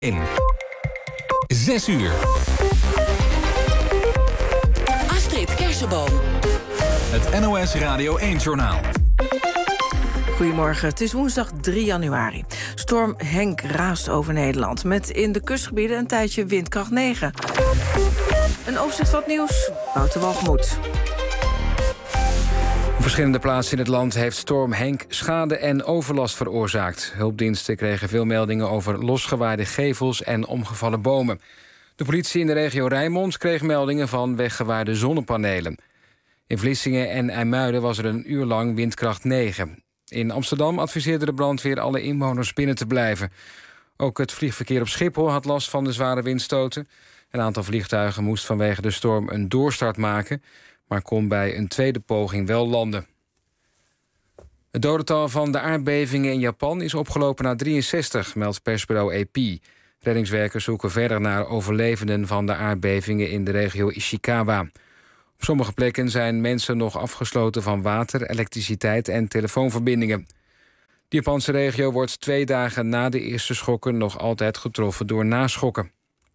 In 6 uur. Astrid Kersenboom. Het NOS Radio 1-journaal. Goedemorgen, het is woensdag 3 januari. Storm Henk raast over Nederland, met in de kustgebieden een tijdje windkracht 9. Een overzicht van het nieuws, Wouter Walgemoed. Op verschillende plaatsen in het land heeft storm Henk schade en overlast veroorzaakt. Hulpdiensten kregen veel meldingen over losgewaaide gevels en omgevallen bomen. De politie in de regio Rijnmond kreeg meldingen van weggewaaide zonnepanelen. In Vlissingen en IJmuiden was er een uur lang windkracht 9. In Amsterdam adviseerde de brandweer alle inwoners binnen te blijven. Ook het vliegverkeer op Schiphol had last van de zware windstoten. Een aantal vliegtuigen moest vanwege de storm een doorstart maken, maar kon bij een tweede poging wel landen. Het dodental van de aardbevingen in Japan is opgelopen naar 63, meldt persbureau AP. Reddingswerkers zoeken verder naar overlevenden van de aardbevingen in de regio Ishikawa. Op sommige plekken zijn mensen nog afgesloten van water, elektriciteit en telefoonverbindingen. De Japanse regio wordt 2 dagen na de eerste schokken nog altijd getroffen door naschokken.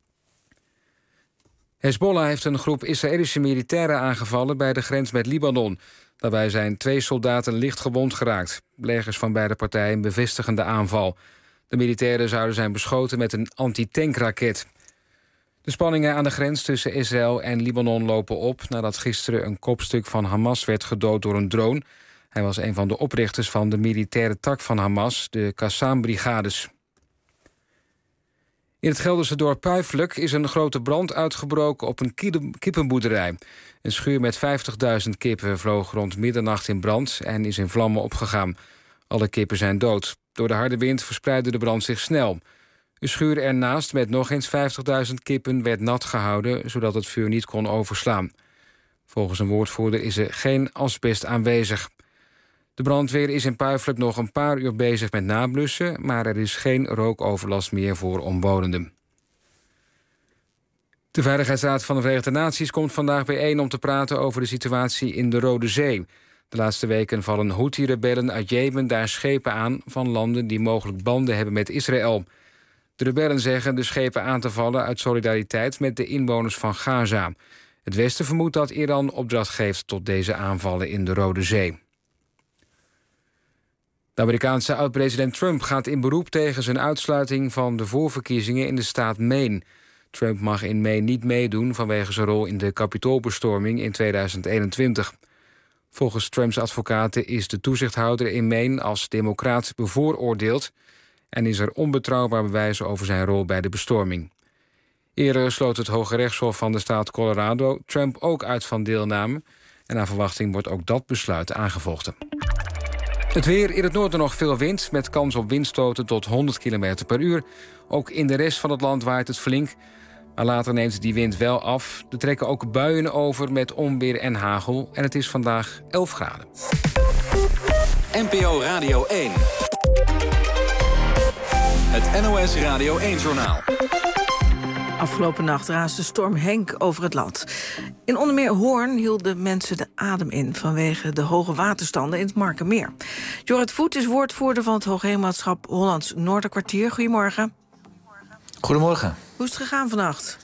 Hezbollah heeft een groep Israëlische militairen aangevallen bij de grens met Libanon. Daarbij zijn 2 soldaten licht gewond geraakt. Legers van beide partijen bevestigen de aanval. De militairen zouden zijn beschoten met een antitankraket. De spanningen aan de grens tussen Israël en Libanon lopen op nadat gisteren een kopstuk van Hamas werd gedood door een drone. Hij was een van de oprichters van de militaire tak van Hamas, de Qassam-brigades. In het Gelderse dorp Puiflijk is een grote brand uitgebroken op een kippenboerderij. Een schuur met 50.000 kippen vloog rond middernacht in brand en is in vlammen opgegaan. Alle kippen zijn dood. Door de harde wind verspreidde de brand zich snel. Een schuur ernaast met nog eens 50.000 kippen werd nat gehouden, zodat het vuur niet kon overslaan. Volgens een woordvoerder is er geen asbest aanwezig. De brandweer is in Puiflijk nog een paar uur bezig met nablussen, maar er is geen rookoverlast meer voor omwonenden. De Veiligheidsraad van de Verenigde Naties komt vandaag bijeen om te praten over de situatie in de Rode Zee. De laatste weken vallen Houthi-rebellen uit Jemen daar schepen aan van landen die mogelijk banden hebben met Israël. De rebellen zeggen de schepen aan te vallen uit solidariteit met de inwoners van Gaza. Het Westen vermoedt dat Iran opdracht geeft tot deze aanvallen in de Rode Zee. De Amerikaanse oud-president Trump gaat in beroep tegen zijn uitsluiting van de voorverkiezingen in de staat Maine. Trump mag in Maine niet meedoen vanwege zijn rol in de Capitoolbestorming in 2021. Volgens Trumps advocaten is de toezichthouder in Maine als democraat bevooroordeeld en is er onbetrouwbaar bewijs over zijn rol bij de bestorming. Eerder sloot het Hoge Rechtshof van de staat Colorado Trump ook uit van deelname en naar verwachting wordt ook dat besluit aangevochten. Het weer, in het noorden nog veel wind, met kans op windstoten tot 100 km per uur. Ook in de rest van het land waait het flink, maar later neemt die wind wel af. Er trekken ook buien over met onweer en hagel en het is vandaag 11 graden. NPO Radio 1. Het NOS Radio 1-journaal. Afgelopen nacht raasde storm Henk over het land. In onder meer Hoorn hielden mensen de adem in vanwege de hoge waterstanden in het Markermeer. Jorrit Voet is woordvoerder van het Hoogheemraadschap Hollands Noorderkwartier. Goedemorgen. Goedemorgen. Hoe is het gegaan vannacht?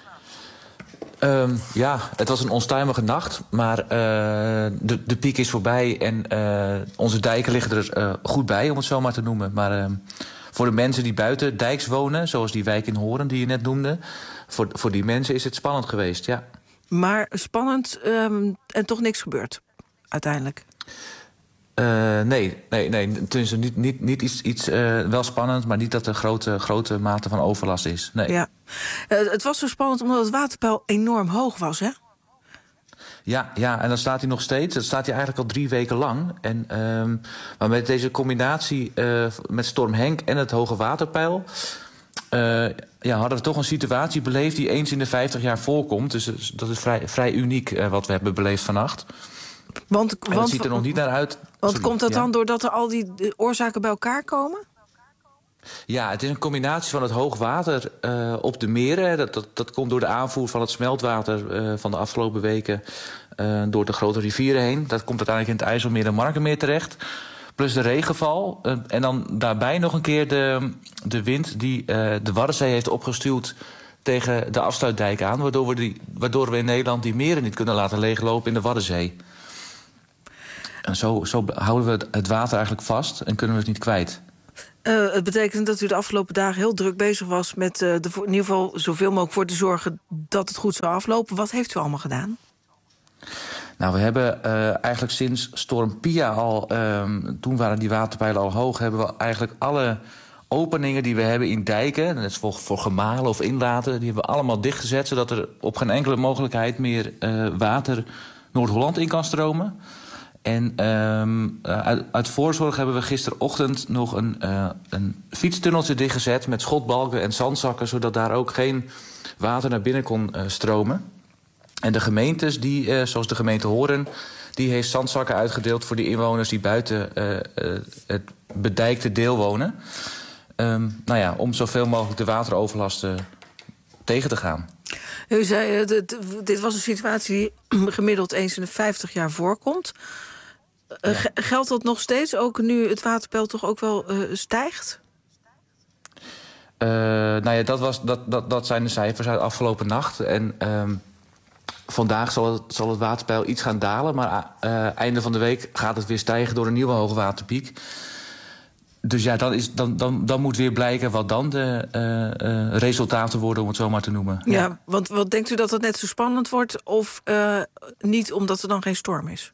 Ja, het was een onstuimige nacht, maar de piek is voorbij en onze dijken liggen er goed bij, om het zo maar te noemen. Maar voor de mensen die buiten dijks wonen, zoals die wijk in Hoorn die je net noemde, voor die mensen is het spannend geweest, ja. Maar spannend en toch niks gebeurd, uiteindelijk? Nee. Tenminste, niet iets wel spannend, maar niet dat er grote mate van overlast is. Nee. Ja. Het was zo spannend omdat het waterpeil enorm hoog was, hè? Ja, en dan staat hij nog steeds. Dat staat hij eigenlijk al 3 weken lang. Maar met deze combinatie met storm Henk en het hoge waterpeil hadden we toch een situatie beleefd die eens in de 50 jaar voorkomt. Dus dat is vrij uniek wat we hebben beleefd vannacht. Want het ziet er nog niet naar uit. Want komt dat dan doordat er al die oorzaken bij elkaar komen? Ja, het is een combinatie van het hoogwater op de meren. Dat komt door de aanvoer van het smeltwater van de afgelopen weken door de grote rivieren heen. Dat komt uiteindelijk in het IJsselmeer en Markermeer terecht. plus de regenval. En dan daarbij nog een keer de wind die de Waddenzee heeft opgestuwd tegen de afsluitdijk aan, waardoor we in Nederland die meren niet kunnen laten leeglopen in de Waddenzee. En zo houden we het water eigenlijk vast en kunnen we het niet kwijt. Het betekent dat u de afgelopen dagen heel druk bezig was met in ieder geval zoveel mogelijk voor te zorgen dat het goed zou aflopen. Wat heeft u allemaal gedaan? Nou, we hebben eigenlijk sinds storm Pia al, toen waren die waterpeilen al hoog, hebben we eigenlijk alle openingen die we hebben in dijken, dat is voor gemalen of inlaten, die hebben we allemaal dichtgezet, zodat er op geen enkele mogelijkheid meer water Noord-Holland in kan stromen. En uit voorzorg hebben we gisterochtend nog een fietstunneltje dichtgezet met schotbalken en zandzakken, zodat daar ook geen water naar binnen kon stromen. En de gemeentes, zoals de gemeente Hoorn, die heeft zandzakken uitgedeeld voor die inwoners die buiten het bedijkte deel wonen. Om zoveel mogelijk de wateroverlast tegen te gaan. U zei, dit was een situatie die gemiddeld eens in de 50 jaar voorkomt. Geldt dat nog steeds, ook nu het waterpeil toch ook wel stijgt? Dat zijn de cijfers uit afgelopen nacht. En vandaag zal het waterpeil iets gaan dalen, maar einde van de week gaat het weer stijgen door een nieuwe hoogwaterpiek. Dus ja, dan moet weer blijken wat dan de resultaten worden, om het zo maar te noemen. Ja, want wat denkt u dat het net zo spannend wordt, of niet omdat er dan geen storm is?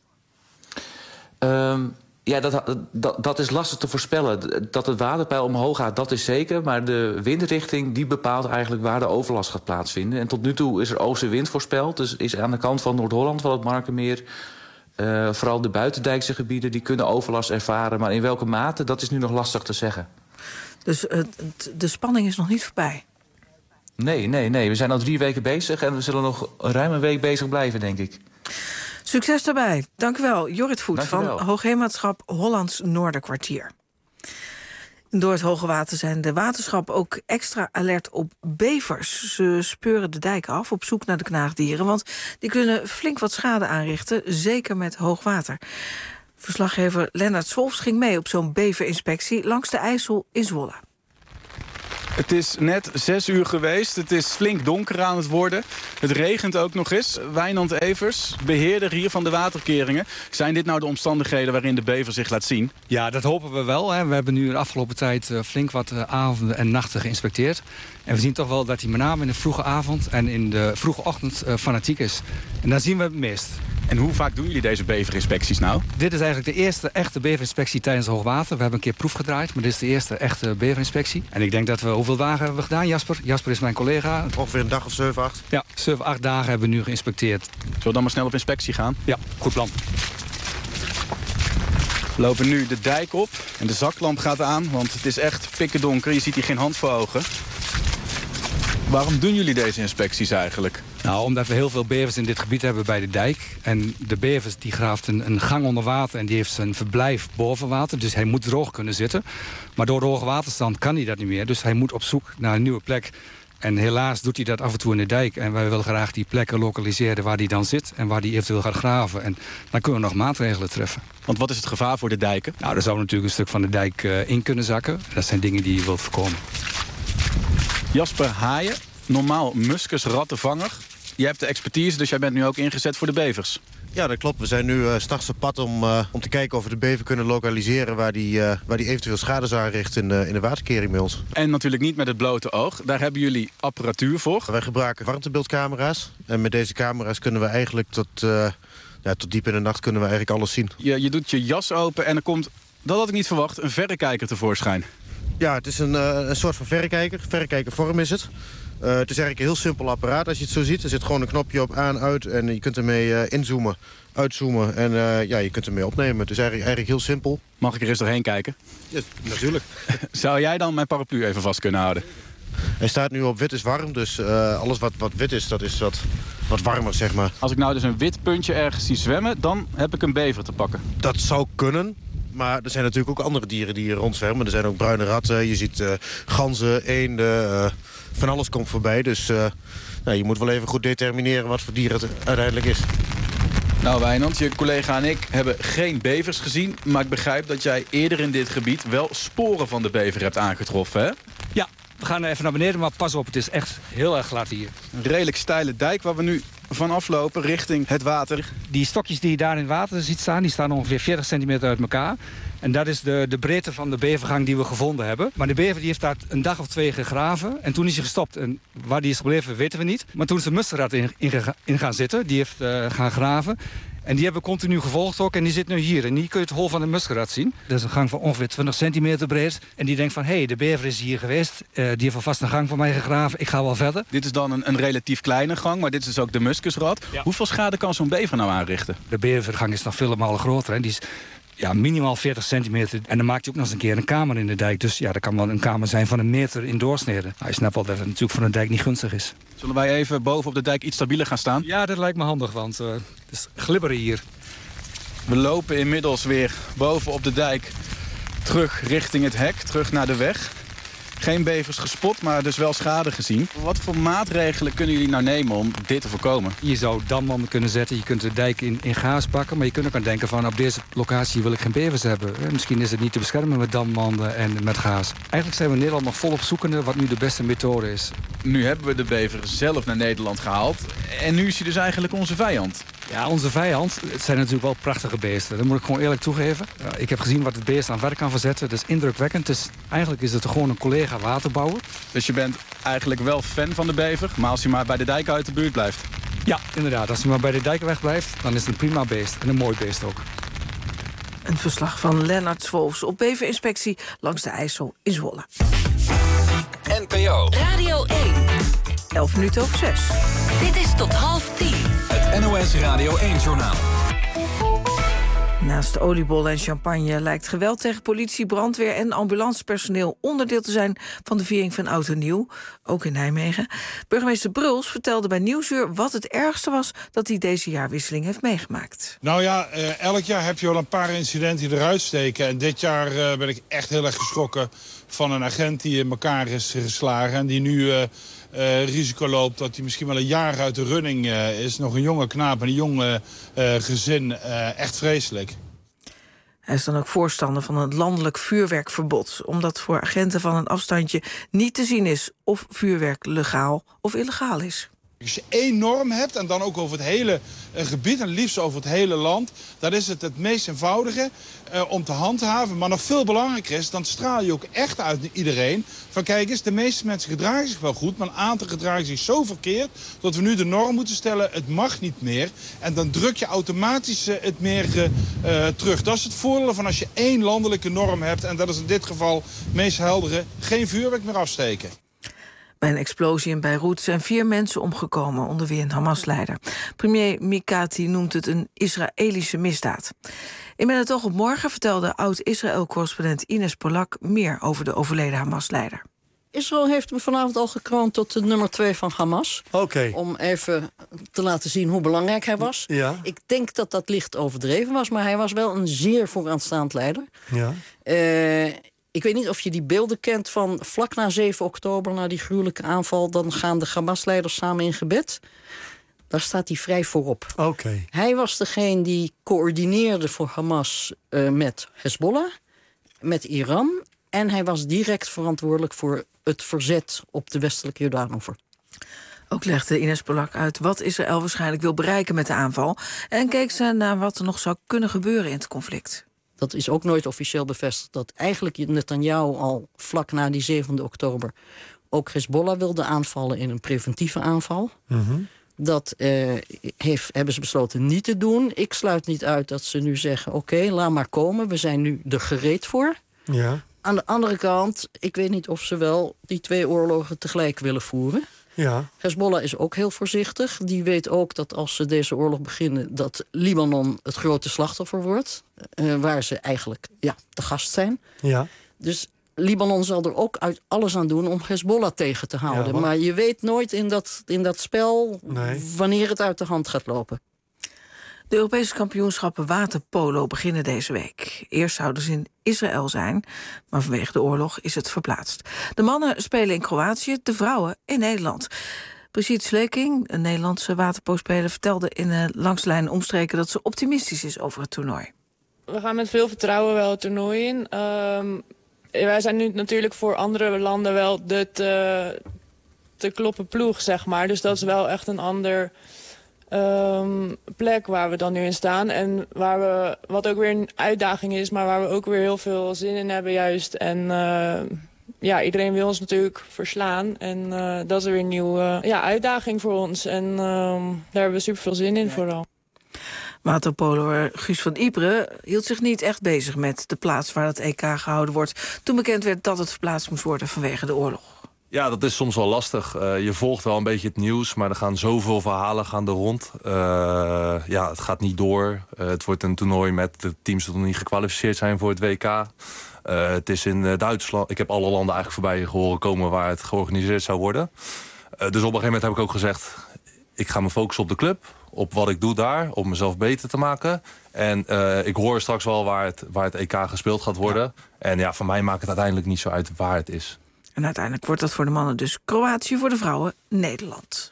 Dat is lastig te voorspellen. Dat het waterpeil omhoog gaat, dat is zeker. Maar de windrichting die bepaalt eigenlijk waar de overlast gaat plaatsvinden. En tot nu toe is er oostenwind voorspeld. Dus is aan de kant van Noord-Holland, van het Markermeer, vooral de buitendijkse gebieden, die kunnen overlast ervaren. Maar in welke mate, dat is nu nog lastig te zeggen. Dus de spanning is nog niet voorbij? Nee. We zijn al 3 weken bezig en we zullen nog ruim een week bezig blijven, denk ik. Succes daarbij. Dank u wel. Jorrit Voet van Hoogheemraadschap Hollands Noorderkwartier. Door het hoge water zijn de waterschappen ook extra alert op bevers. Ze speuren de dijk af op zoek naar de knaagdieren, want die kunnen flink wat schade aanrichten, zeker met hoog water. Verslaggever Lennart Swolfs ging mee op zo'n beverinspectie langs de IJssel in Zwolle. Het is net 6 uur geweest. Het is flink donker aan het worden. Het regent ook nog eens. Wijnand Evers, beheerder hier van de waterkeringen. Zijn dit nou de omstandigheden waarin de bever zich laat zien? Ja, dat hopen we wel. Hè. We hebben nu de afgelopen tijd flink wat avonden en nachten geïnspecteerd. En we zien toch wel dat hij met name in de vroege avond en in de vroege ochtend fanatiek is. En dan zien we het meest. En hoe vaak doen jullie deze beverinspecties nou? Dit is eigenlijk de eerste echte beverinspectie tijdens hoogwater. We hebben een keer proef gedraaid, maar dit is de eerste echte beverinspectie. En ik denk dat we... Hoeveel dagen hebben we gedaan, Jasper? Jasper is mijn collega. Ongeveer een dag of 7, 8. Ja, 7, 8 dagen hebben we nu geïnspecteerd. Zullen we dan maar snel op inspectie gaan? Ja, goed plan. We lopen nu de dijk op en de zaklamp gaat aan, want het is echt pikkerdonker. Je ziet hier geen hand voor ogen. Waarom doen jullie deze inspecties eigenlijk? Nou, omdat we heel veel bevers in dit gebied hebben bij de dijk. En de bevers die graaft een gang onder water en die heeft zijn verblijf boven water. Dus hij moet droog kunnen zitten. Maar door de hoge waterstand kan hij dat niet meer. Dus hij moet op zoek naar een nieuwe plek. En helaas doet hij dat af en toe in de dijk. En wij willen graag die plekken lokaliseren waar hij dan zit en waar hij eventueel gaat graven. En dan kunnen we nog maatregelen treffen. Want wat is het gevaar voor de dijken? Nou, er zou natuurlijk een stuk van de dijk in kunnen zakken. Dat zijn dingen die je wilt voorkomen. Jasper Haaien, normaal muskusrattenvanger. Jij hebt de expertise, dus jij bent nu ook ingezet voor de bevers. Ja, dat klopt. We zijn nu 's nachts op pad om te kijken of we de bever kunnen lokaliseren waar die eventueel schade zou aanrichten in de waterkering bij ons. En natuurlijk niet met het blote oog. Daar hebben jullie apparatuur voor. Wij gebruiken warmtebeeldcamera's. En met deze camera's kunnen we eigenlijk tot diep in de nacht kunnen we eigenlijk alles zien. Je doet je jas open en er komt, dat had ik niet verwacht, een verrekijker tevoorschijn. Ja, het is een soort van verrekijker. Verrekijkervorm is het. Het is eigenlijk een heel simpel apparaat als je het zo ziet. Er zit gewoon een knopje op aan, uit en je kunt ermee inzoomen, uitzoomen en je kunt ermee opnemen. Het is eigenlijk heel simpel. Mag ik er eens doorheen kijken? Ja, natuurlijk. Zou jij dan mijn paraplu even vast kunnen houden? Hij staat nu op wit is warm, dus alles wat wit is, dat is wat warmer, zeg maar. Als ik nou dus een wit puntje ergens zie zwemmen, dan heb ik een bever te pakken. Dat zou kunnen. Maar er zijn natuurlijk ook andere dieren die hier rondzwemmen. Er zijn ook bruine ratten, je ziet ganzen, eenden, van alles komt voorbij. Dus je moet wel even goed determineren wat voor dier het uiteindelijk is. Nou Wijnand, je collega en ik hebben geen bevers gezien, maar ik begrijp dat jij eerder in dit gebied wel sporen van de bever hebt aangetroffen, hè? Ja, we gaan even naar beneden, maar pas op, het is echt heel erg glad hier. Een redelijk steile dijk waar we nu van aflopen richting het water. Die stokjes die je daar in het water ziet staan, die staan ongeveer 40 centimeter uit elkaar. En dat is de breedte van de bevergang die we gevonden hebben. Maar de bever die heeft daar een dag of 2 gegraven. En toen is hij gestopt. En waar die is gebleven weten we niet. Maar toen is de muskrat in gaan zitten. Die heeft gaan graven. En die hebben we continu gevolgd ook. En die zit nu hier. En hier kun je het hol van de muskrat zien. Dat is een gang van ongeveer 20 centimeter breed. En die denkt van, hé, de bever is hier geweest. Die heeft alvast een gang van mij gegraven. Ik ga wel verder. Dit is dan een relatief kleine gang, maar dit is dus ook de muskusrat. Ja. Hoeveel schade kan zo'n bever nou aanrichten? De bevergang is nog vele malen groter. Hè. Die is minimaal 40 centimeter. En dan maakt hij ook nog eens een keer een kamer in de dijk. Dus ja, dat kan wel een kamer zijn van 1 meter in doorsnede. Nou, je snapt wel dat het natuurlijk voor een dijk niet gunstig is. Zullen wij even boven op de dijk iets stabieler gaan staan? Ja, dat lijkt me handig, want het is glibberen hier. We lopen inmiddels weer boven op de dijk terug richting het hek, terug naar de weg. Geen bevers gespot, maar dus wel schade gezien. Wat voor maatregelen kunnen jullie nou nemen om dit te voorkomen? Je zou damwanden kunnen zetten, je kunt de dijk in gaas pakken... maar je kunt ook aan denken van op deze locatie wil ik geen bevers hebben. Misschien is het niet te beschermen met damwanden en met gaas. Eigenlijk zijn we in Nederland nog volop zoekende wat nu de beste methode is. Nu hebben we de bever zelf naar Nederland gehaald en nu is hij dus eigenlijk onze vijand. Ja, onze vijand. Het zijn natuurlijk wel prachtige beesten. Dat moet ik gewoon eerlijk toegeven. Ik heb gezien wat het beest aan werk kan verzetten. Dat is indrukwekkend. Dus eigenlijk is het gewoon een collega waterbouwer. Dus je bent eigenlijk wel fan van de bever, maar als hij maar bij de dijk uit de buurt blijft? Ja, inderdaad. Als hij maar bij de dijk wegblijft, dan is het een prima beest. En een mooi beest ook. Een verslag van Lennart Zwolfs op beverinspectie langs de IJssel in Zwolle. NPO Radio 1. 11 minuten over 6. Dit is tot 9:30. Het NOS Radio 1-journaal. Naast oliebollen en champagne lijkt geweld tegen politie, brandweer en ambulancepersoneel onderdeel te zijn van de viering van Oud en Nieuw, ook in Nijmegen. Burgemeester Bruls vertelde bij Nieuwsuur wat het ergste was dat hij deze jaarwisseling heeft meegemaakt. Nou ja, elk jaar heb je wel een paar incidenten die eruit steken. En dit jaar ben ik echt heel erg geschrokken van een agent die in elkaar is geslagen en die nu risico loopt dat hij misschien wel een jaar uit de running is. Nog een jonge knaap en een jonge gezin. Echt vreselijk. Hij is dan ook voorstander van een landelijk vuurwerkverbod, omdat voor agenten van een afstandje niet te zien is of vuurwerk legaal of illegaal is. Als je één norm hebt en dan ook over het hele gebied en liefst over het hele land, dan is het meest eenvoudige om te handhaven. Maar nog veel belangrijker is, dan straal je ook echt uit naar iedereen. Van kijk eens, de meeste mensen gedragen zich wel goed, maar een aantal gedragen zich zo verkeerd dat we nu de norm moeten stellen, het mag niet meer. En dan druk je automatisch het meer terug. Dat is het voordeel van als je één landelijke norm hebt, en dat is in dit geval het meest heldere, geen vuurwerk meer afsteken. Bij een explosie in Beirut zijn 4 mensen omgekomen, onder wie een Hamas-leider. Premier Mikati noemt het een Israëlische misdaad. In Met het oog op morgen vertelde oud-Israël-correspondent Ines Polak meer over de overleden Hamas-leider. Israël heeft hem vanavond al gekroond tot de nummer 2 van Hamas. Oké. Om even te laten zien hoe belangrijk hij was. Ja. Ik denk dat dat licht overdreven was, maar hij was wel een zeer vooraanstaand leider. Ja. Ik weet niet of je die beelden kent van vlak na 7 oktober... na die gruwelijke aanval, dan gaan de Hamas-leiders samen in gebed. Daar staat hij vrij voorop. Oké. Hij was degene die coördineerde voor Hamas met Hezbollah, met Iran. En hij was direct verantwoordelijk voor het verzet op de westelijke Jordaanoever. Ook legde Ines Polak uit wat Israël waarschijnlijk wil bereiken met de aanval. En keek ze naar wat er nog zou kunnen gebeuren in het conflict. Dat is ook nooit officieel bevestigd. Dat eigenlijk Netanyahu al vlak na die 7e oktober... ook Hezbollah wilde aanvallen in een preventieve aanval. Mm-hmm. Dat hebben ze besloten niet te doen. Ik sluit niet uit dat ze nu zeggen, oké, laat maar komen. We zijn nu er gereed voor. Ja. Aan de andere kant, ik weet niet of ze wel die 2 oorlogen tegelijk willen voeren. Ja. Hezbollah is ook heel voorzichtig. Die weet ook dat als ze deze oorlog beginnen, dat Libanon het grote slachtoffer wordt. Waar ze eigenlijk te gast zijn. Ja. Dus Libanon zal er ook uit alles aan doen om Hezbollah tegen te houden. Ja, maar je weet nooit in dat spel wanneer het uit de hand gaat lopen. De Europese kampioenschappen waterpolo beginnen deze week. Eerst zouden ze in Israël zijn, maar vanwege de oorlog is het verplaatst. De mannen spelen in Kroatië, de vrouwen in Nederland. Brigitte Sleking, een Nederlandse waterpolo-speler, vertelde in Langs de Lijn Omstreken dat ze optimistisch is over het toernooi. We gaan met veel vertrouwen wel het toernooi in. Wij zijn nu natuurlijk voor andere landen wel de te kloppen ploeg, zeg maar. Dus dat is wel echt een ander plek waar we dan nu in staan. En wat ook weer een uitdaging is, maar waar we ook weer heel veel zin in hebben juist. En iedereen wil ons natuurlijk verslaan. En dat is weer een nieuwe uitdaging voor ons. En daar hebben we super veel zin in vooral. Waterpoloer Guus van Ypres hield zich niet echt bezig met de plaats waar het EK gehouden wordt, toen bekend werd dat het verplaatst moest worden vanwege de oorlog. Ja, dat is soms wel lastig. Je volgt wel een beetje het nieuws, maar er gaan zoveel verhalen er rond. Het gaat niet door. Het wordt een toernooi met de teams die nog niet gekwalificeerd zijn voor het WK. Het is in Duitsland. Ik heb alle landen eigenlijk voorbij horen komen waar het georganiseerd zou worden. Dus op een gegeven moment heb ik ook gezegd, ik ga me focussen op de club, op wat ik doe daar, om mezelf beter te maken. En ik hoor straks wel waar het EK gespeeld gaat worden. En voor mij maakt het uiteindelijk niet zo uit waar het is. En uiteindelijk wordt dat voor de mannen dus Kroatië, voor de vrouwen Nederland.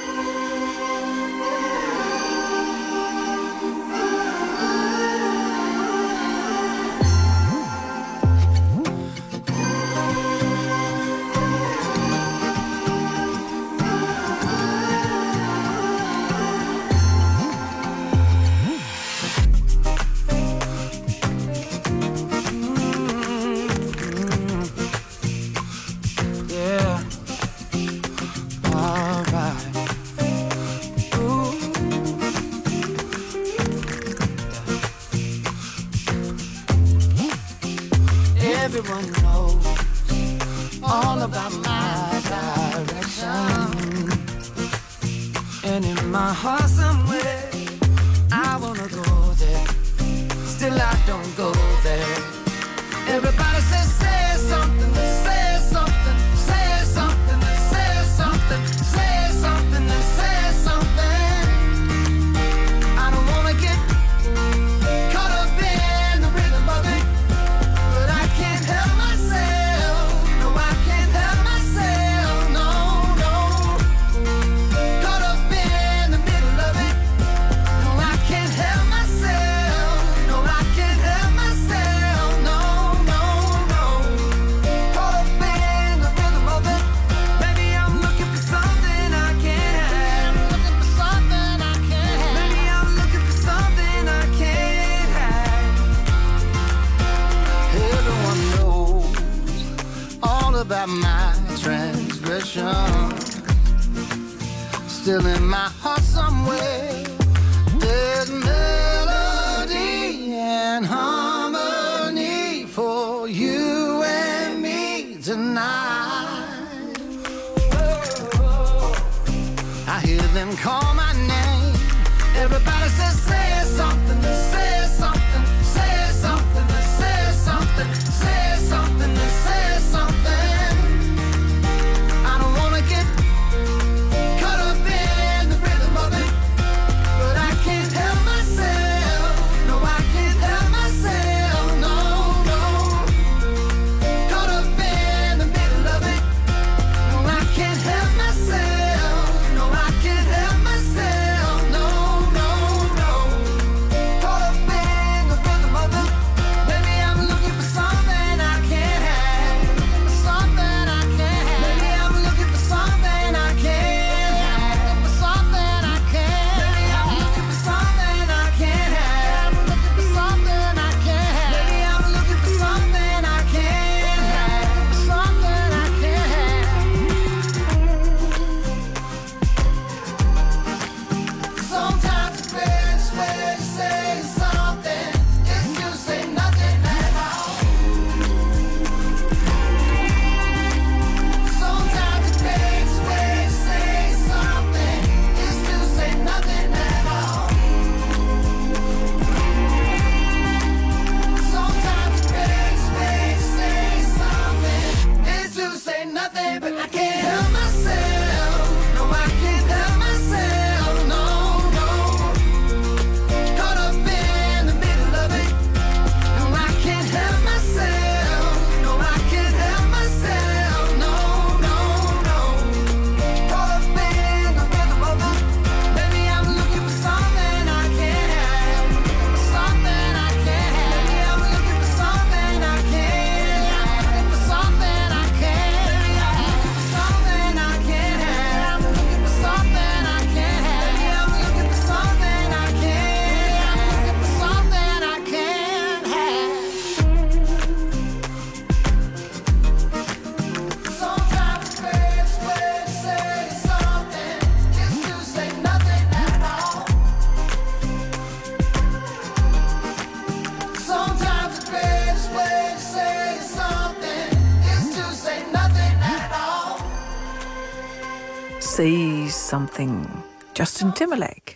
Everyone knows all about my direction, and in my heart somewhere I wanna go there, still I don't go there. Everybody says say something, say something, say something, say something, say something, say something. I don't wanna get caught up in the rhythm of it, but I can't help myself. No, I can't help myself. No, no. Caught up in the middle of it. No, I can't help myself. No, I can't help myself. No, no, no. Caught up in the rhythm of it. Maybe I'm looking for something I can't have. Looking for something I can't have. Maybe I'm looking for something I can't have. Everyone knows all about my transgression. Still in my heart somewhere, there's melody and harmony for you and me tonight. I hear them call my name. Everybody says say something, say something, say something, say something, say something, say something. I don't wanna get caught up in the rhythm of it, but I can't help myself. No, I can't help myself. No, no. Caught up in the middle of it. No, I can't help myself. No, I can't help myself. No, no, no. Say Something. Justin Timberlake.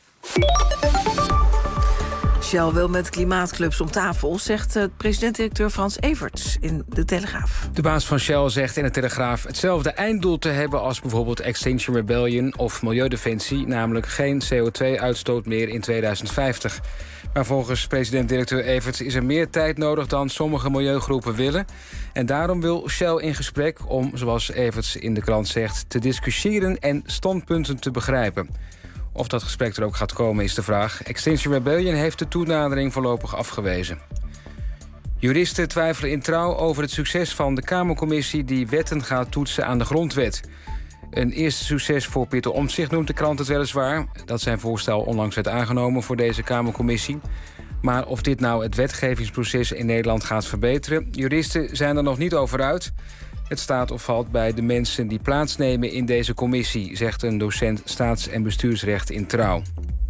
Shell wil met klimaatclubs om tafel, zegt president-directeur Frans Everts in De Telegraaf. De baas van Shell zegt in De Telegraaf hetzelfde einddoel te hebben als bijvoorbeeld Extinction Rebellion of Milieudefensie, namelijk geen CO2-uitstoot meer in 2050. Maar volgens president-directeur Everts is er meer tijd nodig dan sommige milieugroepen willen. En daarom wil Shell in gesprek om, zoals Everts in de krant zegt, te discussiëren en standpunten te begrijpen. Of dat gesprek er ook gaat komen is de vraag. Extinction Rebellion heeft de toenadering voorlopig afgewezen. Juristen twijfelen in Trouw over het succes van de Kamercommissie die wetten gaat toetsen aan de grondwet. Een eerste succes voor Pieter Omtzigt noemt de krant het weliswaar. Dat zijn voorstel onlangs werd aangenomen voor deze Kamercommissie. Maar of dit nou het wetgevingsproces in Nederland gaat verbeteren, juristen zijn er nog niet over uit. Het staat of valt bij de mensen die plaatsnemen in deze commissie, zegt een docent staats- en bestuursrecht in Trouw.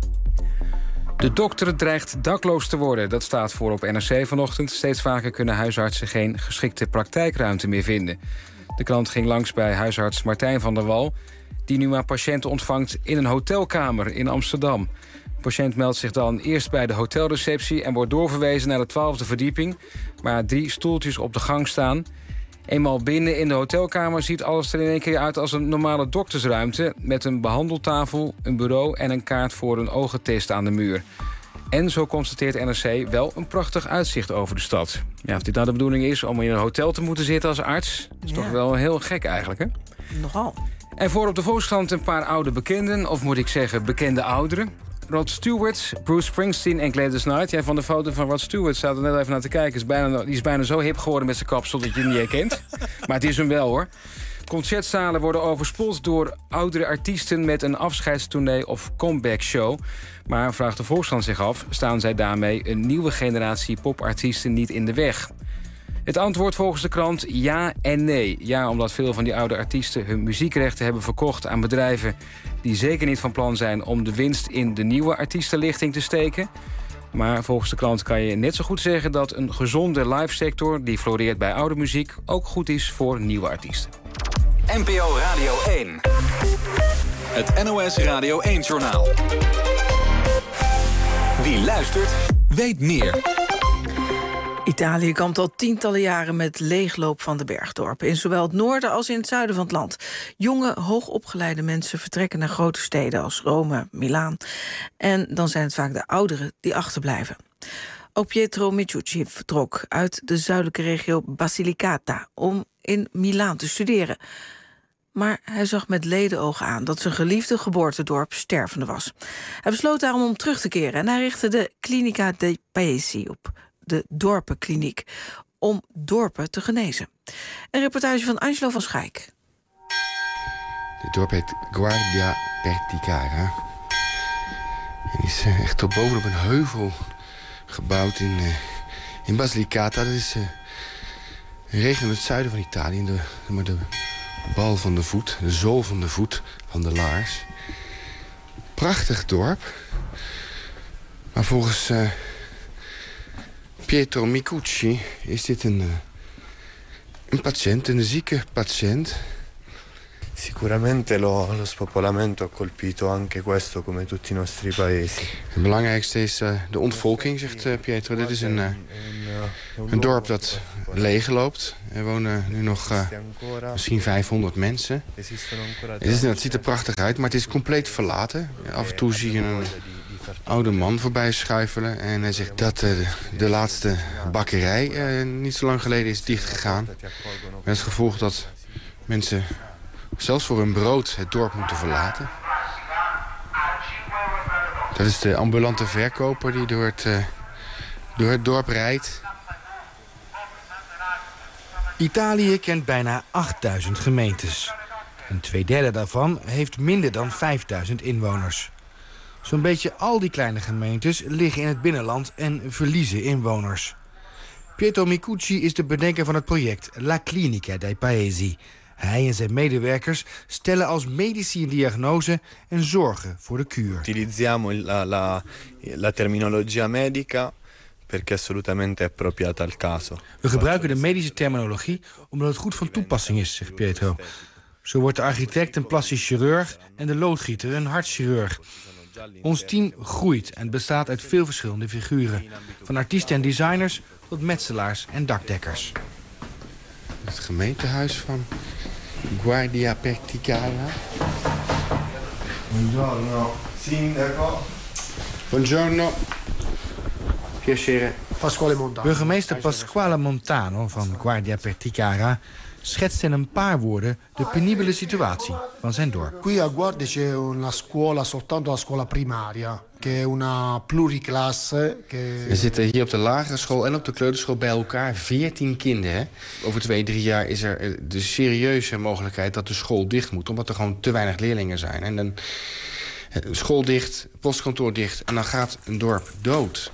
De dokter dreigt dakloos te worden. Dat staat voor op NRC vanochtend. Steeds vaker kunnen huisartsen geen geschikte praktijkruimte meer vinden. De krant ging langs bij huisarts Martijn van der Wal, die nu maar patiënten ontvangt in een hotelkamer in Amsterdam. De patiënt meldt zich dan eerst bij de hotelreceptie en wordt doorverwezen naar de 12e verdieping, waar 3 stoeltjes op de gang staan. Eenmaal binnen in de hotelkamer ziet alles er in één keer uit als een normale doktersruimte, met een behandeltafel, een bureau en een kaart voor een ogentest aan de muur. En zo constateert NRC wel een prachtig uitzicht over de stad. Ja, of dit nou de bedoeling is om in een hotel te moeten zitten als arts, is toch wel heel gek eigenlijk, hè? Nogal. En voor op de Volkskrant een paar oude bekenden, of moet ik zeggen bekende ouderen. Rod Stewart, Bruce Springsteen en Gladys Knight. Jij van de foto van Rod Stewart staat er net even naar te kijken. Die is bijna zo hip geworden met zijn kapsel dat je hem niet herkent. Maar het is hem wel, hoor. Concertzalen worden overspoeld door oudere artiesten met een afscheidstournee of comeback show. Maar vraagt de Volkskrant zich af, staan zij daarmee een nieuwe generatie popartiesten niet in de weg? Het antwoord volgens de krant ja en nee. Ja, omdat veel van die oude artiesten hun muziekrechten hebben verkocht aan bedrijven die zeker niet van plan zijn om de winst in de nieuwe artiestenlichting te steken. Maar volgens de krant kan je net zo goed zeggen dat een gezonde live-sector die floreert bij oude muziek ook goed is voor nieuwe artiesten. NPO Radio 1. Het NOS Radio 1-journaal. Wie luistert, weet meer. Italië kampt al tientallen jaren met leegloop van de bergdorpen. In zowel het noorden als in het zuiden van het land. Jonge, hoogopgeleide mensen vertrekken naar grote steden als Rome, Milaan. En dan zijn het vaak de ouderen die achterblijven. Ook Pietro Micucci vertrok uit de zuidelijke regio Basilicata om in Milaan te studeren. Maar hij zag met ledenogen aan dat zijn geliefde geboortedorp stervende was. Hij besloot daarom om terug te keren en hij richtte de Clinica dei Paesi op, de dorpenkliniek, om dorpen te genezen. Een reportage van Angelo van Schaik. Dit dorp heet Guardia Perticara. En is echt tot boven op een heuvel gebouwd in Basilicata. Dat is een regio in het zuiden van Italië. De bal van de voet, de zool van de voet van de laars. Prachtig dorp. Maar volgens Pietro Micucci is dit een patiënt, een zieke patiënt. Sicuramente lo spopolamento ha colpito anche questo come tutti i nostri paesi. Het belangrijkste is de ontvolking, zegt Pietro. Dit is een dorp dat leegloopt. Er wonen nu nog misschien 500 mensen. Het ziet er prachtig uit, maar het is compleet verlaten. Af en toe zie je een oude man voorbij schuifelen. En hij zegt dat de laatste bakkerij niet zo lang geleden is dichtgegaan. Met het gevolg dat mensen zelfs voor hun brood het dorp moeten verlaten. Dat is de ambulante verkoper die door het dorp rijdt. Italië kent bijna 8000 gemeentes. En 2/3 daarvan heeft minder dan 5000 inwoners. Zo'n beetje al die kleine gemeentes liggen in het binnenland en verliezen inwoners. Pietro Micucci is de bedenker van het project La Clinica dei Paesi. Hij en zijn medewerkers stellen als medici een diagnose en zorgen voor de kuur. Utilizziamo la terminologia medica perché assolutamente appropriata al caso. We gebruiken de medische terminologie omdat het goed van toepassing is, zegt Pietro. Zo wordt de architect een plastisch chirurg en de loodgieter een hartchirurg. Ons team groeit en bestaat uit veel verschillende figuren. Van artiesten en designers tot metselaars en dakdekkers. Het gemeentehuis van Guardia Perticara. Buongiorno, sindaco. Buongiorno. Piacere. Pasquale Montano. Burgemeester Pasquale Montano van Guardia Perticara schetst in een paar woorden de penibele situatie van zijn dorp. Qui a Guardia c'è una scuola, soltanto la scuola primaria, che è una pluriclasse. Er zitten hier op de lagere school en op de kleuterschool bij elkaar 14 kinderen. Over 2-3 jaar is er de serieuze mogelijkheid dat de school dicht moet, omdat er gewoon te weinig leerlingen zijn. En dan school dicht, postkantoor dicht en dan gaat een dorp dood.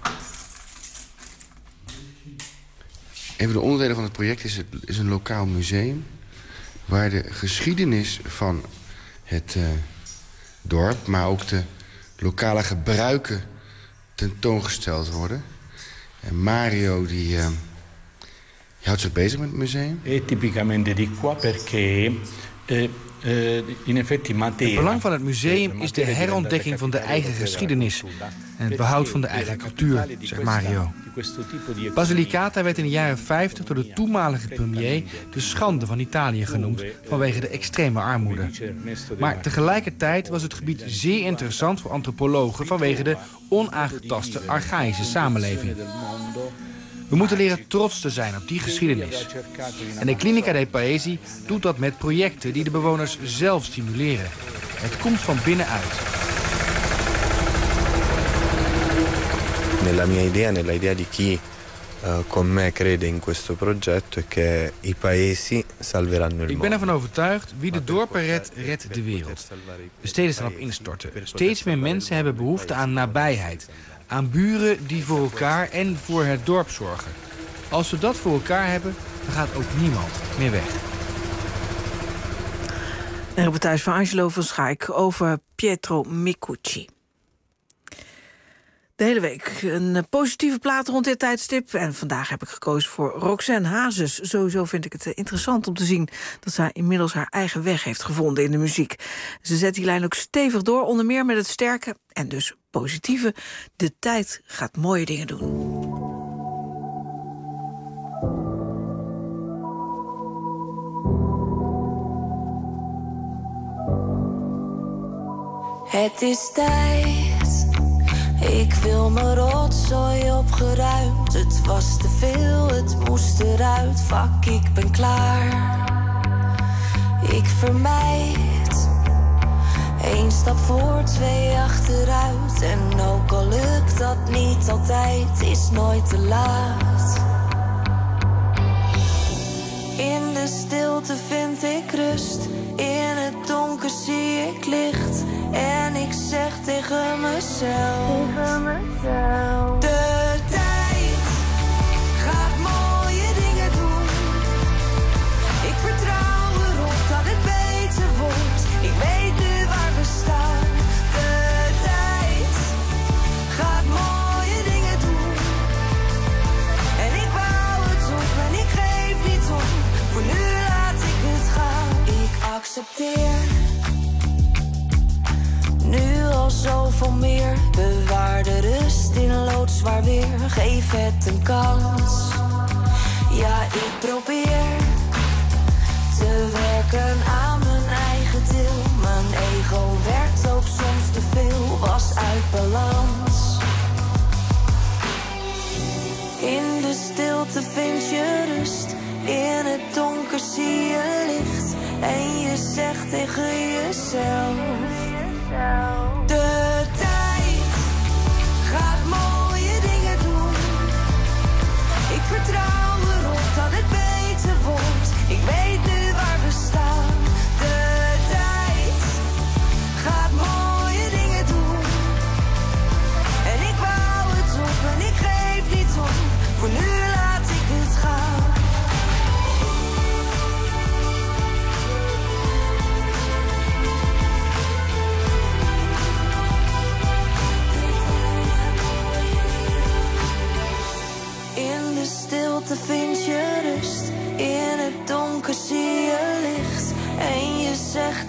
Een van de onderdelen van het project is een lokaal museum, waar de geschiedenis van het dorp, maar ook de lokale gebruiken tentoongesteld worden. En Mario die houdt zich bezig met het museum. È tipicamente di qua perché in effetti Matera. Het belang van het museum is de herontdekking van de eigen geschiedenis en het behoud van de eigen cultuur, zegt Mario. Basilicata werd in de jaren 50 door de toenmalige premier de schande van Italië genoemd vanwege de extreme armoede. Maar tegelijkertijd was het gebied zeer interessant voor antropologen vanwege de onaangetaste archaïsche samenleving. We moeten leren trots te zijn op die geschiedenis. En de Clinica dei Paesi doet dat met projecten die de bewoners zelf stimuleren. Het komt van binnenuit. Nella idea di chi con me crede in questo progetto è che i paesi salveranno il Ik ben ervan overtuigd, wie de dorpen redt, redt de wereld. De steden staan op instorten. Steeds meer mensen hebben behoefte aan nabijheid. Aan buren die voor elkaar en voor het dorp zorgen. Als we dat voor elkaar hebben, dan gaat ook niemand meer weg. Een reportage van Angelo van Schaik over Pietro Micucci. De hele week een positieve plaat rond dit tijdstip. En vandaag heb ik gekozen voor Roxanne Hazes. Sowieso vind ik het interessant om te zien dat zij inmiddels haar eigen weg heeft gevonden in de muziek. Ze zet die lijn ook stevig door, onder meer met het sterke en dus positieve. De tijd gaat mooie dingen doen. Het is tijd. Ik wil mijn rotzooi opgeruimd. Het was te veel, het moest eruit. Fuck, ik ben klaar. Ik vermijd 1 stap voor, 2 achteruit. En ook al lukt dat niet altijd, is nooit te laat. In de stilte vind ik rust. In het donker zie ik licht. En ik zeg tegen mezelf, de tijd gaat mooie dingen doen. Ik vertrouw erop dat het beter wordt. Ik weet nu waar we staan. De tijd gaat mooie dingen doen. En ik bouw het op en ik geef niet op. Voor nu laat ik het gaan. Ik accepteer nu al zoveel meer. Bewaar de rust in loodzwaar weer. Geef het een kans. Ja, ik probeer te werken aan mijn eigen deel. Mijn ego werkt ook soms te veel. Was uit balans. In de stilte vind je rust. In het donker zie je licht. En je zegt tegen jezelf, de tijd gaat mooie dingen doen. Ik vertrouw erop dat het beter wordt. Ik weet nu waar we staan. De tijd gaat mooie dingen doen. En ik bouw het op en ik geef niet op. Voor nu laat ik het gaan.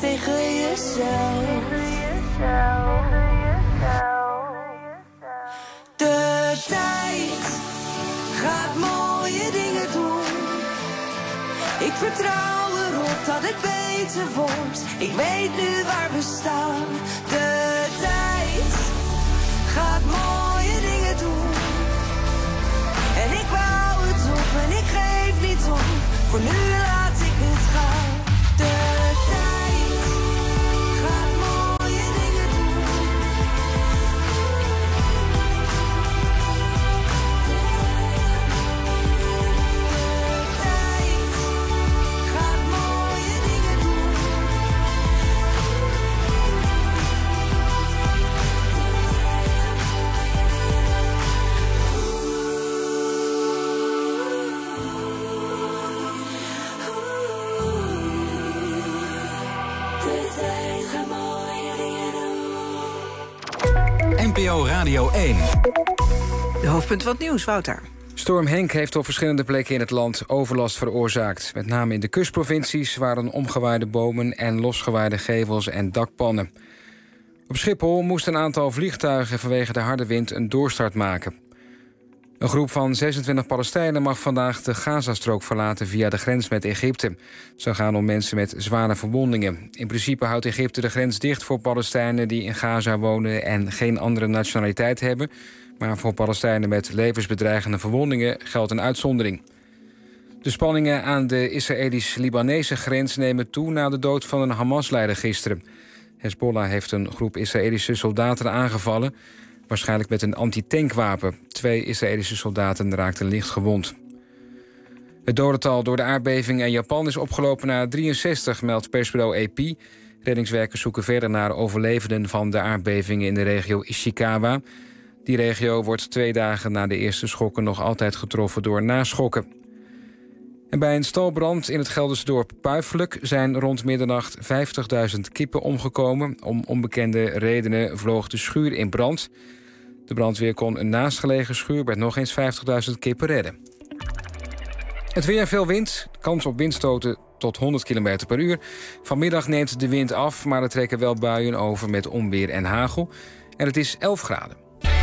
tegen jezelf. De tijd gaat mooie dingen doen. Ik vertrouw erop dat het beter wordt. Ik weet nu waar we staan. De tijd gaat mooie dingen doen. En ik bouw het op en ik geef niet op. Voor nu laat ik het gaan. De tijd gaat mooie dingen doen. NPO Radio 1. De hoofdpunt van het nieuws, Wouter. Storm Henk heeft op verschillende plekken in het land overlast veroorzaakt. Met name in de kustprovincies waren omgewaaide bomen en losgewaaide gevels en dakpannen. Op Schiphol moest een aantal vliegtuigen vanwege de harde wind een doorstart maken. Een groep van 26 Palestijnen mag vandaag de Gazastrook verlaten via de grens met Egypte. Het zou gaan om mensen met zware verwondingen. In principe houdt Egypte de grens dicht voor Palestijnen die in Gaza wonen en geen andere nationaliteit hebben. Maar voor Palestijnen met levensbedreigende verwondingen geldt een uitzondering. De spanningen aan de Israëlisch-Libanese grens nemen toe na de dood van een Hamas-leider gisteren. Hezbollah heeft een groep Israëlische soldaten aangevallen, waarschijnlijk met een antitankwapen. 2 Israëlische soldaten raakten licht gewond. Het dodental door de aardbeving in Japan is opgelopen naar 63, meldt persbureau AP. Reddingswerkers zoeken verder naar overlevenden van de aardbevingen in de regio Ishikawa. Die regio wordt 2 dagen na de eerste schokken nog altijd getroffen door naschokken. En bij een stalbrand in het Gelderse dorp Puiflijk zijn rond middernacht 50.000 kippen omgekomen. Om onbekende redenen vloog de schuur in brand. De brandweer kon een naastgelegen schuur met nog eens 50.000 kippen redden. Het weer, veel wind, kans op windstoten tot 100 km per uur. Vanmiddag neemt de wind af, maar er trekken wel buien over met onweer en hagel. En het is 11 graden.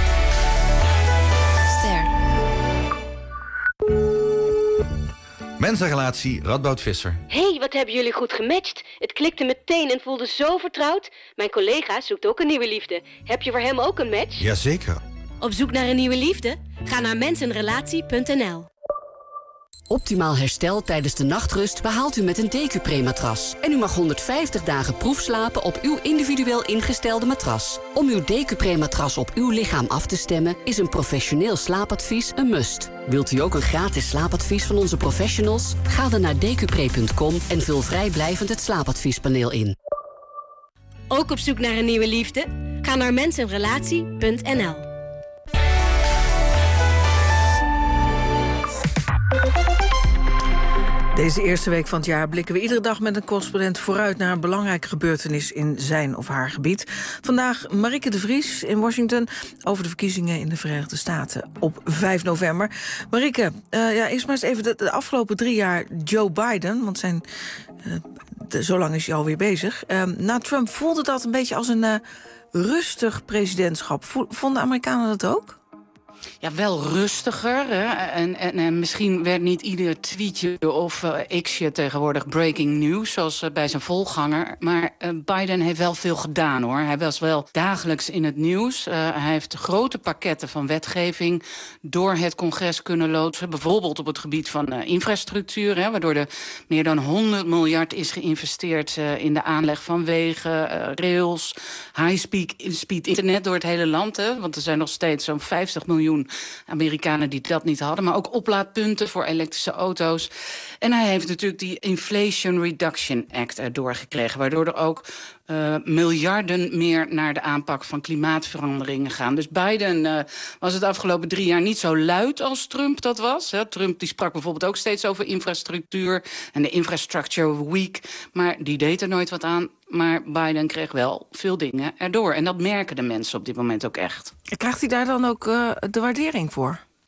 Mensenrelatie Radboud Visser. Hey, wat hebben jullie goed gematcht. Het klikte meteen en voelde zo vertrouwd. Mijn collega zoekt ook een nieuwe liefde. Heb je voor hem ook een match? Jazeker. Op zoek naar een nieuwe liefde? Ga naar mensenrelatie.nl. Optimaal herstel tijdens de nachtrust behaalt u met een Decupré-matras. En u mag 150 dagen proefslapen op uw individueel ingestelde matras. Om uw Decupré-matras op uw lichaam af te stemmen is een professioneel slaapadvies een must. Wilt u ook een gratis slaapadvies van onze professionals? Ga dan naar decupré.com en vul vrijblijvend het slaapadviespaneel in. Ook op zoek naar een nieuwe liefde? Ga naar mensenrelatie.nl. Deze eerste week van het jaar blikken we iedere dag met een correspondent vooruit naar een belangrijke gebeurtenis in zijn of haar gebied. Vandaag Marieke de Vries in Washington over de verkiezingen in de Verenigde Staten op 5 november. Marieke, eerst maar eens even de afgelopen 3 jaar Joe Biden, want zo lang is hij alweer bezig. Na Trump voelde dat een beetje als een rustig presidentschap. Vonden Amerikanen dat ook? Ja, wel rustiger. Hè? En misschien werd niet ieder tweetje of xje tegenwoordig breaking news, zoals bij zijn voorganger. Maar Biden heeft wel veel gedaan, hoor. Hij was wel dagelijks in het nieuws. Hij heeft grote pakketten van wetgeving door het congres kunnen loodsen. Bijvoorbeeld op het gebied van infrastructuur, hè, waardoor er meer dan 100 miljard is geïnvesteerd in de aanleg van wegen, rails, high-speed internet door het hele land. Hè, want er zijn nog steeds zo'n 50 miljoen Amerikanen die dat niet hadden. Maar ook oplaadpunten voor elektrische auto's. En hij heeft natuurlijk die Inflation Reduction Act erdoor gekregen, waardoor er ook miljarden meer naar de aanpak van klimaatveranderingen gaan. Dus Biden was het afgelopen 3 jaar niet zo luid als Trump dat was. Hè. Trump die sprak bijvoorbeeld ook steeds over infrastructuur en de Infrastructure Week. Maar die deed er nooit wat aan. Maar Biden kreeg wel veel dingen erdoor. En dat merken de mensen op dit moment ook echt. Krijgt hij daar dan ook de waardering voor?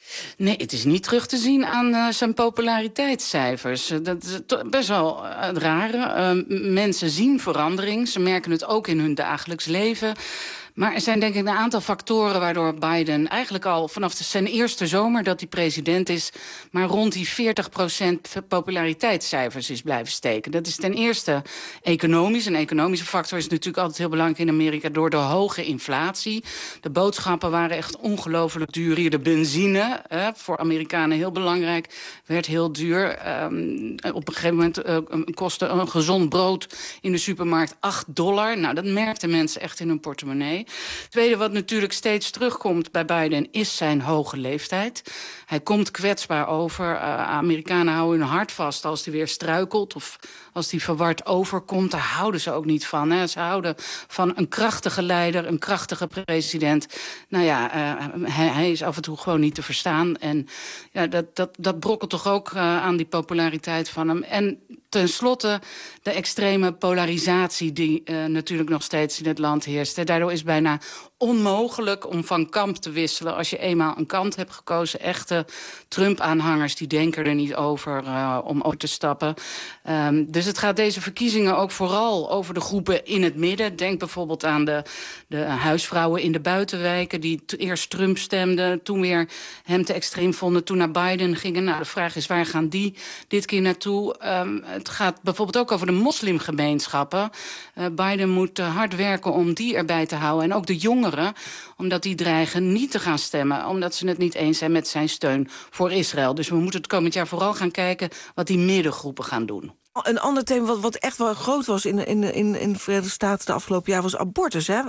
Nee, het is niet terug te zien aan zijn populariteitscijfers. Dat is best wel raar. Mensen zien verandering. Ze merken het ook in hun dagelijks leven. Maar er zijn denk ik een aantal factoren waardoor Biden eigenlijk al vanaf zijn eerste zomer dat hij president is, maar rond die 40% populariteitscijfers is blijven steken. Dat is ten eerste economisch. Een economische factor is natuurlijk altijd heel belangrijk in Amerika door de hoge inflatie. De boodschappen waren echt ongelooflijk duur. Hier de benzine, voor Amerikanen heel belangrijk, werd heel duur. Op een gegeven moment kostte een gezond brood in de supermarkt $8. Nou, dat merkten mensen echt in hun portemonnee. Het tweede wat natuurlijk steeds terugkomt bij Biden is zijn hoge leeftijd. Hij komt kwetsbaar over. Amerikanen houden hun hart vast als hij weer struikelt of als hij verward overkomt. Daar houden ze ook niet van. Hè. Ze houden van een krachtige leider, een krachtige president. Nou ja, hij is af en toe gewoon niet te verstaan. En ja, dat brokkelt toch ook aan die populariteit van hem. En ten slotte de extreme polarisatie die natuurlijk nog steeds in het land heerst. Daardoor is bijna onmogelijk om van kamp te wisselen als je eenmaal een kant hebt gekozen. Echte Trump-aanhangers die denken er niet over om over te stappen. Dus het gaat deze verkiezingen ook vooral over de groepen in het midden. Denk bijvoorbeeld aan de huisvrouwen in de buitenwijken die eerst Trump stemden, toen weer hem te extreem vonden, toen naar Biden gingen. Nou, de vraag is, waar gaan die dit keer naartoe? Het gaat bijvoorbeeld ook over de moslimgemeenschappen. Biden moet hard werken om die erbij te houden. En ook de jongeren, omdat die dreigen niet te gaan stemmen, omdat ze het niet eens zijn met zijn steun voor Israël. Dus we moeten het komend jaar vooral gaan kijken wat die middengroepen gaan doen. Een ander thema wat echt wel groot was in de Verenigde Staten de afgelopen jaar was abortus. Hè?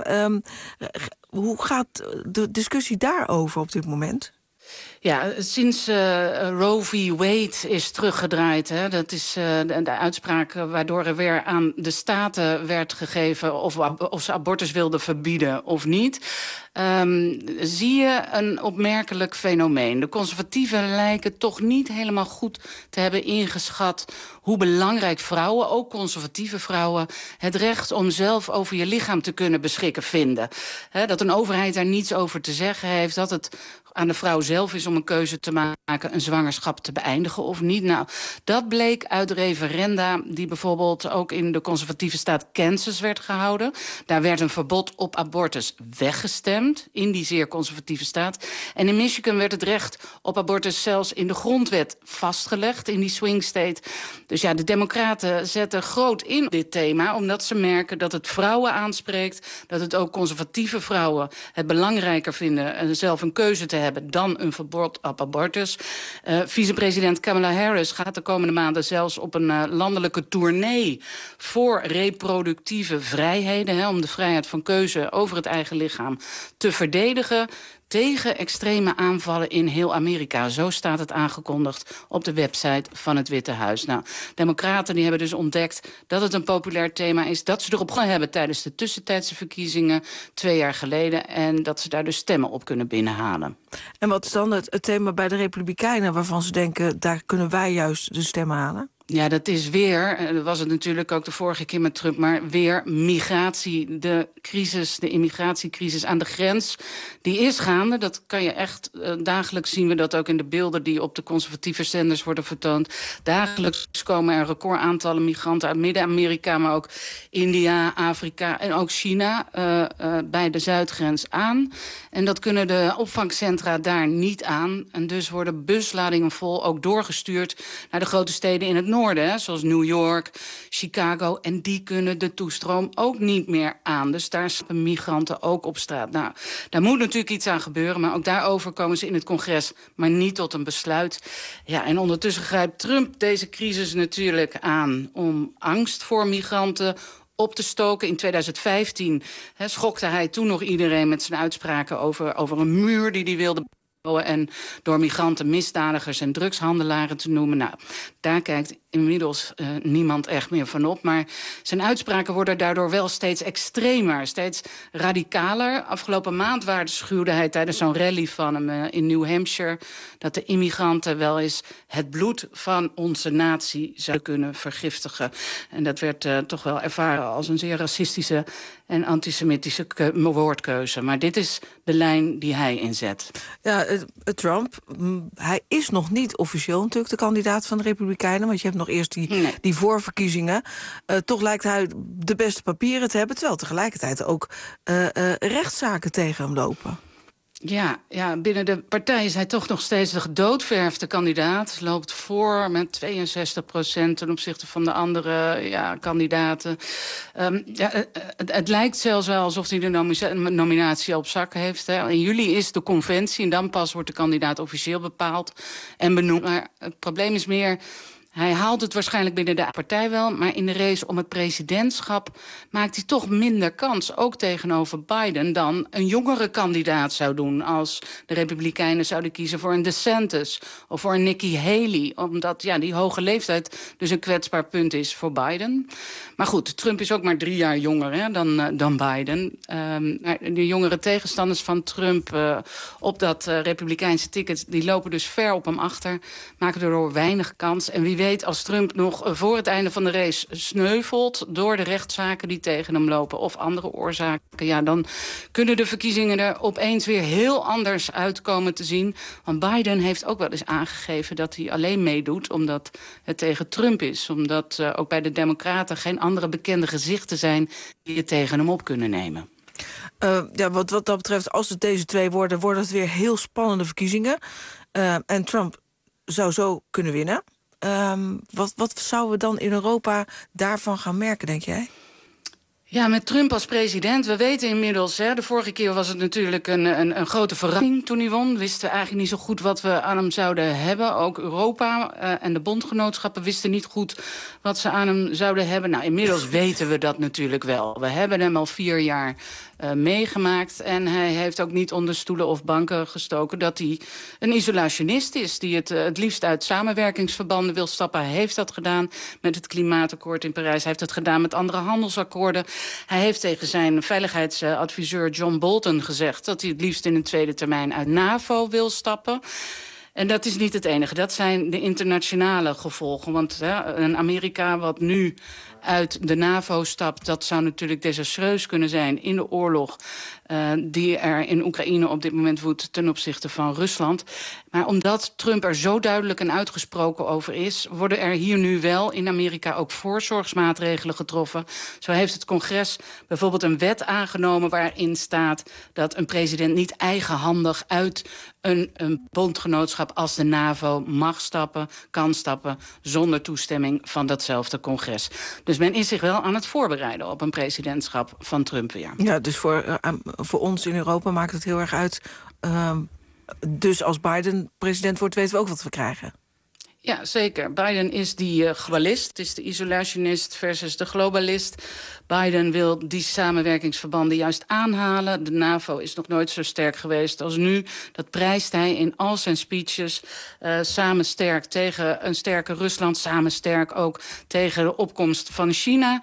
Hoe gaat de discussie daarover op dit moment? Ja, sinds Roe v. Wade is teruggedraaid. Hè, dat is de uitspraak waardoor er weer aan de staten werd gegeven of ze abortus wilden verbieden of niet. Zie je een opmerkelijk fenomeen. De conservatieven lijken toch niet helemaal goed te hebben ingeschat hoe belangrijk vrouwen, ook conservatieve vrouwen, het recht om zelf over je lichaam te kunnen beschikken vinden. Dat een overheid daar niets over te zeggen heeft, dat het aan de vrouw zelf is om een keuze te maken, een zwangerschap te beëindigen of niet. Nou, dat bleek uit referenda die bijvoorbeeld ook in de conservatieve staat Kansas werd gehouden. Daar werd een verbod op abortus weggestemd in die zeer conservatieve staat. En in Michigan werd het recht op abortus zelfs in de grondwet vastgelegd, in die swing state. Dus ja, de democraten zetten groot in op dit thema, omdat ze merken dat het vrouwen aanspreekt, dat het ook conservatieve vrouwen het belangrijker vinden zelf een keuze te hebben dan een verbod op abortus. Vicepresident Kamala Harris gaat de komende maanden zelfs op een landelijke tournee voor reproductieve vrijheden, om de vrijheid van keuze over het eigen lichaam te verdedigen tegen extreme aanvallen in heel Amerika. Zo staat het aangekondigd op de website van het Witte Huis. Nou, democraten die hebben dus ontdekt dat het een populair thema is, dat ze erop gaan hebben tijdens de tussentijdse verkiezingen 2 jaar geleden en dat ze daar dus stemmen op kunnen binnenhalen. En wat is dan het thema bij de Republikeinen waarvan ze denken, daar kunnen wij juist de stemmen halen? Ja, dat is weer, dat was het natuurlijk ook de vorige keer met Trump, maar weer migratie. De immigratiecrisis aan de grens, die is gaande. Dat kan je echt, dagelijks zien we dat ook in de beelden die op de conservatieve zenders worden vertoond. Dagelijks komen er recordaantallen migranten uit Midden-Amerika, maar ook India, Afrika en ook China bij de zuidgrens aan. En dat kunnen de opvangcentra daar niet aan. En dus worden busladingen vol ook doorgestuurd naar de grote steden in het noorden, hè, zoals New York, Chicago. En die kunnen de toestroom ook niet meer aan. Dus daar staan migranten ook op straat. Nou, daar moet natuurlijk iets aan gebeuren, maar ook daarover komen ze in het congres, maar niet tot een besluit. Ja, en ondertussen grijpt Trump deze crisis natuurlijk aan om angst voor migranten op te stoken. In 2015 schokte hij toen nog iedereen met zijn uitspraken over een muur die hij wilde bouwen en door migranten misdadigers en drugshandelaren te noemen. Nou, daar kijkt inmiddels niemand echt meer van op. Maar zijn uitspraken worden daardoor wel steeds extremer, steeds radicaler. Afgelopen maand waarschuwde hij tijdens zo'n rally van hem in New Hampshire dat de immigranten wel eens het bloed van onze natie zouden kunnen vergiftigen. En dat werd toch wel ervaren als een zeer racistische en antisemitische woordkeuze. Maar dit is de lijn die hij inzet. Ja, Trump, hij is nog niet officieel natuurlijk de kandidaat van de Republikeinen, want je hebt nog eerst die voorverkiezingen. Toch lijkt hij de beste papieren te hebben, terwijl tegelijkertijd ook rechtszaken tegen hem lopen. Ja, binnen de partij is hij toch nog steeds de gedoodverfde kandidaat. Loopt voor met 62% ten opzichte van de andere kandidaten. Het lijkt zelfs wel alsof hij de nominatie op zak heeft. Hè. In juli is de conventie en dan pas wordt de kandidaat officieel bepaald en benoemd. Maar het probleem is meer, hij haalt het waarschijnlijk binnen de partij wel, maar in de race om het presidentschap maakt hij toch minder kans, ook tegenover Biden, dan een jongere kandidaat zou doen als de Republikeinen zouden kiezen voor een DeSantis of voor een Nikki Haley, omdat die hoge leeftijd dus een kwetsbaar punt is voor Biden. Maar goed, Trump is ook maar 3 jaar jonger dan Biden. De jongere tegenstanders van Trump op dat Republikeinse ticket, die lopen dus ver op hem achter, maken daardoor weinig kans. En wie weet, als Trump nog voor het einde van de race sneuvelt door de rechtszaken die tegen hem lopen of andere oorzaken, dan kunnen de verkiezingen er opeens weer heel anders uitkomen te zien. Want Biden heeft ook wel eens aangegeven dat hij alleen meedoet omdat het tegen Trump is. Omdat ook bij de Democraten geen andere bekende gezichten zijn die het tegen hem op kunnen nemen. Wat dat betreft, als het deze twee worden het weer heel spannende verkiezingen. En Trump zou zo kunnen winnen. Wat zouden we dan in Europa daarvan gaan merken, denk jij? Ja, met Trump als president, we weten inmiddels, de vorige keer was het natuurlijk een grote verrassing toen hij won. Wisten we eigenlijk niet zo goed wat we aan hem zouden hebben. Ook Europa en de bondgenootschappen wisten niet goed wat ze aan hem zouden hebben. Nou, inmiddels weten we dat natuurlijk wel. We hebben hem al 4 jaar meegemaakt en hij heeft ook niet onder stoelen of banken gestoken dat hij een isolationist is die het liefst uit samenwerkingsverbanden wil stappen. Hij heeft dat gedaan met het klimaatakkoord in Parijs. Hij heeft het gedaan met andere handelsakkoorden. Hij heeft tegen zijn veiligheidsadviseur John Bolton gezegd dat hij het liefst in een tweede termijn uit NAVO wil stappen. En dat is niet het enige. Dat zijn de internationale gevolgen. Want een Amerika wat nu uit de NAVO stapt, dat zou natuurlijk desastreus kunnen zijn in de oorlog die er in Oekraïne op dit moment woedt ten opzichte van Rusland. Maar omdat Trump er zo duidelijk en uitgesproken over is, worden er hier nu wel in Amerika ook voorzorgsmaatregelen getroffen. Zo heeft het congres bijvoorbeeld een wet aangenomen waarin staat dat een president niet eigenhandig uit een bondgenootschap als de NAVO kan stappen zonder toestemming van datzelfde congres. Dus men is zich wel aan het voorbereiden op een presidentschap van Trump weer. Ja, dus voor ons in Europa maakt het heel erg uit. Dus als Biden president wordt, weten we ook wat we krijgen. Ja, zeker. Biden is die globalist. Het is de isolationist versus de globalist. Biden wil die samenwerkingsverbanden juist aanhalen. De NAVO is nog nooit zo sterk geweest als nu. Dat prijst hij in al zijn speeches. Samen sterk tegen een sterke Rusland. Samen sterk ook tegen de opkomst van China.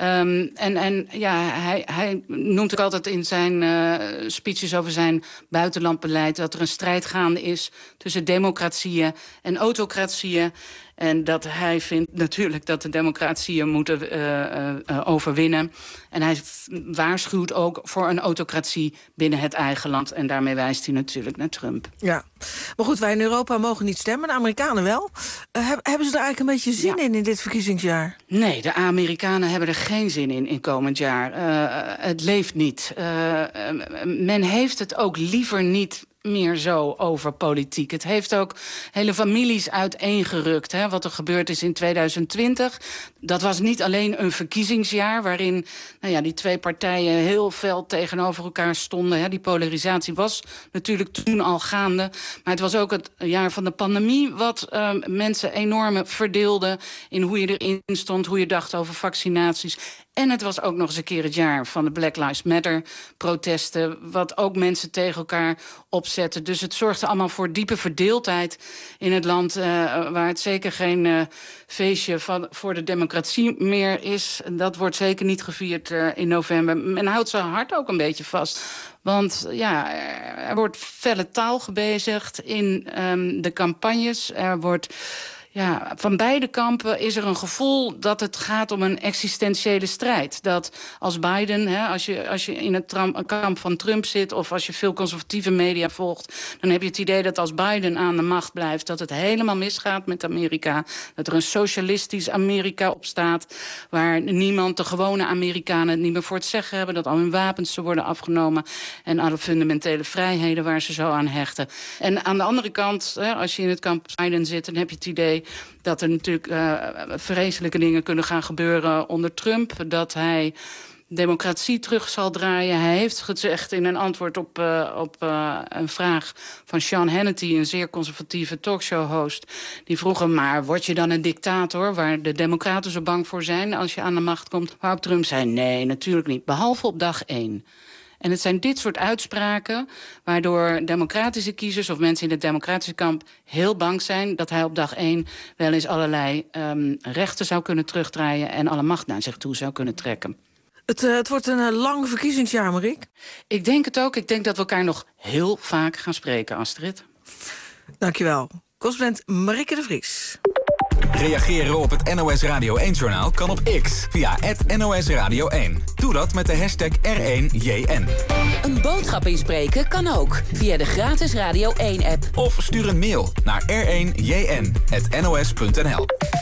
Hij noemt ook altijd in zijn speeches over zijn buitenlandbeleid dat er een strijd gaande is tussen democratieën en autocratieën. En dat hij vindt natuurlijk dat de democratieën moeten overwinnen. En hij waarschuwt ook voor een autocratie binnen het eigen land. En daarmee wijst hij natuurlijk naar Trump. Ja, maar goed, wij in Europa mogen niet stemmen, de Amerikanen wel. Hebben ze er eigenlijk een beetje zin in dit verkiezingsjaar? Nee, de Amerikanen hebben er geen zin in komend jaar. Het leeft niet. Men heeft het ook liever niet meer zo over politiek. Het heeft ook hele families uiteengerukt. Hè, wat er gebeurd is in 2020. Dat was niet alleen een verkiezingsjaar waarin die twee partijen heel fel tegenover elkaar stonden. Hè. Die polarisatie was natuurlijk toen al gaande. Maar het was ook het jaar van de pandemie wat mensen enorm verdeelde in hoe je erin stond, hoe je dacht over vaccinaties. En het was ook nog eens een keer het jaar van de Black Lives Matter protesten, wat ook mensen tegen elkaar opzetten. Dus het zorgde allemaal voor diepe verdeeldheid in het land, waar het zeker geen feestje voor de democratie meer is. Dat wordt zeker niet gevierd in november. Men houdt zijn hart ook een beetje vast. Want ja, er wordt felle taal gebezigd in de campagnes. Er wordt... Ja, van beide kampen is er een gevoel dat het gaat om een existentiële strijd. Dat als Biden, als je in het kamp van Trump zit, of als je veel conservatieve media volgt, dan heb je het idee dat als Biden aan de macht blijft, dat het helemaal misgaat met Amerika. Dat er een socialistisch Amerika op staat, waar niemand, de gewone Amerikanen, het niet meer voor het zeggen hebben. Dat al hun wapens te worden afgenomen en alle fundamentele vrijheden waar ze zo aan hechten. En aan de andere kant, als je in het kamp Biden zit, dan heb je het idee dat er natuurlijk vreselijke dingen kunnen gaan gebeuren onder Trump. Dat hij democratie terug zal draaien. Hij heeft gezegd in een antwoord op een vraag van Sean Hannity, een zeer conservatieve talkshow-host. Die vroeg hem, maar word je dan een dictator, waar de democraten zo bang voor zijn als je aan de macht komt? Waarop Trump zei, nee, natuurlijk niet, behalve op dag 1. En het zijn dit soort uitspraken waardoor democratische kiezers of mensen in het democratische kamp heel bang zijn dat hij op dag 1 wel eens allerlei rechten zou kunnen terugdraaien en alle macht naar zich toe zou kunnen trekken. Het wordt een lang verkiezingsjaar, Marieke. Ik denk het ook. Ik denk dat we elkaar nog heel vaak gaan spreken, Astrid. Dankjewel. Correspondent Marieke de Vries. Reageren op het NOS Radio 1-journaal kan op X via @NOS Radio 1. Doe dat met de hashtag R1JN. Een boodschap inspreken kan ook via de gratis Radio 1-app. Of stuur een mail naar r1jn@nos.nl.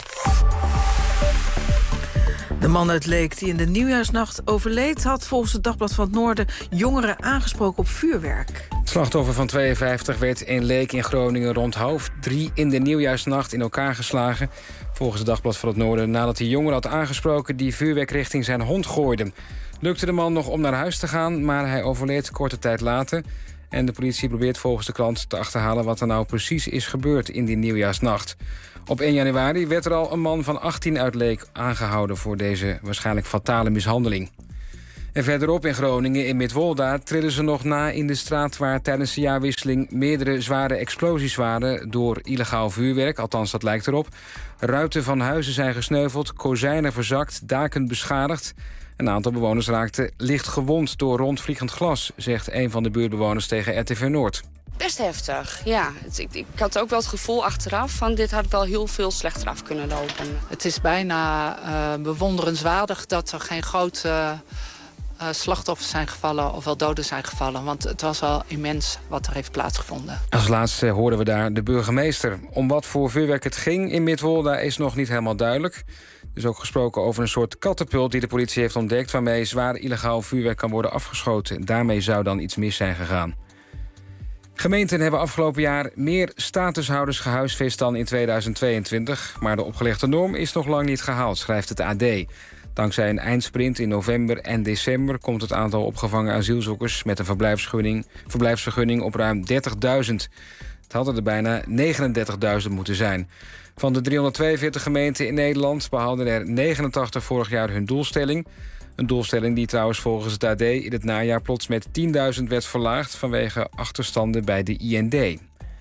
De man uit Leek die in de nieuwjaarsnacht overleed, had volgens het Dagblad van het Noorden jongeren aangesproken op vuurwerk. Het slachtoffer van 52 werd in Leek in Groningen rond 2:30 in de nieuwjaarsnacht in elkaar geslagen. Volgens het Dagblad van het Noorden nadat hij jongeren had aangesproken die vuurwerk richting zijn hond gooiden. Lukte de man nog om naar huis te gaan, maar hij overleed korte tijd later. En de politie probeert volgens de krant te achterhalen wat er nou precies is gebeurd in die nieuwjaarsnacht. Op 1 januari werd er al een man van 18 uit Leek aangehouden voor deze waarschijnlijk fatale mishandeling. En verderop in Groningen, in Midwolda, trillen ze nog na in de straat waar tijdens de jaarwisseling meerdere zware explosies waren door illegaal vuurwerk, althans dat lijkt erop. Ruiten van huizen zijn gesneuveld, kozijnen verzakt, daken beschadigd. Een aantal bewoners raakten licht gewond door rondvliegend glas, zegt een van de buurtbewoners tegen RTV Noord. Best heftig, ja. Ik had ook wel het gevoel achteraf van dit had wel heel veel slechter af kunnen lopen. Het is bijna bewonderenswaardig dat er geen grote slachtoffers zijn gevallen of wel doden zijn gevallen. Want het was wel immens wat er heeft plaatsgevonden. Als laatste hoorden we daar de burgemeester. Om wat voor vuurwerk het ging in Midwolda is nog niet helemaal duidelijk. Er is ook gesproken over een soort katapult die de politie heeft ontdekt, waarmee zwaar illegaal vuurwerk kan worden afgeschoten. Daarmee zou dan iets mis zijn gegaan. Gemeenten hebben afgelopen jaar meer statushouders gehuisvest dan in 2022. Maar de opgelegde norm is nog lang niet gehaald, schrijft het AD. Dankzij een eindsprint in november en december komt het aantal opgevangen asielzoekers met een verblijfsvergunning op ruim 30.000. Het hadden er bijna 39.000 moeten zijn. Van de 342 gemeenten in Nederland behaalden er 89 vorig jaar hun doelstelling. Een doelstelling die trouwens volgens het AD in het najaar plots met 10.000 werd verlaagd vanwege achterstanden bij de IND.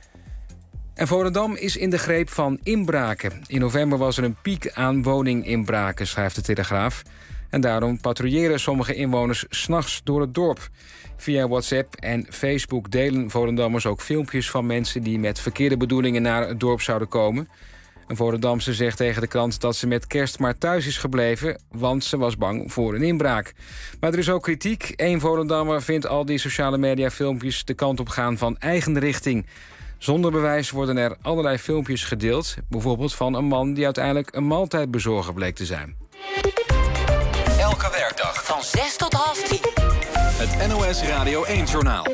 En Volendam is in de greep van inbraken. In november was er een piek aan woninginbraken, schrijft de Telegraaf. En daarom patrouilleren sommige inwoners 's nachts door het dorp. Via WhatsApp en Facebook delen Volendammers ook filmpjes van mensen die met verkeerde bedoelingen naar het dorp zouden komen. Een Volendamse zegt tegen de krant dat ze met kerst maar thuis is gebleven, want ze was bang voor een inbraak. Maar er is ook kritiek. Eén Volendammer vindt al die sociale media filmpjes de kant op gaan van eigen richting. Zonder bewijs worden er allerlei filmpjes gedeeld. Bijvoorbeeld van een man die uiteindelijk een maaltijdbezorger bleek te zijn. Elke werkdag van 6 tot 9:30. Het NOS Radio 1-journaal.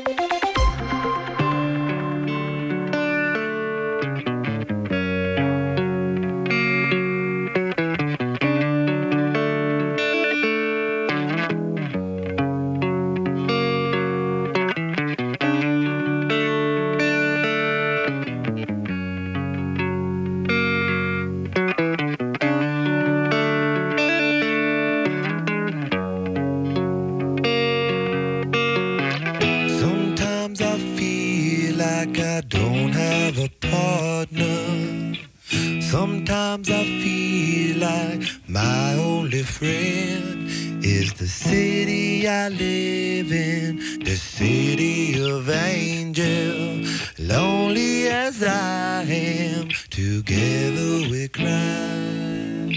Sometimes I feel like my only friend is the city I live in, the city of angel. Lonely as I am, together we cry.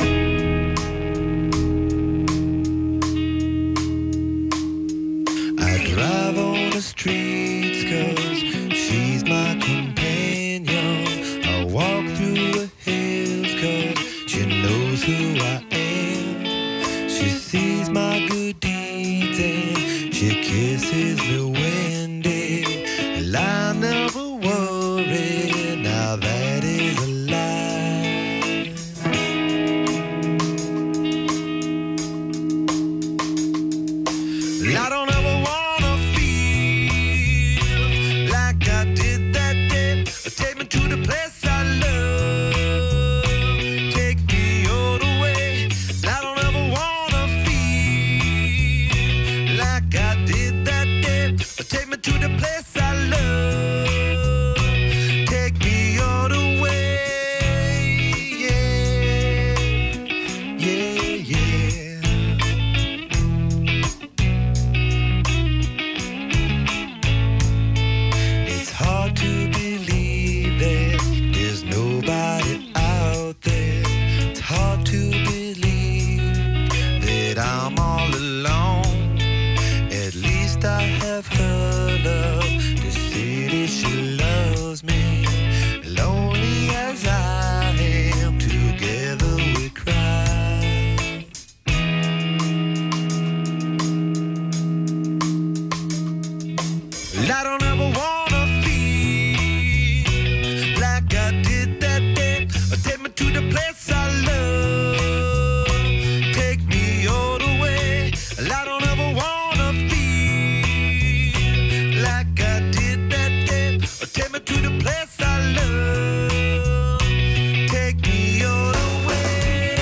I drive on the streets 'cause she's my companion. I walk through the hills 'cause she knows who I am. She sees my good deeds and she kisses me when day. And I never worry, now that is a lie. I don't ever wanna feel like I did that day. Take me to the place I love. Take me all the way. I don't ever wanna feel like I did that day. Take me to the place I love. Take me all the way. Yeah, yeah, yeah. It's hard to believe that there's nobody out there. It's hard to believe that I'm all alone. At least I have her love. The city, she loves me. Lonely as I am, together we cry. I don't ever wanna feel like I did that day. Take me to the place I love. Take me all the way. I don't ever wanna feel like I did that day. Take me to the place I love. Take me all the way.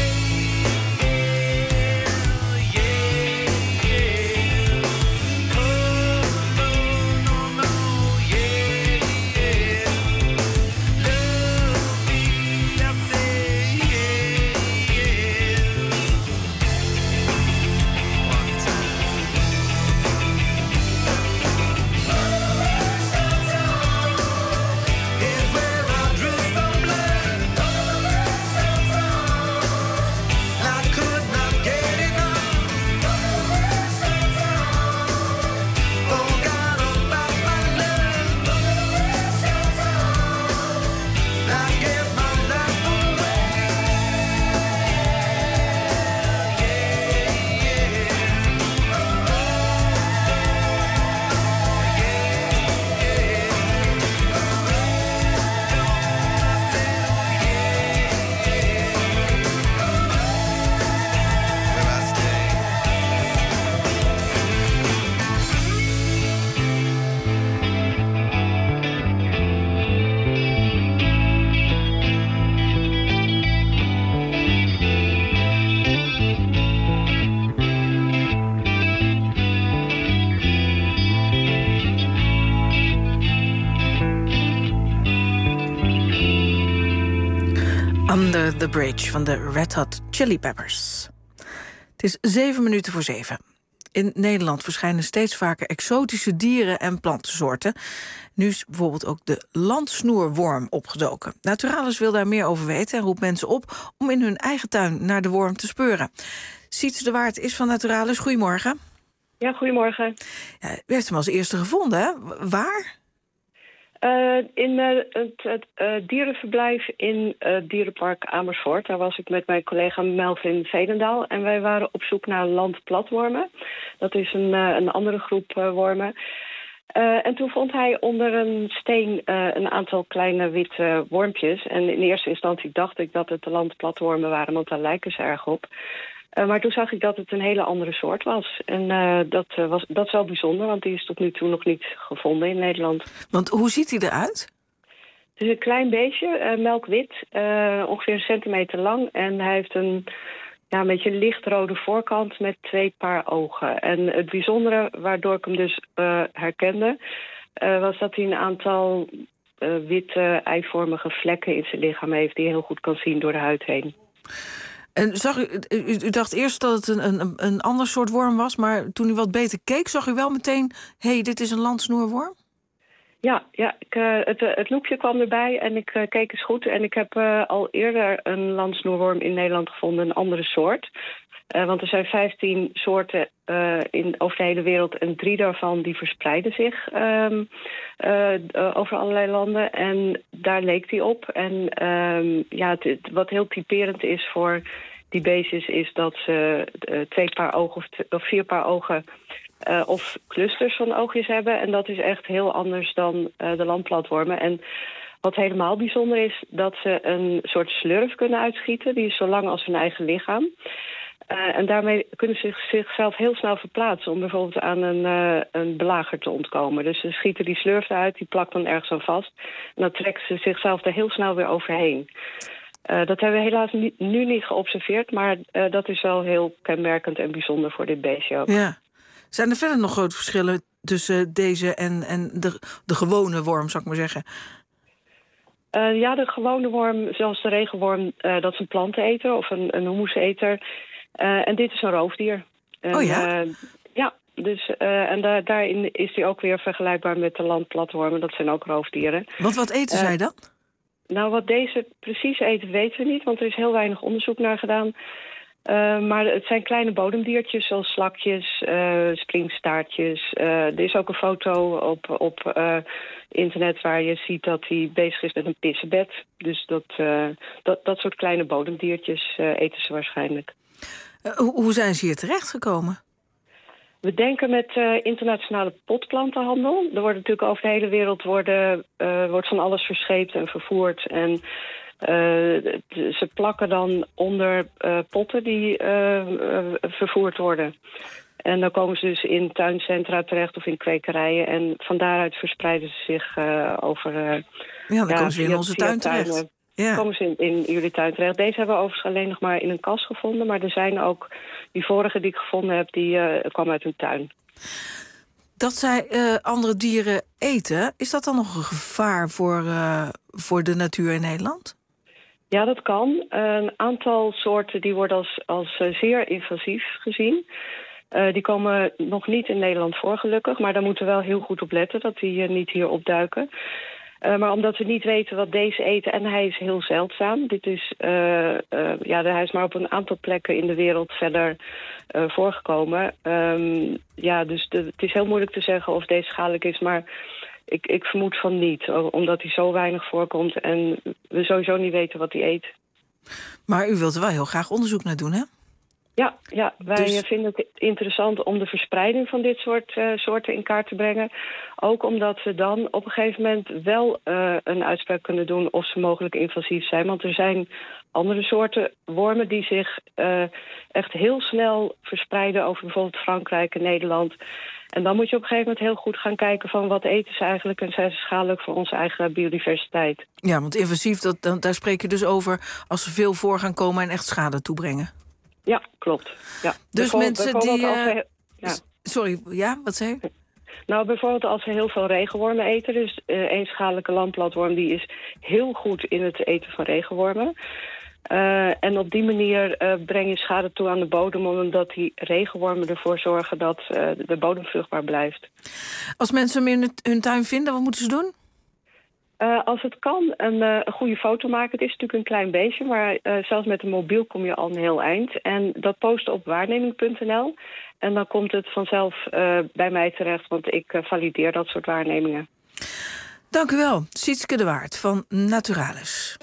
Yeah, yeah. Oh, no, no, no, yeah, yeah. Love me, I say, yeah, yeah. One time. Is where I drew some blood. I could not get enough. Forgot about my love. I gave my life away. Where I stay. Under the Bridge van de Red Hot Chili Peppers. Het is 7:07. In Nederland verschijnen steeds vaker exotische dieren en plantensoorten. Nu is bijvoorbeeld ook de landsnoerworm opgedoken. Naturalis wil daar meer over weten en roept mensen op om in hun eigen tuin naar de worm te speuren. Sietse de Waard is van Naturalis. Goedemorgen. Ja, goedemorgen. Ja, u heeft hem als eerste gevonden, hè? Waar? In het dierenverblijf in het dierenpark Amersfoort. Daar was ik met mijn collega Melvin Veenendaal. En wij waren op zoek naar landplatwormen. Dat is een andere groep wormen. En toen vond hij onder een steen een aantal kleine witte wormpjes. En in eerste instantie dacht ik dat het de landplatwormen waren, want daar lijken ze erg op. Maar toen zag ik dat het een hele andere soort was. En dat is wel bijzonder, want die is tot nu toe nog niet gevonden in Nederland. Want hoe ziet hij eruit? Het is een klein beestje, melkwit, ongeveer 1 centimeter lang. En hij heeft een beetje lichtrode voorkant met 2 paar ogen. En het bijzondere, waardoor ik hem dus herkende, was dat hij een aantal witte, eivormige vlekken in zijn lichaam heeft die je heel goed kan zien door de huid heen. En zag u dacht eerst dat het een ander soort worm was, maar toen u wat beter keek, zag u wel meteen, dit is een landsnoerworm? Ja, het loepje kwam erbij en ik keek eens goed. En ik heb al eerder een landsnoerworm in Nederland gevonden, een andere soort. Want er zijn 15 soorten over de hele wereld en 3 daarvan die verspreiden zich over allerlei landen. En daar leek die op. En wat heel typerend is voor die beestjes is dat ze 2 paar ogen of 4 paar ogen of clusters van oogjes hebben. En dat is echt heel anders dan de landplatwormen. En wat helemaal bijzonder is, dat ze een soort slurf kunnen uitschieten. Die is zo lang als hun eigen lichaam. En daarmee kunnen ze zichzelf heel snel verplaatsen om bijvoorbeeld aan een belager te ontkomen. Dus ze schieten die slurf eruit, die plakt dan ergens aan vast. En dan trekken ze zichzelf er heel snel weer overheen. Dat hebben we helaas nu niet geobserveerd, maar dat is wel heel kenmerkend en bijzonder voor dit beestje ook. Ja. Zijn er verder nog grote verschillen tussen deze en de gewone worm, zou ik maar zeggen? De gewone worm, zoals de regenworm, dat is een planteneter of een humuseter. En dit is een roofdier. En daarin is die ook weer vergelijkbaar met de landplatwormen. Dat zijn ook roofdieren. Wat eten zij dan? Nou, wat deze precies eten weten we niet, want er is heel weinig onderzoek naar gedaan. Maar het zijn kleine bodemdiertjes zoals slakjes, springstaartjes. Er is ook een foto op internet waar je ziet dat hij bezig is met een pissebed. Dus dat soort kleine bodemdiertjes eten ze waarschijnlijk. Hoe zijn ze hier terechtgekomen? We denken met internationale potplantenhandel. Er wordt natuurlijk over de hele wereld wordt van alles verscheept en vervoerd. En ze plakken dan onder potten die vervoerd worden. En dan komen ze dus in tuincentra terecht of in kwekerijen. En van daaruit verspreiden ze zich over... dan komen ze in onze tuin terecht. Ja. Komen ze in jullie tuin terecht. Deze hebben we overigens alleen nog maar in een kas gevonden. Maar er zijn ook, die vorige die ik gevonden heb, die kwam uit een tuin. Dat zij andere dieren eten, is dat dan nog een gevaar voor de natuur in Nederland? Ja, dat kan. Een aantal soorten die worden als zeer invasief gezien. Die komen nog niet in Nederland voor, gelukkig. Maar daar moeten we wel heel goed op letten dat die niet hier opduiken. Maar omdat we niet weten wat deze eten, en hij is heel zeldzaam. Dit is, hij is maar op een aantal plekken in de wereld verder voorgekomen. Dus het is heel moeilijk te zeggen of deze schadelijk is, maar ik vermoed van niet. Omdat hij zo weinig voorkomt en we sowieso niet weten wat hij eet. Maar u wilt er wel heel graag onderzoek naar doen, hè? Ja, wij vinden het interessant om de verspreiding van dit soort soorten in kaart te brengen. Ook omdat we dan op een gegeven moment wel een uitspraak kunnen doen of ze mogelijk invasief zijn. Want er zijn andere soorten wormen die zich echt heel snel verspreiden over bijvoorbeeld Frankrijk en Nederland. En dan moet je op een gegeven moment heel goed gaan kijken van wat eten ze eigenlijk en zijn ze schadelijk voor onze eigen biodiversiteit. Ja, want invasief, daar spreek je dus over als ze veel voor gaan komen en echt schade toebrengen. Ja, klopt. Ja. Dus mensen die... Sorry, wat zei u? Nou, bijvoorbeeld als ze heel veel regenwormen eten. Dus één schadelijke landplatworm die is heel goed in het eten van regenwormen. En op die manier breng je schade toe aan de bodem, omdat die regenwormen ervoor zorgen dat de bodem vruchtbaar blijft. Als mensen hem in hun tuin vinden, wat moeten ze doen? Als het kan, een goede foto maken. Het is natuurlijk een klein beestje, maar zelfs met een mobiel kom je al een heel eind. En dat posten op waarneming.nl. En dan komt het vanzelf bij mij terecht, want ik valideer dat soort waarnemingen. Dank u wel, Sietske de Waard van Naturalis.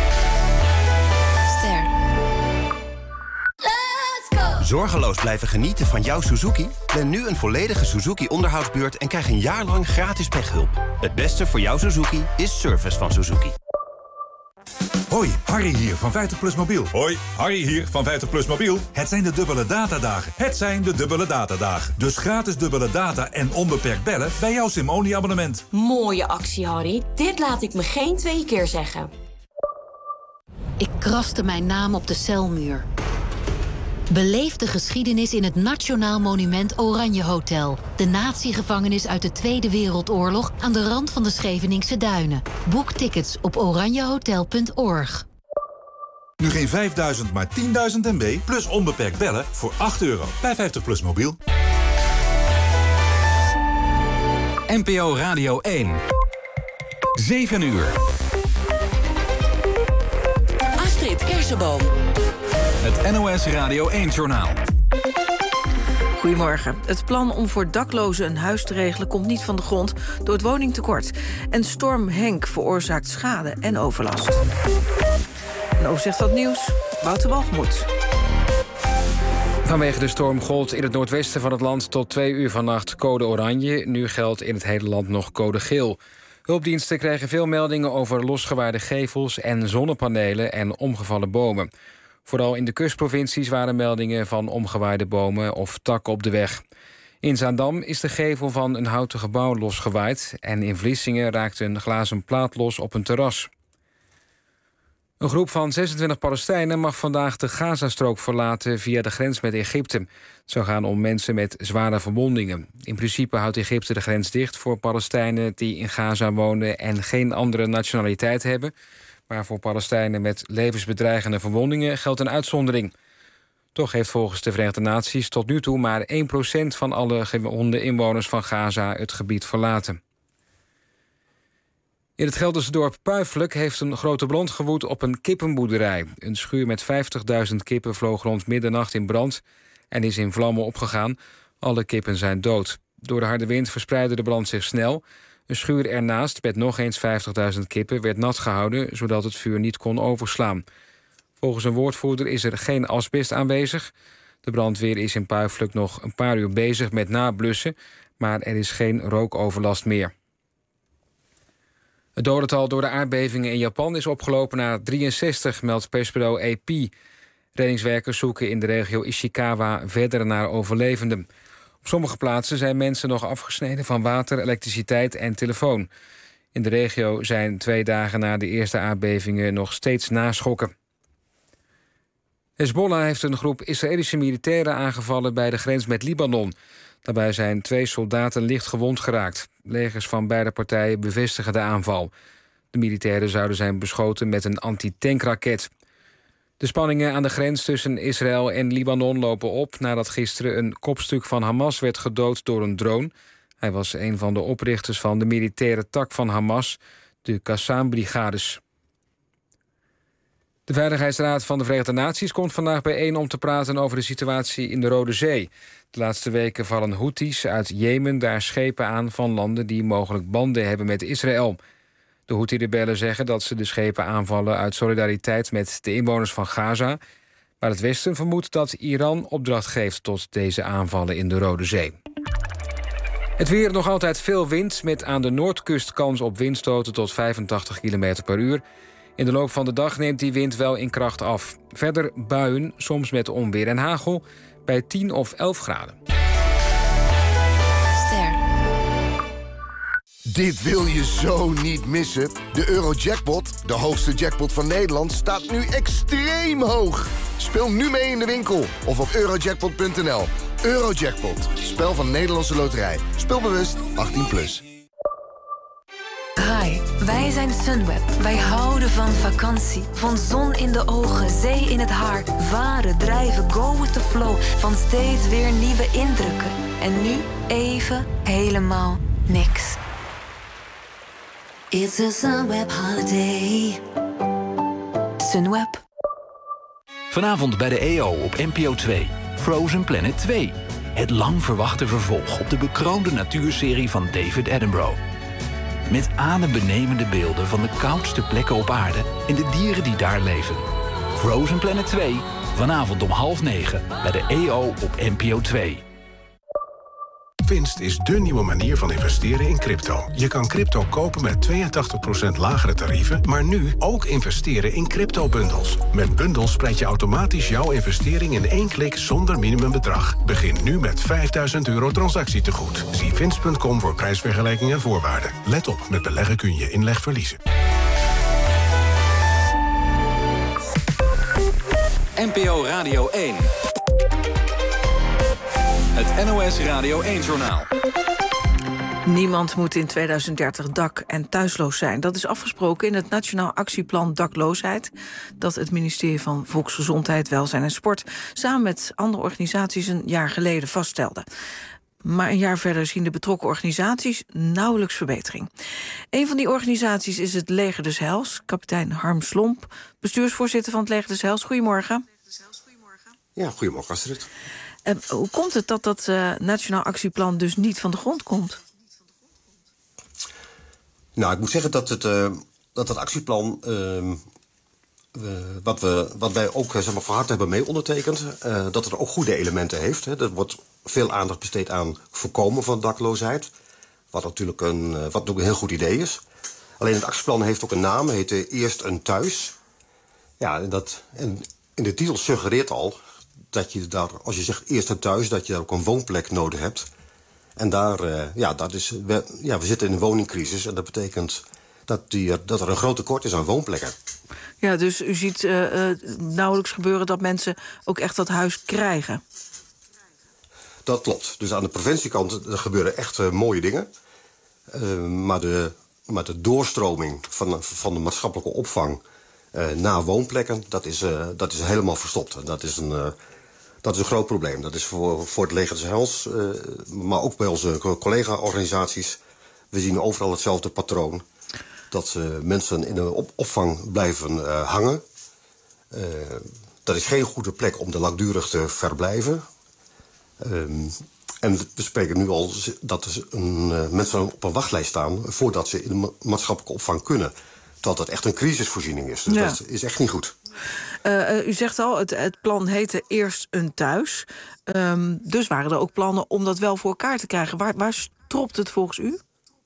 Zorgeloos blijven genieten van jouw Suzuki? Plan nu een volledige Suzuki-onderhoudsbeurt en krijg een jaar lang gratis pechhulp. Het beste voor jouw Suzuki is service van Suzuki. Hoi, Harry hier van 50PLUS Mobiel. Hoi, Harry hier van 50PLUS Mobiel. Het zijn de dubbele datadagen. Dus gratis dubbele data en onbeperkt bellen bij jouw SIM-only-abonnement. Mooie actie, Harry. Dit laat ik me geen 2 keer zeggen. Ik kraste mijn naam op de celmuur. Beleef de geschiedenis in het Nationaal Monument Oranje Hotel. De natiegevangenis uit de Tweede Wereldoorlog aan de rand van de Scheveningse Duinen. Boek tickets op oranjehotel.org. Nu geen 5000, maar 10.000 MB, plus onbeperkt bellen voor €8 bij 50PLUS Mobiel. NPO Radio 1. 7 uur. Astrid Kersenboom. Het NOS Radio 1-journaal. Goedemorgen. Het plan om voor daklozen een huis te regelen komt niet van de grond door het woningtekort. En storm Henk veroorzaakt schade en overlast. Een overzicht van het nieuws, Wouter Walgemoed. Vanwege de storm gold in het noordwesten van het land tot 2 uur vannacht code oranje. Nu geldt in het hele land nog code geel. Hulpdiensten kregen veel meldingen over losgewaaide gevels en zonnepanelen en omgevallen bomen. Vooral in de kustprovincies waren meldingen van omgewaaide bomen of takken op de weg. In Zaandam is de gevel van een houten gebouw losgewaaid en in Vlissingen raakte een glazen plaat los op een terras. Een groep van 26 Palestijnen mag vandaag de Gazastrook verlaten via de grens met Egypte. Het zou gaan om mensen met zware verwondingen. In principe houdt Egypte de grens dicht voor Palestijnen die in Gaza wonen en geen andere nationaliteit hebben. Maar voor Palestijnen met levensbedreigende verwondingen geldt een uitzondering. Toch heeft volgens de Verenigde Naties tot nu toe maar 1% van alle gewonde inwoners van Gaza het gebied verlaten. In het Gelderse dorp Puiflijk heeft een grote brand gewoed op een kippenboerderij. Een schuur met 50.000 kippen vloog rond middernacht in brand en is in vlammen opgegaan. Alle kippen zijn dood. Door de harde wind verspreidde de brand zich snel. Een schuur ernaast met nog eens 50.000 kippen werd nat gehouden, zodat het vuur niet kon overslaan. Volgens een woordvoerder is er geen asbest aanwezig. De brandweer is in Puiflijk nog een paar uur bezig met nablussen, maar er is geen rookoverlast meer. Het dodental door de aardbevingen in Japan is opgelopen naar 63, meldt persbureau AP. Reddingswerkers zoeken in de regio Ishikawa verder naar overlevenden. Op sommige plaatsen zijn mensen nog afgesneden van water, elektriciteit en telefoon. In de regio zijn 2 dagen na de eerste aardbevingen nog steeds naschokken. Hezbollah heeft een groep Israëlische militairen aangevallen bij de grens met Libanon. Daarbij zijn 2 soldaten licht gewond geraakt. Legers van beide partijen bevestigen de aanval. De militairen zouden zijn beschoten met een antitankraket. De spanningen aan de grens tussen Israël en Libanon lopen op nadat gisteren een kopstuk van Hamas werd gedood door een drone. Hij was een van de oprichters van de militaire tak van Hamas, de Qassam-brigades. De Veiligheidsraad van de Verenigde Naties komt vandaag bijeen om te praten over de situatie in de Rode Zee. De laatste weken vallen Houthis uit Jemen daar schepen aan van landen die mogelijk banden hebben met Israël. De Houthi-rebellen zeggen dat ze de schepen aanvallen uit solidariteit met de inwoners van Gaza. Maar het Westen vermoedt dat Iran opdracht geeft tot deze aanvallen in de Rode Zee. Het weer, nog altijd veel wind, met aan de noordkust kans op windstoten tot 85 km per uur. In de loop van de dag neemt die wind wel in kracht af. Verder buien, soms met onweer en hagel, bij 10 of 11 graden. Dit wil je zo niet missen. De Eurojackpot, de hoogste jackpot van Nederland, staat nu extreem hoog. Speel nu mee in de winkel of op eurojackpot.nl. Eurojackpot, spel van Nederlandse Loterij. Speel bewust 18+. Hi, wij zijn Sunweb. Wij houden van vakantie. Van zon in de ogen, zee in het haar. Varen, drijven, go with the flow. Van steeds weer nieuwe indrukken. En nu even helemaal niks. It's a Sunweb holiday. Sunweb. Vanavond bij de EO op NPO 2. Frozen Planet 2. Het lang verwachte vervolg op de bekroonde natuurserie van David Attenborough. Met adembenemende beelden van de koudste plekken op aarde en de dieren die daar leven. Frozen Planet 2, vanavond om 20:30 bij de EO op NPO 2. Winst is dé nieuwe manier van investeren in crypto. Je kan crypto kopen met 82% lagere tarieven, maar nu ook investeren in crypto-bundels. Met bundels spreid je automatisch jouw investering in 1 klik zonder minimumbedrag. Begin nu met €5.000 transactietegoed. Zie winst.com voor prijsvergelijking en voorwaarden. Let op, met beleggen kun je inleg verliezen. NPO Radio 1. Het NOS Radio 1-journaal. Niemand moet in 2030 dak- en thuisloos zijn. Dat is afgesproken in het Nationaal Actieplan Dakloosheid, dat het ministerie van Volksgezondheid, Welzijn en Sport samen met andere organisaties een jaar geleden vaststelde. Maar een jaar verder zien de betrokken organisaties nauwelijks verbetering. Een van die organisaties is het Leger des Heils. Kapitein Harm Slomp, bestuursvoorzitter van het Leger des Heils. Goedemorgen. Ja, goedemorgen Astrid. Hoe komt het dat dat Nationaal Actieplan dus niet van de grond komt? Nou, ik moet zeggen dat het actieplan, wat wij ook van harte hebben mee ondertekend, dat het ook goede elementen heeft. Hè. Er wordt veel aandacht besteed aan voorkomen van dakloosheid, wat natuurlijk een heel goed idee is. Alleen het actieplan heeft ook een naam, heet Eerst een Thuis. Ja, en in de titel suggereert al dat je daar, als je zegt Eerst een Thuis, dat je daar ook een woonplek nodig hebt. En we zitten in een woningcrisis en dat betekent dat er een groot tekort is aan woonplekken. Ja, dus u ziet nauwelijks gebeuren dat mensen ook echt dat huis krijgen. Dat klopt. Dus aan de preventiekant er gebeuren echt mooie dingen. Maar de doorstroming van de maatschappelijke opvang naar woonplekken, dat is helemaal verstopt. En dat is een groot probleem. Dat is voor het Leger des Heils, maar ook bij onze collega-organisaties. We zien overal hetzelfde patroon. Dat mensen in de opvang blijven hangen. Dat is geen goede plek om er langdurig te verblijven. En we spreken nu al dat mensen op een wachtlijst staan voordat ze in de maatschappelijke opvang kunnen. Terwijl dat echt een crisisvoorziening is. Dus ja. Dat is echt niet goed. U zegt al, het plan heette Eerst een Thuis. Dus waren er ook plannen om dat wel voor elkaar te krijgen. Waar stropt het volgens u?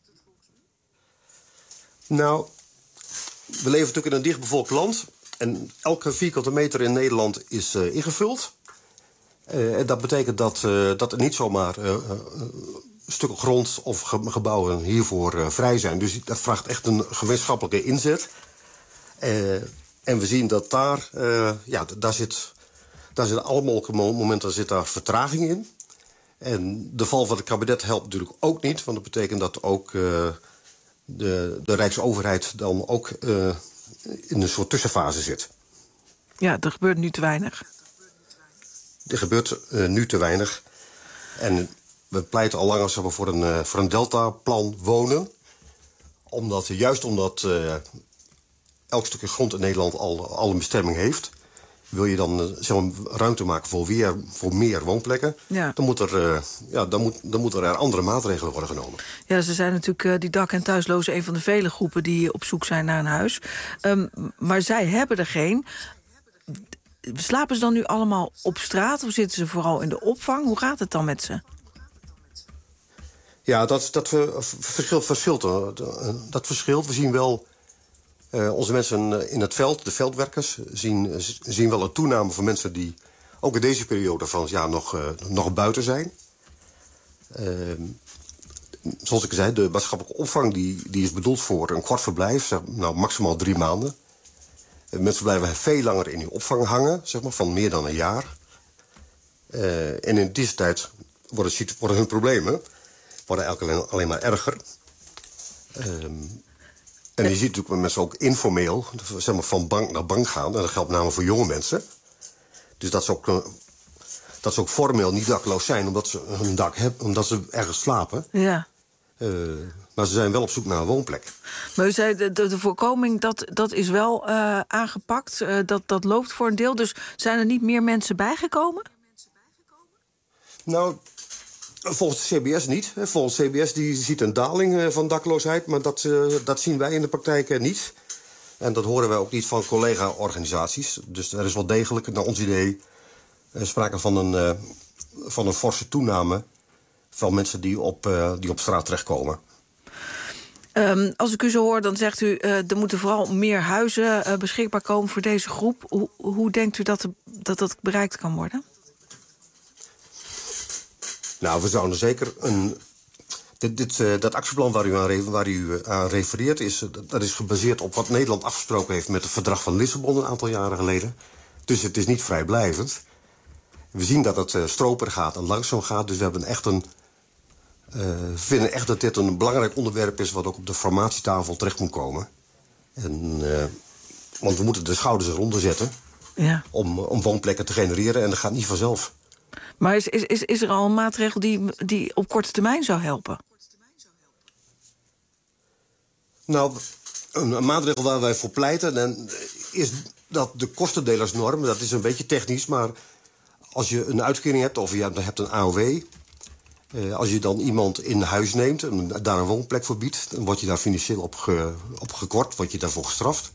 Nou, we leven natuurlijk in een dichtbevolkt land. En elke vierkante meter in Nederland is ingevuld. En dat betekent dat er niet zomaar stukken grond of gebouwen hiervoor vrij zijn. Dus dat vraagt echt een gemeenschappelijke inzet. En we zien dat daar zit alle mogelijke momenten daar vertraging in. En de val van het kabinet helpt natuurlijk ook niet. Want dat betekent dat ook de Rijksoverheid dan ook in een soort tussenfase zit. Ja, er gebeurt nu te weinig. Er gebeurt nu te weinig. En we pleiten al langer voor een deltaplan wonen. Omdat elk stukje grond in Nederland al een bestemming heeft. Wil je dan ruimte maken voor meer woonplekken? Ja. Dan moeten er andere maatregelen worden genomen. Ja, ze zijn natuurlijk die dak- en thuislozen een van de vele groepen die op zoek zijn naar een huis. Maar zij hebben er geen. Slapen ze dan nu allemaal op straat of zitten ze vooral in de opvang? Hoe gaat het dan met ze? Ja, dat verschilt. Dat verschilt. We zien wel onze mensen in het veld, de veldwerkers, zien wel een toename van mensen die ook in deze periode van het jaar nog buiten zijn. Zoals ik zei, de maatschappelijke opvang die is bedoeld voor een kort verblijf, maximaal 3 maanden. Mensen blijven veel langer in die opvang hangen, van meer dan een jaar. En in deze tijd worden hun problemen eigenlijk alleen maar erger. En je ziet natuurlijk mensen ook informeel van bank naar bank gaan. En dat geldt namelijk voor jonge mensen. Dus dat ze ook formeel niet dakloos zijn omdat ze een dak hebben, omdat ze ergens slapen. Ja. Maar ze zijn wel op zoek naar een woonplek. Maar u zei, de voorkoming, dat is wel aangepakt. Dat loopt voor een deel. Dus zijn er niet meer mensen bijgekomen? Nou, volgens de CBS niet. Volgens de CBS die ziet een daling van dakloosheid. Maar dat zien wij in de praktijk niet. En dat horen wij ook niet van collega-organisaties. Dus er is wel degelijk, naar ons idee, sprake van een forse toename van mensen die op straat terechtkomen. Als ik u zo hoor, dan zegt u, er moeten vooral meer huizen beschikbaar komen voor deze groep. Hoe denkt u dat bereikt kan worden? Nou, we zouden zeker dat actieplan waar u aan refereert, dat is gebaseerd op wat Nederland afgesproken heeft met het verdrag van Lissabon een aantal jaren geleden. Dus het is niet vrijblijvend. We zien dat het stroper gaat en langzaam gaat. Dus we hebben vinden echt dat dit een belangrijk onderwerp is... wat ook op de formatietafel terecht moet komen. Want we moeten de schouders eronder zetten... Ja. om woonplekken te genereren en dat gaat niet vanzelf. Maar is er al een maatregel die op korte termijn zou helpen? Nou, een maatregel waar wij voor pleiten... is dat de kostendelersnorm, dat is een beetje technisch... maar als je een uitkering hebt of je hebt een AOW... als je dan iemand in huis neemt en daar een woonplek voor biedt... dan word je daar financieel op gekort, word je daarvoor gestraft.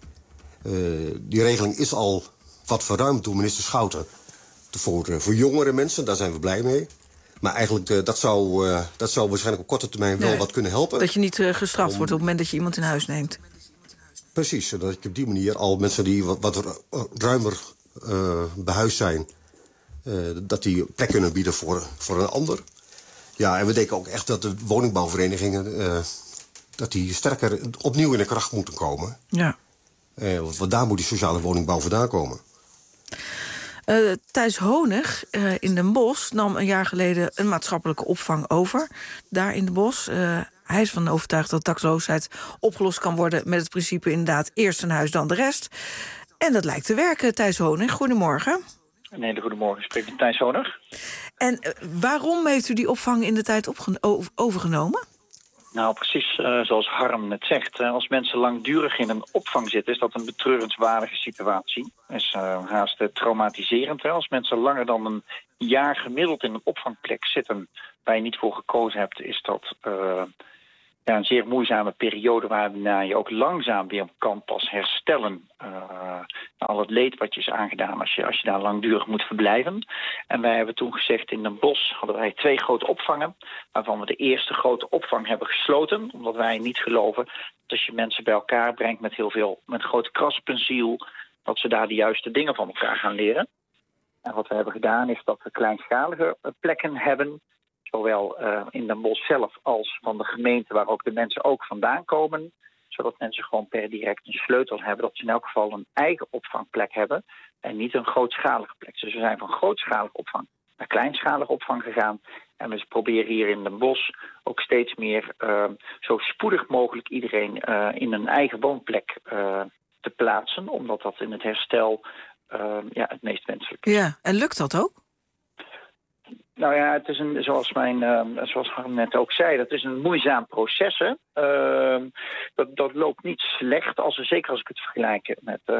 Die regeling is al wat verruimd door minister Schouten... voor jongere mensen, daar zijn we blij mee. Maar eigenlijk, dat zou waarschijnlijk op korte termijn wel wat kunnen helpen. Dat je niet gestraft wordt op het moment dat je iemand in huis neemt. Precies, dat je op die manier al mensen die wat ruimer behuisd zijn... dat die plek kunnen bieden voor een ander. Ja, en we denken ook echt dat de woningbouwverenigingen... dat die sterker opnieuw in de kracht moeten komen. Ja. Want daar moet die sociale woningbouw vandaan komen. Thijs Honig in Den Bosch nam een jaar geleden een maatschappelijke opvang over. Daar in Den Bosch. Hij is van overtuigd dat dakloosheid opgelost kan worden... met het principe inderdaad eerst een huis, dan de rest. En dat lijkt te werken, Thijs Honig. Goedemorgen. Nee, goedemorgen. Ik spreek met Thijs Honig. En waarom heeft u die opvang in de tijd overgenomen? Nou, precies zoals Harm net zegt. Als mensen langdurig in een opvang zitten... is dat een betreurenswaardige situatie. Het is haast traumatiserend. Als mensen langer dan een jaar gemiddeld in een opvangplek zitten... waar je niet voor gekozen hebt, is dat een zeer moeizame periode... waarna je ook langzaam weer kan pas herstellen... al het leed wat je is aangedaan als je daar langdurig moet verblijven. En wij hebben toen gezegd, in Den Bosch hadden wij 2 grote opvangen... waarvan we de eerste grote opvang hebben gesloten... omdat wij niet geloven dat als je mensen bij elkaar brengt... met groot kraspensiel... dat ze daar de juiste dingen van elkaar gaan leren. En wat we hebben gedaan is dat we kleinschalige plekken hebben... zowel in Den Bosch zelf als van de gemeente... waar ook de mensen ook vandaan komen... zodat mensen gewoon per direct een sleutel hebben... dat ze in elk geval een eigen opvangplek hebben... en niet een grootschalige plek. Dus we zijn van grootschalige opvang naar kleinschalige opvang gegaan... en we proberen hier in Den Bosch ook steeds meer... zo spoedig mogelijk iedereen in een eigen woonplek te plaatsen... omdat dat in het herstel het meest wenselijk is. Ja, en lukt dat ook? Nou ja, het is zoals Harm net ook zei, dat is een moeizaam proces. Hè? Dat loopt niet slecht, zeker als ik het vergelijk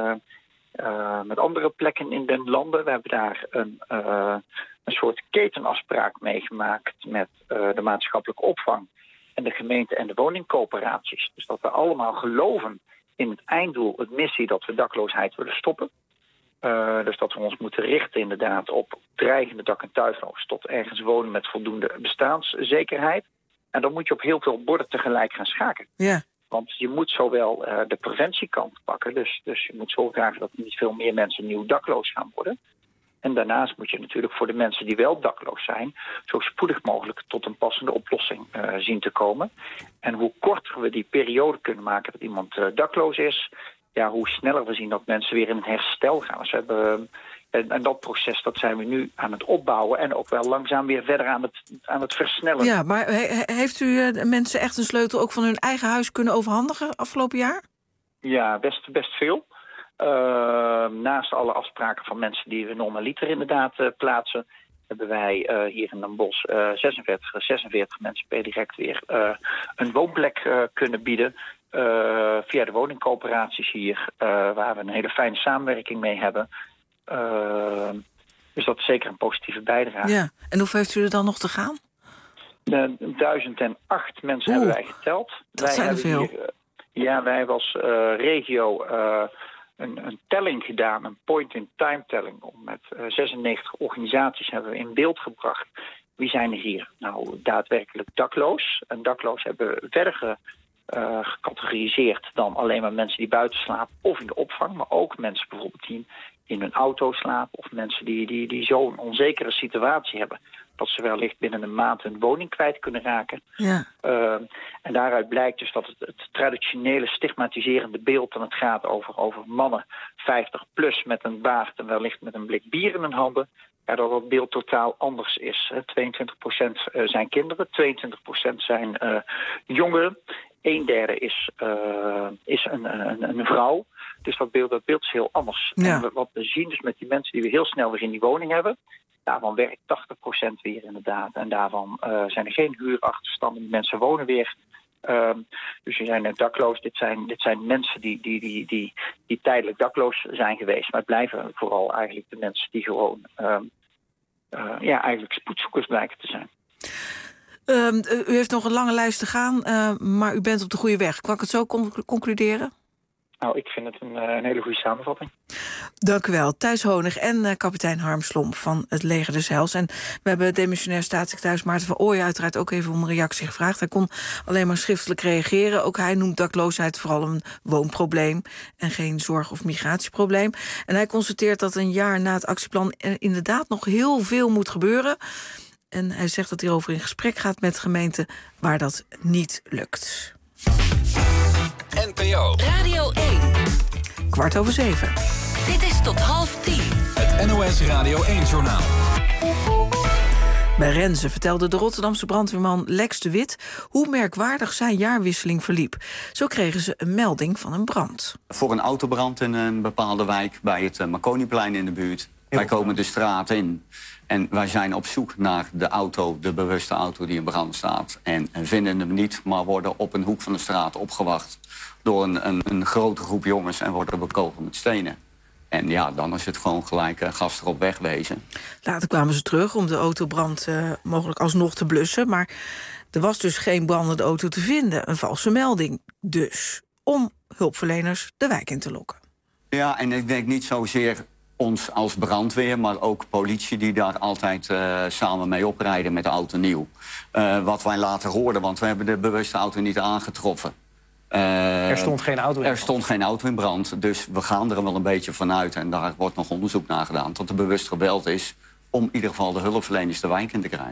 met andere plekken in den landen. We hebben daar een soort ketenafspraak meegemaakt met de maatschappelijke opvang en de gemeente en de woningcoöperaties. Dus dat we allemaal geloven in het einddoel, het missie dat we dakloosheid willen stoppen. Dus dat we ons moeten richten inderdaad op dreigende dak- en thuisloos... tot ergens wonen met voldoende bestaanszekerheid. En dan moet je op heel veel borden tegelijk gaan schaken. Ja. Want je moet zowel de preventiekant pakken... dus je moet zo graag dat niet veel meer mensen nieuw dakloos gaan worden. En daarnaast moet je natuurlijk voor de mensen die wel dakloos zijn... zo spoedig mogelijk tot een passende oplossing zien te komen. En hoe korter we die periode kunnen maken dat iemand dakloos is... ja, hoe sneller we zien dat mensen weer in het herstel gaan. Dus we hebben, en dat proces dat zijn we nu aan het opbouwen... en ook wel langzaam weer verder aan het versnellen. Ja, maar heeft u mensen echt een sleutel ook van hun eigen huis kunnen overhandigen afgelopen jaar? Ja, best veel. Naast alle afspraken van mensen die we normaliter inderdaad plaatsen... hebben wij hier in Den Bosch 46 mensen per direct weer een woonplek kunnen bieden... via de woningcoöperaties hier, waar we een hele fijne samenwerking mee hebben. Dus dat is zeker een positieve bijdrage. Ja, en hoeveel heeft u er dan nog te gaan? 1008 mensen hebben wij geteld. Dat zijn er veel. Wij hebben als regio een telling gedaan, een point-in-time telling. Met 96 organisaties hebben we in beeld gebracht. Wie zijn er hier? Nou, daadwerkelijk dakloos. En dakloos hebben we verder gecategoriseerd dan alleen maar mensen die buiten slapen of in de opvang, maar ook mensen bijvoorbeeld die in hun auto slapen of mensen die zo'n onzekere situatie hebben dat ze wellicht binnen een maand hun woning kwijt kunnen raken. Ja. En daaruit blijkt dus dat het traditionele stigmatiserende beeld dan het gaat over mannen 50 plus met een baard en wellicht met een blik bier in hun handen, dat het beeld totaal anders is. 22% zijn kinderen, 22% zijn jongeren. 1/3 is een vrouw. Dus dat beeld is heel anders. Ja. En wat we zien dus met die mensen die we heel snel weer in die woning hebben, daarvan werkt 80% weer inderdaad. En daarvan zijn er geen huurachterstanden. Die mensen wonen weer. Dus die zijn dakloos. Dit zijn mensen die tijdelijk dakloos zijn geweest. Maar het blijven vooral eigenlijk de mensen die gewoon eigenlijk spoedzoekers blijken te zijn. U heeft nog een lange lijst te gaan, maar u bent op de goede weg. Kan ik het zo concluderen? Nou, ik vind het een hele goede samenvatting. Dank u wel. Thijs Honig en kapitein Harm Slomp van het Leger des Heils. En we hebben demissionair staatssecretaris Maarten van Ooyen uiteraard ook even om een reactie gevraagd. Hij kon alleen maar schriftelijk reageren. Ook hij noemt dakloosheid vooral een woonprobleem en geen zorg- of migratieprobleem. En hij constateert dat een jaar na het actieplan er inderdaad nog heel veel moet gebeuren. En hij zegt dat hij over in gesprek gaat met gemeenten waar dat niet lukt. NPO Radio 1. 7:15. Dit is tot 9:30. Het NOS Radio 1-journaal. Bij Renze vertelde de Rotterdamse brandweerman Lex de Wit hoe merkwaardig zijn jaarwisseling verliep. Zo kregen ze een melding van een brand. Voor een autobrand in een bepaalde wijk bij het Marconiplein in de buurt. Wij komen de straat in en wij zijn op zoek naar de auto, de bewuste auto die in brand staat. En vinden hem niet, maar worden op een hoek van de straat opgewacht door een grote groep jongens en worden bekogeld met stenen. En ja, dan is het gewoon gelijk gas erop wegwezen. Later kwamen ze terug om de autobrand mogelijk alsnog te blussen. Maar er was dus geen brandende auto te vinden. Een valse melding dus. Om hulpverleners de wijk in te lokken. Ja, en ik denk niet zozeer ons als brandweer, maar ook politie die daar altijd samen mee oprijden met de auto nieuw. Wat wij later hoorden, want we hebben de bewuste auto niet aangetroffen. Er stond geen auto in brand. Er stond geen auto in brand, dus we gaan er wel een beetje vanuit. En daar wordt nog onderzoek naar gedaan, tot er bewust gebeld is om in ieder geval de hulpverleners de wijk in te krijgen.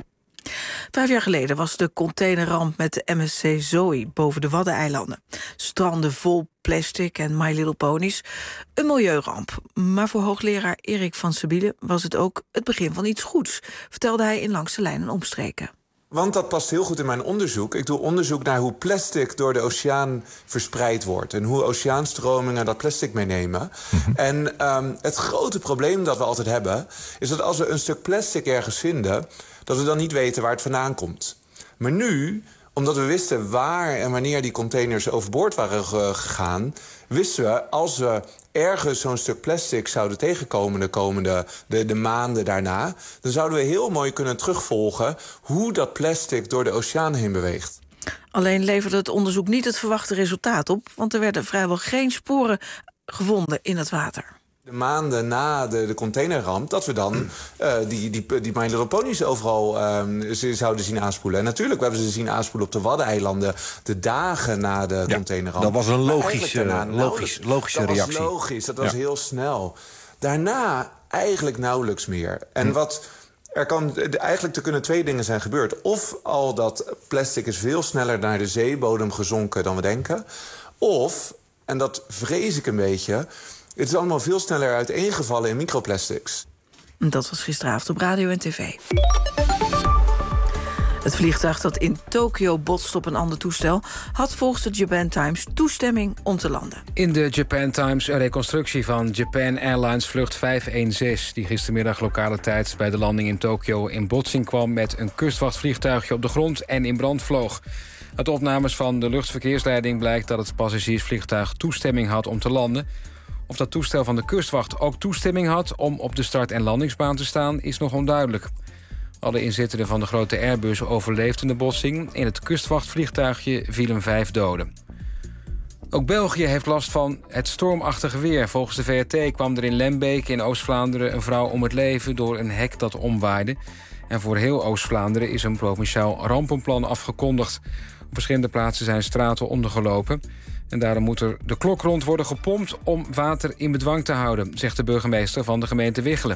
5 jaar geleden was de containerramp met de MSC Zoe boven de Waddeneilanden. Stranden vol plastic en My Little Ponies. Een milieuramp. Maar voor hoogleraar Erik van Sabile was het ook het begin van iets goeds, vertelde hij in Langs de Lijn en Omstreken. Want dat past heel goed in mijn onderzoek. Ik doe onderzoek naar hoe plastic door de oceaan verspreid wordt en hoe oceaanstromingen dat plastic meenemen. En het grote probleem dat we altijd hebben is dat als we een stuk plastic ergens vinden, dat we dan niet weten waar het vandaan komt. Maar nu, omdat we wisten waar en wanneer die containers overboord waren gegaan, wisten we, als we ergens zo'n stuk plastic zouden tegenkomen de maanden daarna, dan zouden we heel mooi kunnen terugvolgen hoe dat plastic door de oceaan heen beweegt. Alleen leverde het onderzoek niet het verwachte resultaat op, want er werden vrijwel geen sporen gevonden in het water. De maanden na de containerramp, dat we dan die My Little Ponies overal zouden zien aanspoelen. En natuurlijk, we hebben ze zien aanspoelen op de Waddeneilanden de dagen na de containerramp. Dat was een logische reactie. Dat was logisch, dat was heel snel. Daarna eigenlijk nauwelijks meer. En er kunnen 2 dingen zijn gebeurd. Of al dat plastic is veel sneller naar de zeebodem gezonken dan we denken. Of, en dat vrees ik een beetje, het is allemaal veel sneller uiteengevallen in microplastics. Dat was gisteravond op radio en tv. Het vliegtuig dat in Tokio botste op een ander toestel had volgens de Japan Times toestemming om te landen. In de Japan Times een reconstructie van Japan Airlines vlucht 516... die gistermiddag lokale tijd bij de landing in Tokio in botsing kwam met een kustwachtvliegtuigje op de grond en in brand vloog. Uit opnames van de luchtverkeersleiding blijkt dat het passagiersvliegtuig toestemming had om te landen. Of dat toestel van de kustwacht ook toestemming had om op de start- en landingsbaan te staan is nog onduidelijk. Alle inzittenden van de grote Airbus overleefden de botsing. In het kustwachtvliegtuigje vielen 5 doden. Ook België heeft last van het stormachtige weer. Volgens de VRT kwam er in Lembeek in Oost-Vlaanderen een vrouw om het leven door een hek dat omwaaide. En voor heel Oost-Vlaanderen is een provinciaal rampenplan afgekondigd. Op verschillende plaatsen zijn straten ondergelopen. En daarom moet er de klok rond worden gepompt om water in bedwang te houden, zegt de burgemeester van de gemeente Wichelen.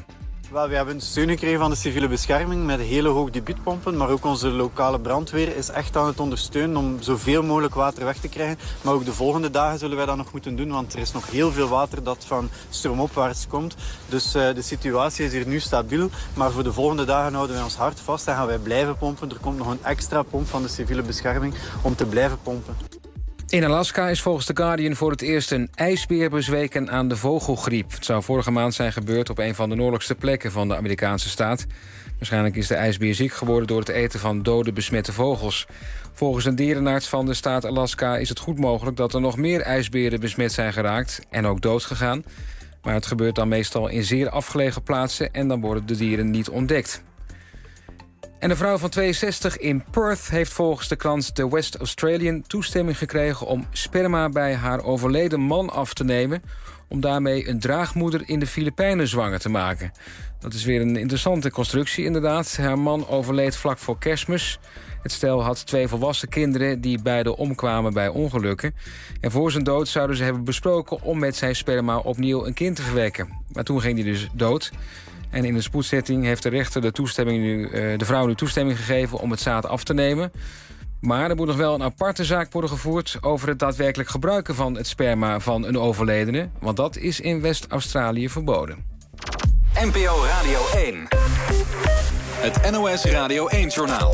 Wel, we hebben steun gekregen van de civiele bescherming met hele hoge debuutpompen. Maar ook onze lokale brandweer is echt aan het ondersteunen om zoveel mogelijk water weg te krijgen. Maar ook de volgende dagen zullen wij dat nog moeten doen, want er is nog heel veel water dat van stroomopwaarts komt. Dus de situatie is hier nu stabiel. Maar voor de volgende dagen houden wij ons hart vast en gaan wij blijven pompen. Er komt nog een extra pomp van de civiele bescherming om te blijven pompen. In Alaska is volgens The Guardian voor het eerst een ijsbeer bezweken aan de vogelgriep. Het zou vorige maand zijn gebeurd op een van de noordelijkste plekken van de Amerikaanse staat. Waarschijnlijk is de ijsbeer ziek geworden door het eten van dode besmette vogels. Volgens een dierenarts van de staat Alaska is het goed mogelijk dat er nog meer ijsberen besmet zijn geraakt en ook doodgegaan. Maar het gebeurt dan meestal in zeer afgelegen plaatsen en dan worden de dieren niet ontdekt. En een vrouw van 62 in Perth heeft volgens de krant The West Australian toestemming gekregen om sperma bij haar overleden man af te nemen, om daarmee een draagmoeder in de Filipijnen zwanger te maken. Dat is weer een interessante constructie inderdaad. Haar man overleed vlak voor Kerstmis. Het stel had 2 volwassen kinderen die beide omkwamen bij ongelukken. En voor zijn dood zouden ze hebben besproken om met zijn sperma opnieuw een kind te verwekken. Maar toen ging hij dus dood. En in de spoedzitting heeft de rechter de vrouw nu toestemming gegeven om het zaad af te nemen. Maar er moet nog wel een aparte zaak worden gevoerd over het daadwerkelijk gebruiken van het sperma van een overledene. Want dat is in West-Australië verboden. NPO Radio 1. Het NOS Radio 1-journaal.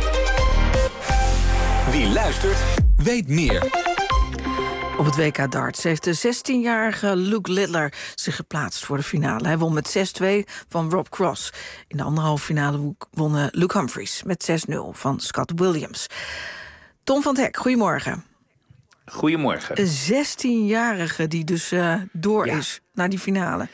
Wie luistert, weet meer. Op het WK darts heeft de 16-jarige Luke Littler zich geplaatst voor de finale. Hij won met 6-2 van Rob Cross. In de andere halve finale won Luke Humphries met 6-0 van Scott Williams. Tom van 't Hek, goedemorgen. Goedemorgen. Een 16-jarige die dus door is naar die finale.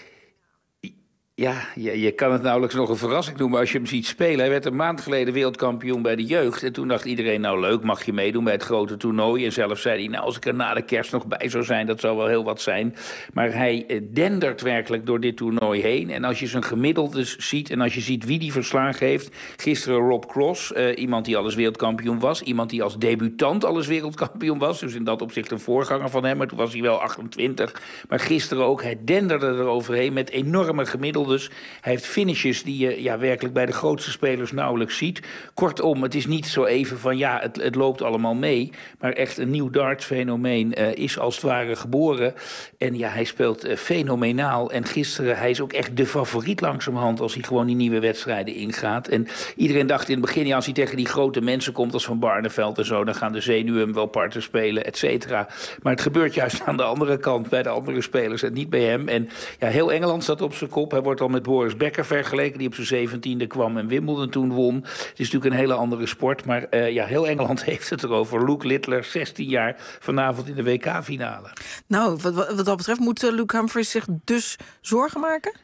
Ja, je kan het nauwelijks nog een verrassing noemen als je hem ziet spelen. Hij werd een maand geleden wereldkampioen bij de jeugd. En toen dacht iedereen, nou leuk, mag je meedoen bij het grote toernooi. En zelf zei hij, nou als ik er na de kerst nog bij zou zijn, dat zou wel heel wat zijn. Maar hij dendert werkelijk door dit toernooi heen. En als je zijn gemiddeldes ziet en als je ziet wie die verslagen heeft. Gisteren Rob Cross, iemand die al eens wereldkampioen was. Iemand die als debutant al eens wereldkampioen was. Dus in dat opzicht een voorganger van hem. Maar toen was hij wel 28. Maar gisteren ook, hij denderde eroverheen met enorme gemiddeldes. Hij heeft finishes die je werkelijk bij de grootste spelers nauwelijks ziet. Kortom, het is niet zo even van het loopt allemaal mee. Maar echt een nieuw dartsfenomeen is als het ware geboren. En hij speelt fenomenaal. En gisteren, hij is ook echt de favoriet langzamerhand als hij gewoon die nieuwe wedstrijden ingaat. En iedereen dacht in het begin, als hij tegen die grote mensen komt als Van Barneveld en zo, dan gaan de zenuwen hem wel parten spelen, et cetera. Maar het gebeurt juist aan de andere kant bij de andere spelers en niet bij hem. En heel Engeland staat op zijn kop. Hij wordt al met Boris Becker vergeleken, die op zijn 17e kwam en Wimbledon toen won. Het is natuurlijk een hele andere sport, maar heel Engeland heeft het erover. Luke Littler, 16 jaar, vanavond in de WK-finale. Nou, wat dat betreft moet Luke Humphries zich dus zorgen maken?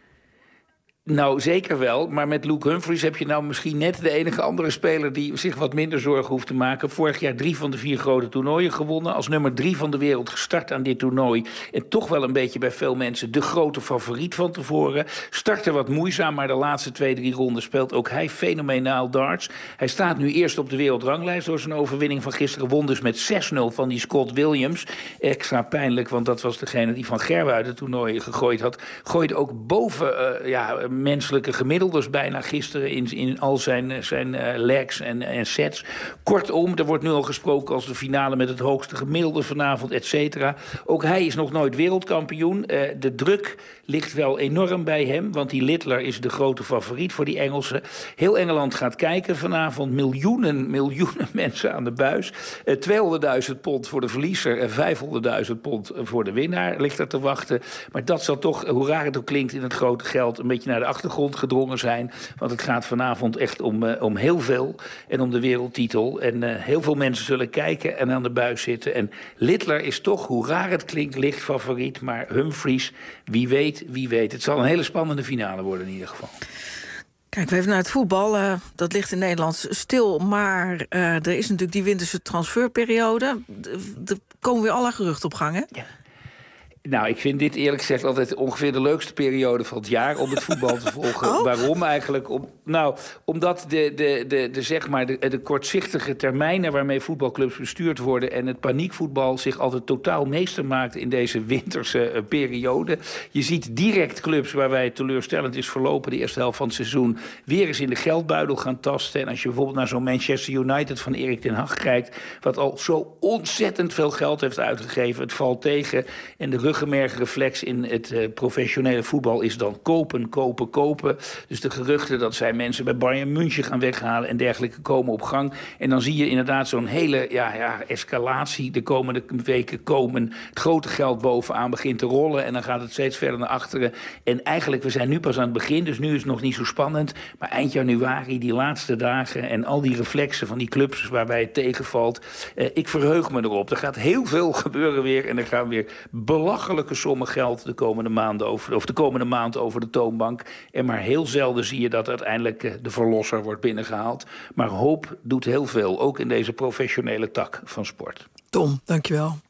Nou, zeker wel. Maar met Luke Humphries heb je nou misschien net de enige andere speler die zich wat minder zorgen hoeft te maken. Vorig jaar 3 van de 4 grote toernooien gewonnen. Als nummer 3 van de wereld gestart aan dit toernooi. En toch wel een beetje bij veel mensen de grote favoriet van tevoren. Startte wat moeizaam, maar de laatste 2-3 ronden speelt ook hij fenomenaal darts. Hij staat nu eerst op de wereldranglijst door zijn overwinning van gisteren. Won dus met 6-0 van die Scott Williams. Extra pijnlijk, want dat was degene die Van Gerwen uit het toernooi gegooid had. Gooide ook boven menselijke gemiddeldes bijna gisteren in al zijn legs en sets. Kortom, er wordt nu al gesproken als de finale met het hoogste gemiddelde vanavond, et cetera. Ook hij is nog nooit wereldkampioen. De druk ligt wel enorm bij hem, want die Littler is de grote favoriet voor die Engelsen. Heel Engeland gaat kijken vanavond. Miljoenen mensen aan de buis. 200.000 pond voor de verliezer en 500.000 pond voor de winnaar ligt er te wachten. Maar dat zal toch, hoe raar het ook klinkt in het grote geld, een beetje naar de achtergrond gedrongen zijn. Want het gaat vanavond echt om heel veel en om de wereldtitel. En heel veel mensen zullen kijken en aan de buis zitten. En Littler is toch, hoe raar het klinkt, licht favoriet. Maar Humphries, wie weet. Het zal een hele spannende finale worden in ieder geval. Kijk, we even naar het voetbal. Dat ligt in Nederland stil, maar er is natuurlijk die winterse transferperiode. Er komen weer alle geruchten op gang, hè? Ja. Nou, ik vind dit eerlijk gezegd altijd ongeveer de leukste periode van het jaar om het voetbal te volgen. Oh? Waarom eigenlijk? Omdat de kortzichtige termijnen waarmee voetbalclubs bestuurd worden en het paniekvoetbal zich altijd totaal meester maakt in deze winterse periode. Je ziet direct clubs waarbij teleurstellend is verlopen de eerste helft van het seizoen weer eens in de geldbuidel gaan tasten. En als je bijvoorbeeld naar zo'n Manchester United van Erik ten Hag kijkt, wat al zo ontzettend veel geld heeft uitgegeven, het valt tegen. En de ruggenmergreflex in het professionele voetbal is dan kopen, kopen, kopen. Dus de geruchten dat zij mensen bij Bayern München gaan weghalen en dergelijke komen op gang. En dan zie je inderdaad zo'n hele escalatie de komende weken komen. Het grote geld bovenaan begint te rollen en dan gaat het steeds verder naar achteren. En eigenlijk, we zijn nu pas aan het begin, dus nu is het nog niet zo spannend. Maar eind januari, die laatste dagen en al die reflexen van die clubs waarbij het tegenvalt. Ik verheug me erop. Er gaat heel veel gebeuren weer en er gaan weer belachelijke sommen geld de komende maand over de toonbank. En maar heel zelden zie je dat uiteindelijk de verlosser wordt binnengehaald. Maar hoop doet heel veel, ook in deze professionele tak van sport. Tom, dankjewel.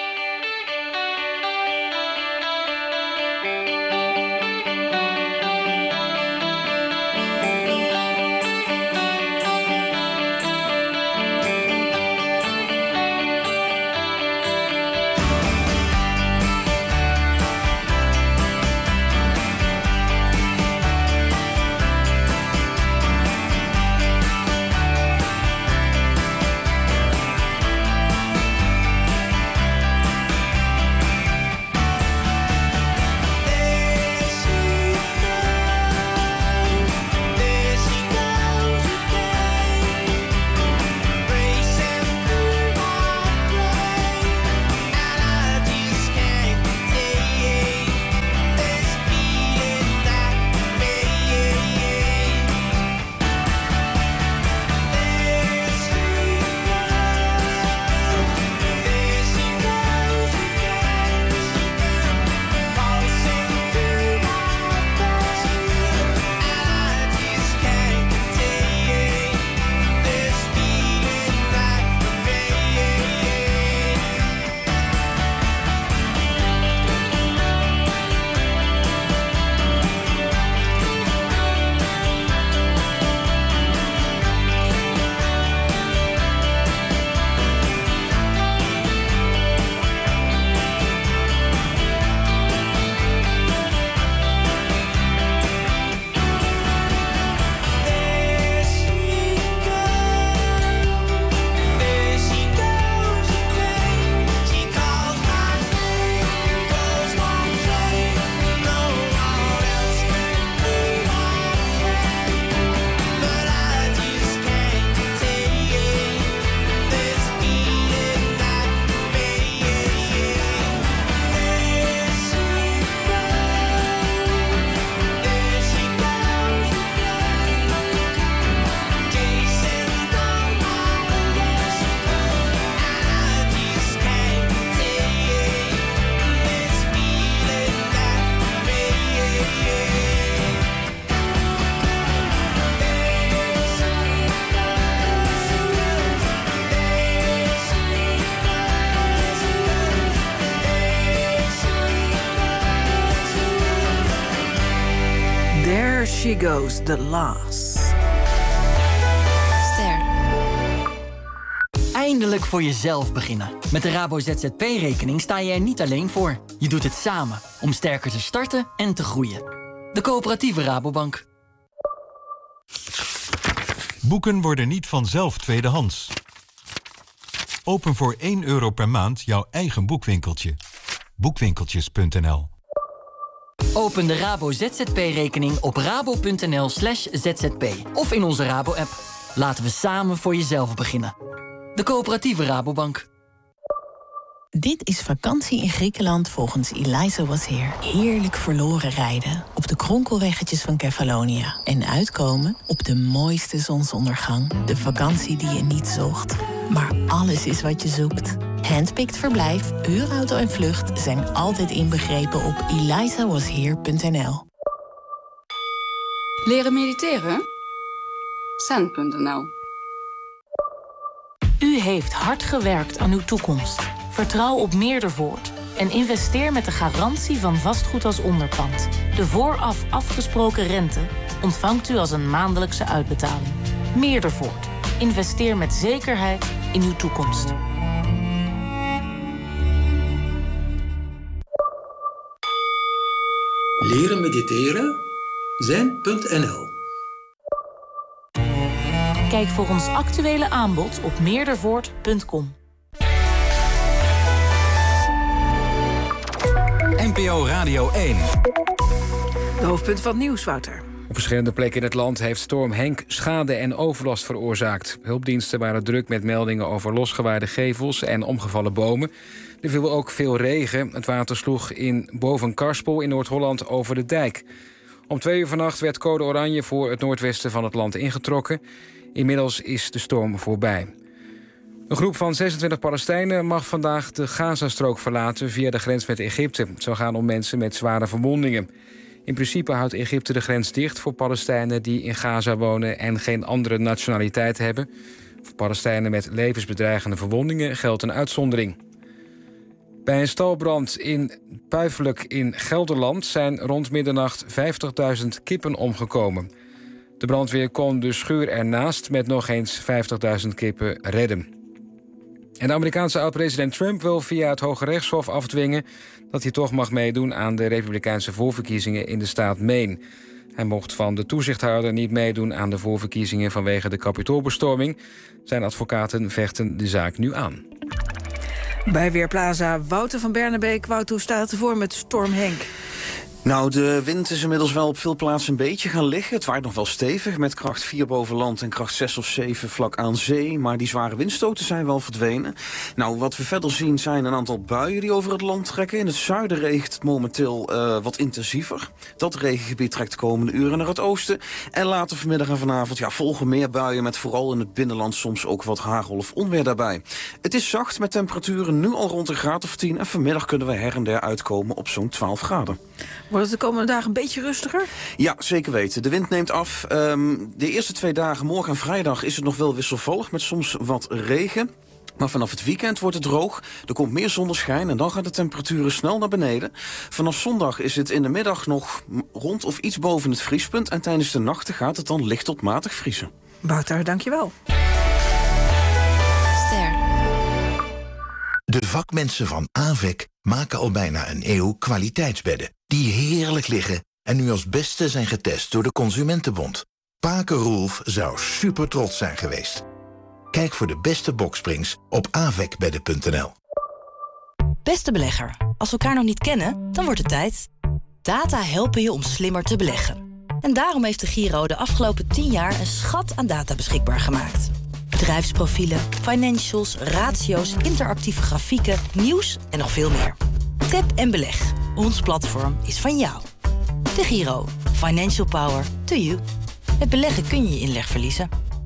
She Goes, The Last. Ster. Eindelijk voor jezelf beginnen. Met de Rabo ZZP-rekening sta je er niet alleen voor. Je doet het samen om sterker te starten en te groeien. De Coöperatieve Rabobank. Boeken worden niet vanzelf tweedehands. Open voor €1 per maand jouw eigen boekwinkeltje. Boekwinkeltjes.nl. Open de Rabo ZZP-rekening op rabo.nl/zzp of in onze Rabo-app. Laten we samen voor jezelf beginnen. De Coöperatieve Rabobank. Dit is vakantie in Griekenland volgens Eliza Was Here. Heerlijk verloren rijden op de kronkelweggetjes van Kefalonia. En uitkomen op de mooiste zonsondergang. De vakantie die je niet zocht, maar alles is wat je zoekt. Handpicked verblijf, huurauto en vlucht zijn altijd inbegrepen op elizawasheer.nl. Leren mediteren? Zen.nl. U heeft hard gewerkt aan uw toekomst. Vertrouw op Meerdervoort. En investeer met de garantie van vastgoed als onderpand. De vooraf afgesproken rente ontvangt u als een maandelijkse uitbetaling. Meerdervoort. Investeer met zekerheid in uw toekomst. Leren mediteren? Zen.nl. Kijk voor ons actuele aanbod op meerdervoort.com. NPO Radio 1. De hoofdpunten van het nieuws, Wouter. Op verschillende plekken in het land heeft storm Henk schade en overlast veroorzaakt. Hulpdiensten waren druk met meldingen over losgewaaide gevels en omgevallen bomen. Er viel ook veel regen. Het water sloeg in Bovenkarspel in Noord-Holland over de dijk. Om 2 uur vannacht werd code oranje voor het noordwesten van het land ingetrokken. Inmiddels is de storm voorbij. Een groep van 26 Palestijnen mag vandaag de Gazastrook verlaten via de grens met Egypte. Het zou gaan om mensen met zware verwondingen. In principe houdt Egypte de grens dicht voor Palestijnen die in Gaza wonen en geen andere nationaliteit hebben. Voor Palestijnen met levensbedreigende verwondingen geldt een uitzondering. Bij een stalbrand in Puifelijk in Gelderland zijn rond middernacht 50.000 kippen omgekomen. De brandweer kon de schuur ernaast met nog eens 50.000 kippen redden. En de Amerikaanse oud-president Trump wil via het Hoge Rechtshof afdwingen dat hij toch mag meedoen aan de republikeinse voorverkiezingen in de staat Maine. Hij mocht van de toezichthouder niet meedoen aan de voorverkiezingen vanwege de Capitoolbestorming. Zijn advocaten vechten de zaak nu aan. Bij Weerplaza Wouter van Bernebeek. Wouter, hoe staat het ervoor met storm Henk? Nou, de wind is inmiddels wel op veel plaatsen een beetje gaan liggen. Het waait nog wel stevig met kracht 4 boven land en kracht 6 of 7 vlak aan zee. Maar die zware windstoten zijn wel verdwenen. Nou, wat we verder zien zijn een aantal buien die over het land trekken. In het zuiden regent het momenteel wat intensiever. Dat regengebied trekt de komende uren naar het oosten. En later vanmiddag en vanavond volgen meer buien met vooral in het binnenland soms ook wat hagel of onweer daarbij. Het is zacht met temperaturen nu al rond een graad of 10. En vanmiddag kunnen we her en der uitkomen op zo'n 12 graden. Wordt het de komende dagen een beetje rustiger? Ja, zeker weten. De wind neemt af. De eerste 2 dagen, morgen en vrijdag, is het nog wel wisselvallig met soms wat regen. Maar vanaf het weekend wordt het droog. Er komt meer zonneschijn en dan gaan de temperaturen snel naar beneden. Vanaf zondag is het in de middag nog rond of iets boven het vriespunt. En tijdens de nachten gaat het dan licht tot matig vriezen. Wouter, dankjewel. De vakmensen van AVEC maken al bijna een eeuw kwaliteitsbedden die heerlijk liggen en nu als beste zijn getest door de Consumentenbond. Pake Roelf zou super trots zijn geweest. Kijk voor de beste boksprings op avecbedden.nl. Beste belegger, als we elkaar nog niet kennen, dan wordt het tijd. Data helpen je om slimmer te beleggen. En daarom heeft de Giro de afgelopen 10 jaar een schat aan data beschikbaar gemaakt. Bedrijfsprofielen, financials, ratio's, interactieve grafieken, nieuws en nog veel meer. Tap en beleg. Ons platform is van jou. De Giro. Financial power to you. Met beleggen kun je je inleg verliezen.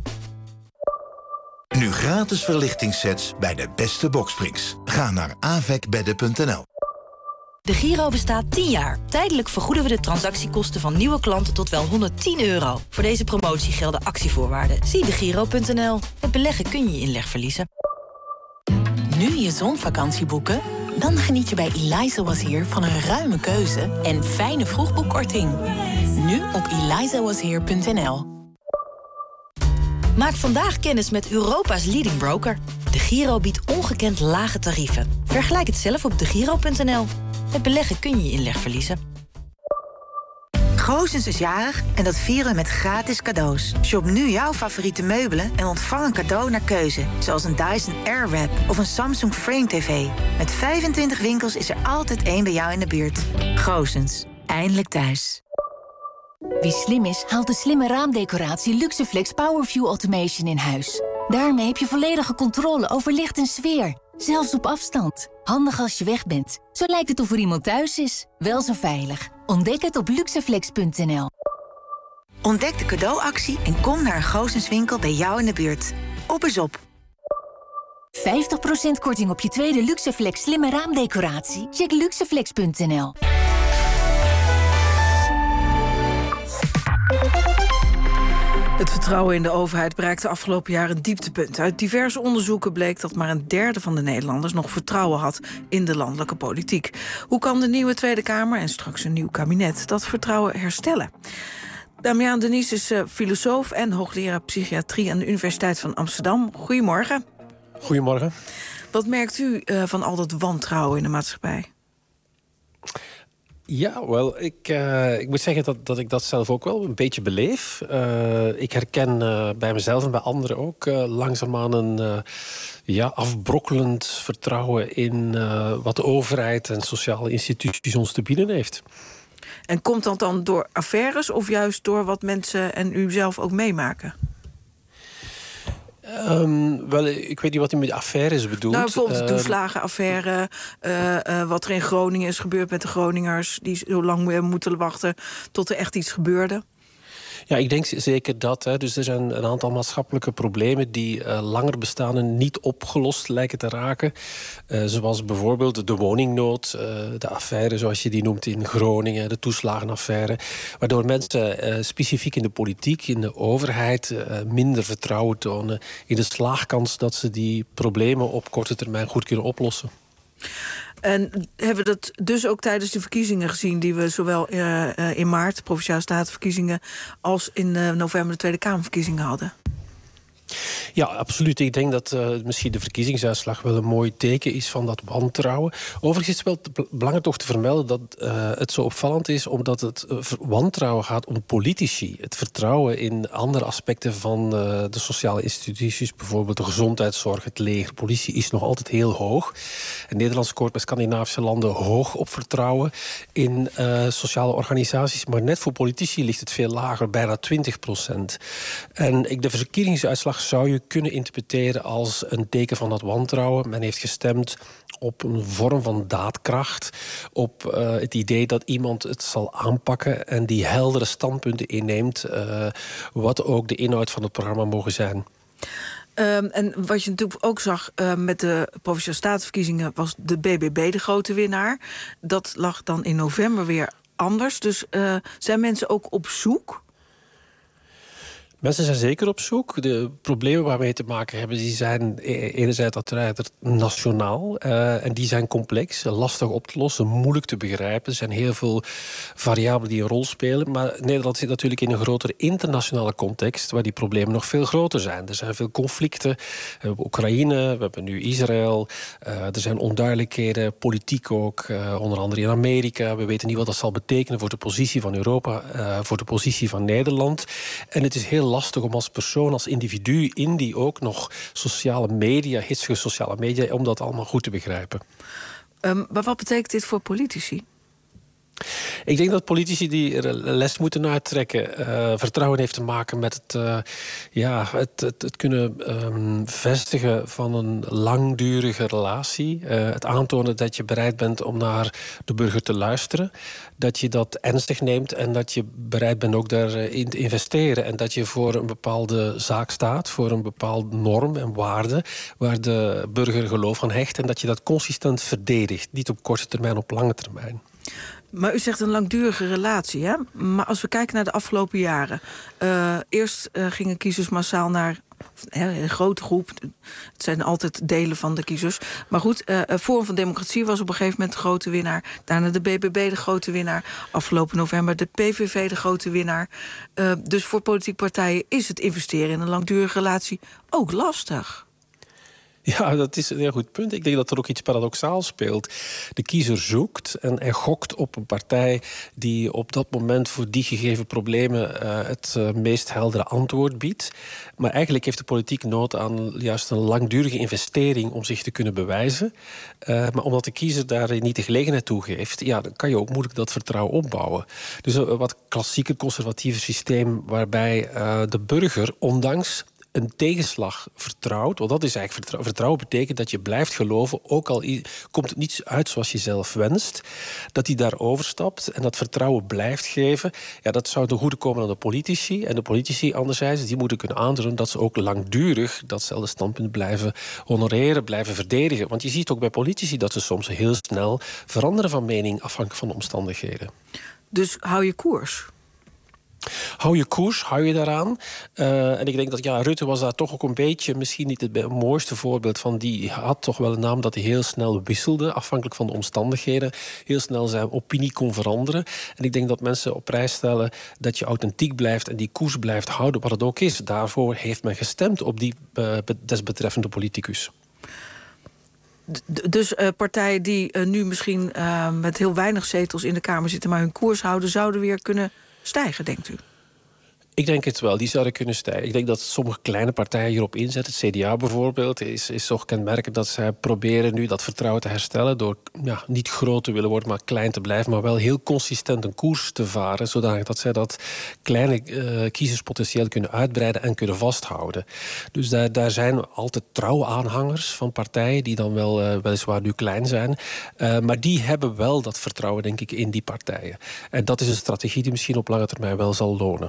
Nu gratis verlichtingssets bij de beste boksprings. Ga naar avecbedden.nl. De Giro bestaat 10 jaar. Tijdelijk vergoeden we de transactiekosten van nieuwe klanten tot wel €110. Voor deze promotie gelden actievoorwaarden. Zie degiro.nl. Met beleggen kun je je inleg verliezen. Nu je zonvakantie boeken? Dan geniet je bij Eliza Was Here van een ruime keuze en fijne vroegboekkorting. Nu op elizawashere.nl. Maak vandaag kennis met Europa's leading broker. De Giro biedt ongekend lage tarieven. Vergelijk het zelf op degiro.nl. Met beleggen kun je je inleg verliezen. Goossens is jarig en dat vieren we met gratis cadeaus. Shop nu jouw favoriete meubelen en ontvang een cadeau naar keuze. Zoals een Dyson Airwrap of een Samsung Frame TV. Met 25 winkels is er altijd één bij jou in de buurt. Goossens, eindelijk thuis. Wie slim is, haalt de slimme raamdecoratie Luxeflex Powerview Automation in huis. Daarmee heb je volledige controle over licht en sfeer. Zelfs op afstand. Handig als je weg bent. Zo lijkt het of er iemand thuis is. Wel zo veilig. Ontdek het op luxeflex.nl. Ontdek de cadeauactie en kom naar een Goossens winkel bij jou in de buurt. Op is op. 50% korting op je tweede Luxeflex slimme raamdecoratie? Check luxeflex.nl. Het vertrouwen in de overheid bereikte afgelopen jaar een dieptepunt. Uit diverse onderzoeken bleek dat maar een derde van de Nederlanders nog vertrouwen had in de landelijke politiek. Hoe kan de nieuwe Tweede Kamer en straks een nieuw kabinet dat vertrouwen herstellen? Damiaan Denies is filosoof en hoogleraar psychiatrie aan de Universiteit van Amsterdam. Goedemorgen. Goedemorgen. Wat merkt u van al dat wantrouwen in de maatschappij? Ja, wel, ik moet zeggen dat ik dat zelf ook wel een beetje beleef. Ik herken bij mezelf en bij anderen ook langzaamaan een afbrokkelend vertrouwen in wat de overheid en sociale instituties ons te bieden heeft. En komt dat dan door affaires of juist door wat mensen en u zelf ook meemaken? Wel, ik weet niet wat u met affaires bedoelt. Nou, bijvoorbeeld de toeslagenaffaire, wat er in Groningen is gebeurd met de Groningers die zo lang moeten wachten tot er echt iets gebeurde. Ja, ik denk zeker dat. Hè. Dus er zijn een aantal maatschappelijke problemen die langer bestaan en niet opgelost lijken te raken. Zoals bijvoorbeeld de woningnood, de affaire zoals je die noemt in Groningen, de toeslagenaffaire. Waardoor mensen specifiek in de politiek, in de overheid, minder vertrouwen tonen in de slaagkans dat ze die problemen op korte termijn goed kunnen oplossen. En hebben we dat dus ook tijdens de verkiezingen gezien die we zowel in maart, Provinciale Statenverkiezingen, als in november de Tweede Kamerverkiezingen hadden? Ja, absoluut. Ik denk dat misschien de verkiezingsuitslag wel een mooi teken is van dat wantrouwen. Overigens is het wel belangrijk toch te vermelden dat het zo opvallend is, omdat het wantrouwen gaat om politici. Het vertrouwen in andere aspecten van de sociale instituties, bijvoorbeeld de gezondheidszorg, het leger, politie, is nog altijd heel hoog. En Nederland scoort bij Scandinavische landen hoog op vertrouwen in sociale organisaties. Maar net voor politici ligt het veel lager, bijna 20%. En de verkiezingsuitslag zou je kunnen interpreteren als een teken van dat wantrouwen. Men heeft gestemd op een vorm van daadkracht, op het idee dat iemand het zal aanpakken en die heldere standpunten inneemt, wat ook de inhoud van het programma mogen zijn. En wat je natuurlijk ook zag met de Provinciale Statenverkiezingen was de BBB de grote winnaar. Dat lag dan in november weer anders. Dus zijn mensen ook op zoek? Mensen zijn zeker op zoek. De problemen waar we mee te maken hebben, die zijn enerzijds uiteraard nationaal. En die zijn complex, lastig op te lossen, moeilijk te begrijpen. Er zijn heel veel variabelen die een rol spelen. Maar Nederland zit natuurlijk in een grotere internationale context, waar die problemen nog veel groter zijn. Er zijn veel conflicten. We hebben Oekraïne, we hebben nu Israël. Er zijn onduidelijkheden, politiek ook, onder andere in Amerika. We weten niet wat dat zal betekenen voor de positie van Europa, voor de positie van Nederland. En het is heel lastig om als persoon, als individu, in die ook nog sociale media, hitsige sociale media, om dat allemaal goed te begrijpen. Maar wat betekent dit voor politici? Ik denk dat politici die er les moeten uittrekken. Vertrouwen heeft te maken met het kunnen vestigen van een langdurige relatie. Het aantonen dat je bereid bent om naar de burger te luisteren. Dat je dat ernstig neemt en dat je bereid bent ook daarin te investeren. En dat je voor een bepaalde zaak staat, voor een bepaalde norm en waarde waar de burger geloof aan hecht. En dat je dat consistent verdedigt. Niet op korte termijn, op lange termijn. Maar u zegt een langdurige relatie, hè? Maar als we kijken naar de afgelopen jaren. Eerst gingen kiezers massaal naar een grote groep. Het zijn altijd delen van de kiezers. Maar goed, Forum van Democratie was op een gegeven moment de grote winnaar. Daarna de BBB de grote winnaar. Afgelopen november de PVV de grote winnaar. Dus voor politieke partijen is het investeren in een langdurige relatie ook lastig. Ja, dat is een heel goed punt. Ik denk dat er ook iets paradoxaals speelt. De kiezer zoekt en hij gokt op een partij die op dat moment voor die gegeven problemen het meest heldere antwoord biedt. Maar eigenlijk heeft de politiek nood aan juist een langdurige investering om zich te kunnen bewijzen. Maar omdat de kiezer daar niet de gelegenheid toe geeft, dan kan je ook moeilijk dat vertrouwen opbouwen. Dus een wat klassieker conservatieve systeem waarbij de burger, ondanks een tegenslag vertrouwt, want dat is eigenlijk vertrouwen betekent dat je blijft geloven, ook al komt het niet uit zoals je zelf wenst, dat hij daarover stapt en dat vertrouwen blijft geven. Ja, dat zou ten goede komen aan de politici. En de politici anderzijds, die moeten kunnen aantonen dat ze ook langdurig datzelfde standpunt blijven honoreren, blijven verdedigen. Want je ziet ook bij politici dat ze soms heel snel veranderen van mening afhankelijk van de omstandigheden. Dus hou je koers? Hou je koers, hou je daaraan. En ik denk dat Rutte was daar toch ook een beetje, misschien niet het mooiste voorbeeld van. Die had toch wel een naam dat hij heel snel wisselde, afhankelijk van de omstandigheden. Heel snel zijn opinie kon veranderen. En ik denk dat mensen op prijs stellen dat je authentiek blijft en die koers blijft houden, wat het ook is. Daarvoor heeft men gestemd op die desbetreffende politicus. Dus partijen die nu misschien met heel weinig zetels in de Kamer zitten, maar hun koers houden, zouden weer kunnen stijgen, denkt u? Ik denk het wel, die zouden kunnen stijgen. Ik denk dat sommige kleine partijen hierop inzetten. Het CDA bijvoorbeeld is toch kenmerkend dat zij proberen nu dat vertrouwen te herstellen door niet groot te willen worden, maar klein te blijven, maar wel heel consistent een koers te varen, zodat zij dat kleine kiezerspotentieel kunnen uitbreiden en kunnen vasthouden. Dus daar zijn altijd trouwe aanhangers van partijen die dan wel weliswaar nu klein zijn, maar die hebben wel dat vertrouwen, denk ik, in die partijen. En dat is een strategie die misschien op lange termijn wel zal lonen.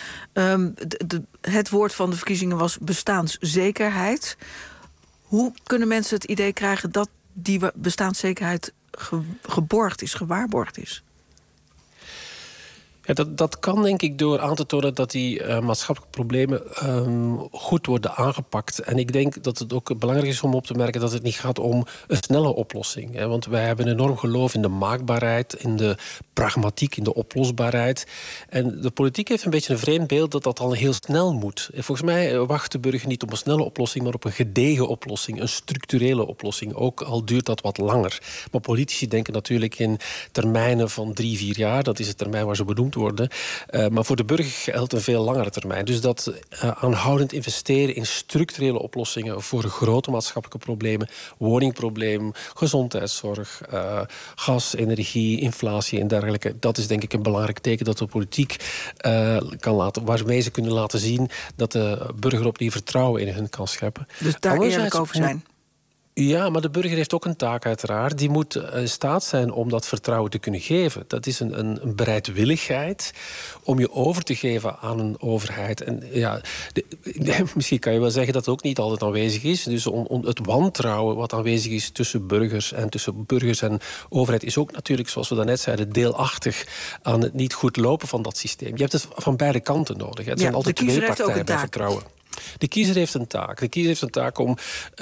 Het woord van de verkiezingen was bestaanszekerheid. Hoe kunnen mensen het idee krijgen dat die bestaanszekerheid geborgd is, gewaarborgd is? Ja, dat kan denk ik door aan te tonen dat die maatschappelijke problemen goed worden aangepakt. En ik denk dat het ook belangrijk is om op te merken dat het niet gaat om een snelle oplossing. Hè? Want wij hebben enorm geloof in de maakbaarheid, in de pragmatiek, in de oplosbaarheid. En de politiek heeft een beetje een vreemd beeld dat dat al heel snel moet. En volgens mij wacht de burger niet op een snelle oplossing, maar op een gedegen oplossing, een structurele oplossing. Ook al duurt dat wat langer. Maar politici denken natuurlijk in termijnen van 3-4 jaar. Dat is het termijn waar ze benoemd worden. Maar voor de burger geldt een veel langere termijn. Dus dat aanhoudend investeren in structurele oplossingen voor grote maatschappelijke problemen, woningprobleem, gezondheidszorg, gas, energie, inflatie en dergelijke. Dat is denk ik een belangrijk teken dat de politiek kan laten, waarmee ze kunnen laten zien dat de burger opnieuw vertrouwen in hun kan scheppen. Dus daar eerlijk over zijn. Ja, maar de burger heeft ook een taak uiteraard. Die moet in staat zijn om dat vertrouwen te kunnen geven. Dat is een bereidwilligheid om je over te geven aan een overheid. En misschien kan je wel zeggen dat het ook niet altijd aanwezig is. Dus het wantrouwen wat aanwezig is tussen burgers en overheid is ook natuurlijk, zoals we daarnet zeiden, deelachtig aan het niet goed lopen van dat systeem. Je hebt het van beide kanten nodig. Het zijn altijd twee partijen bij vertrouwen. De kiezer heeft een taak. De kiezer heeft een taak om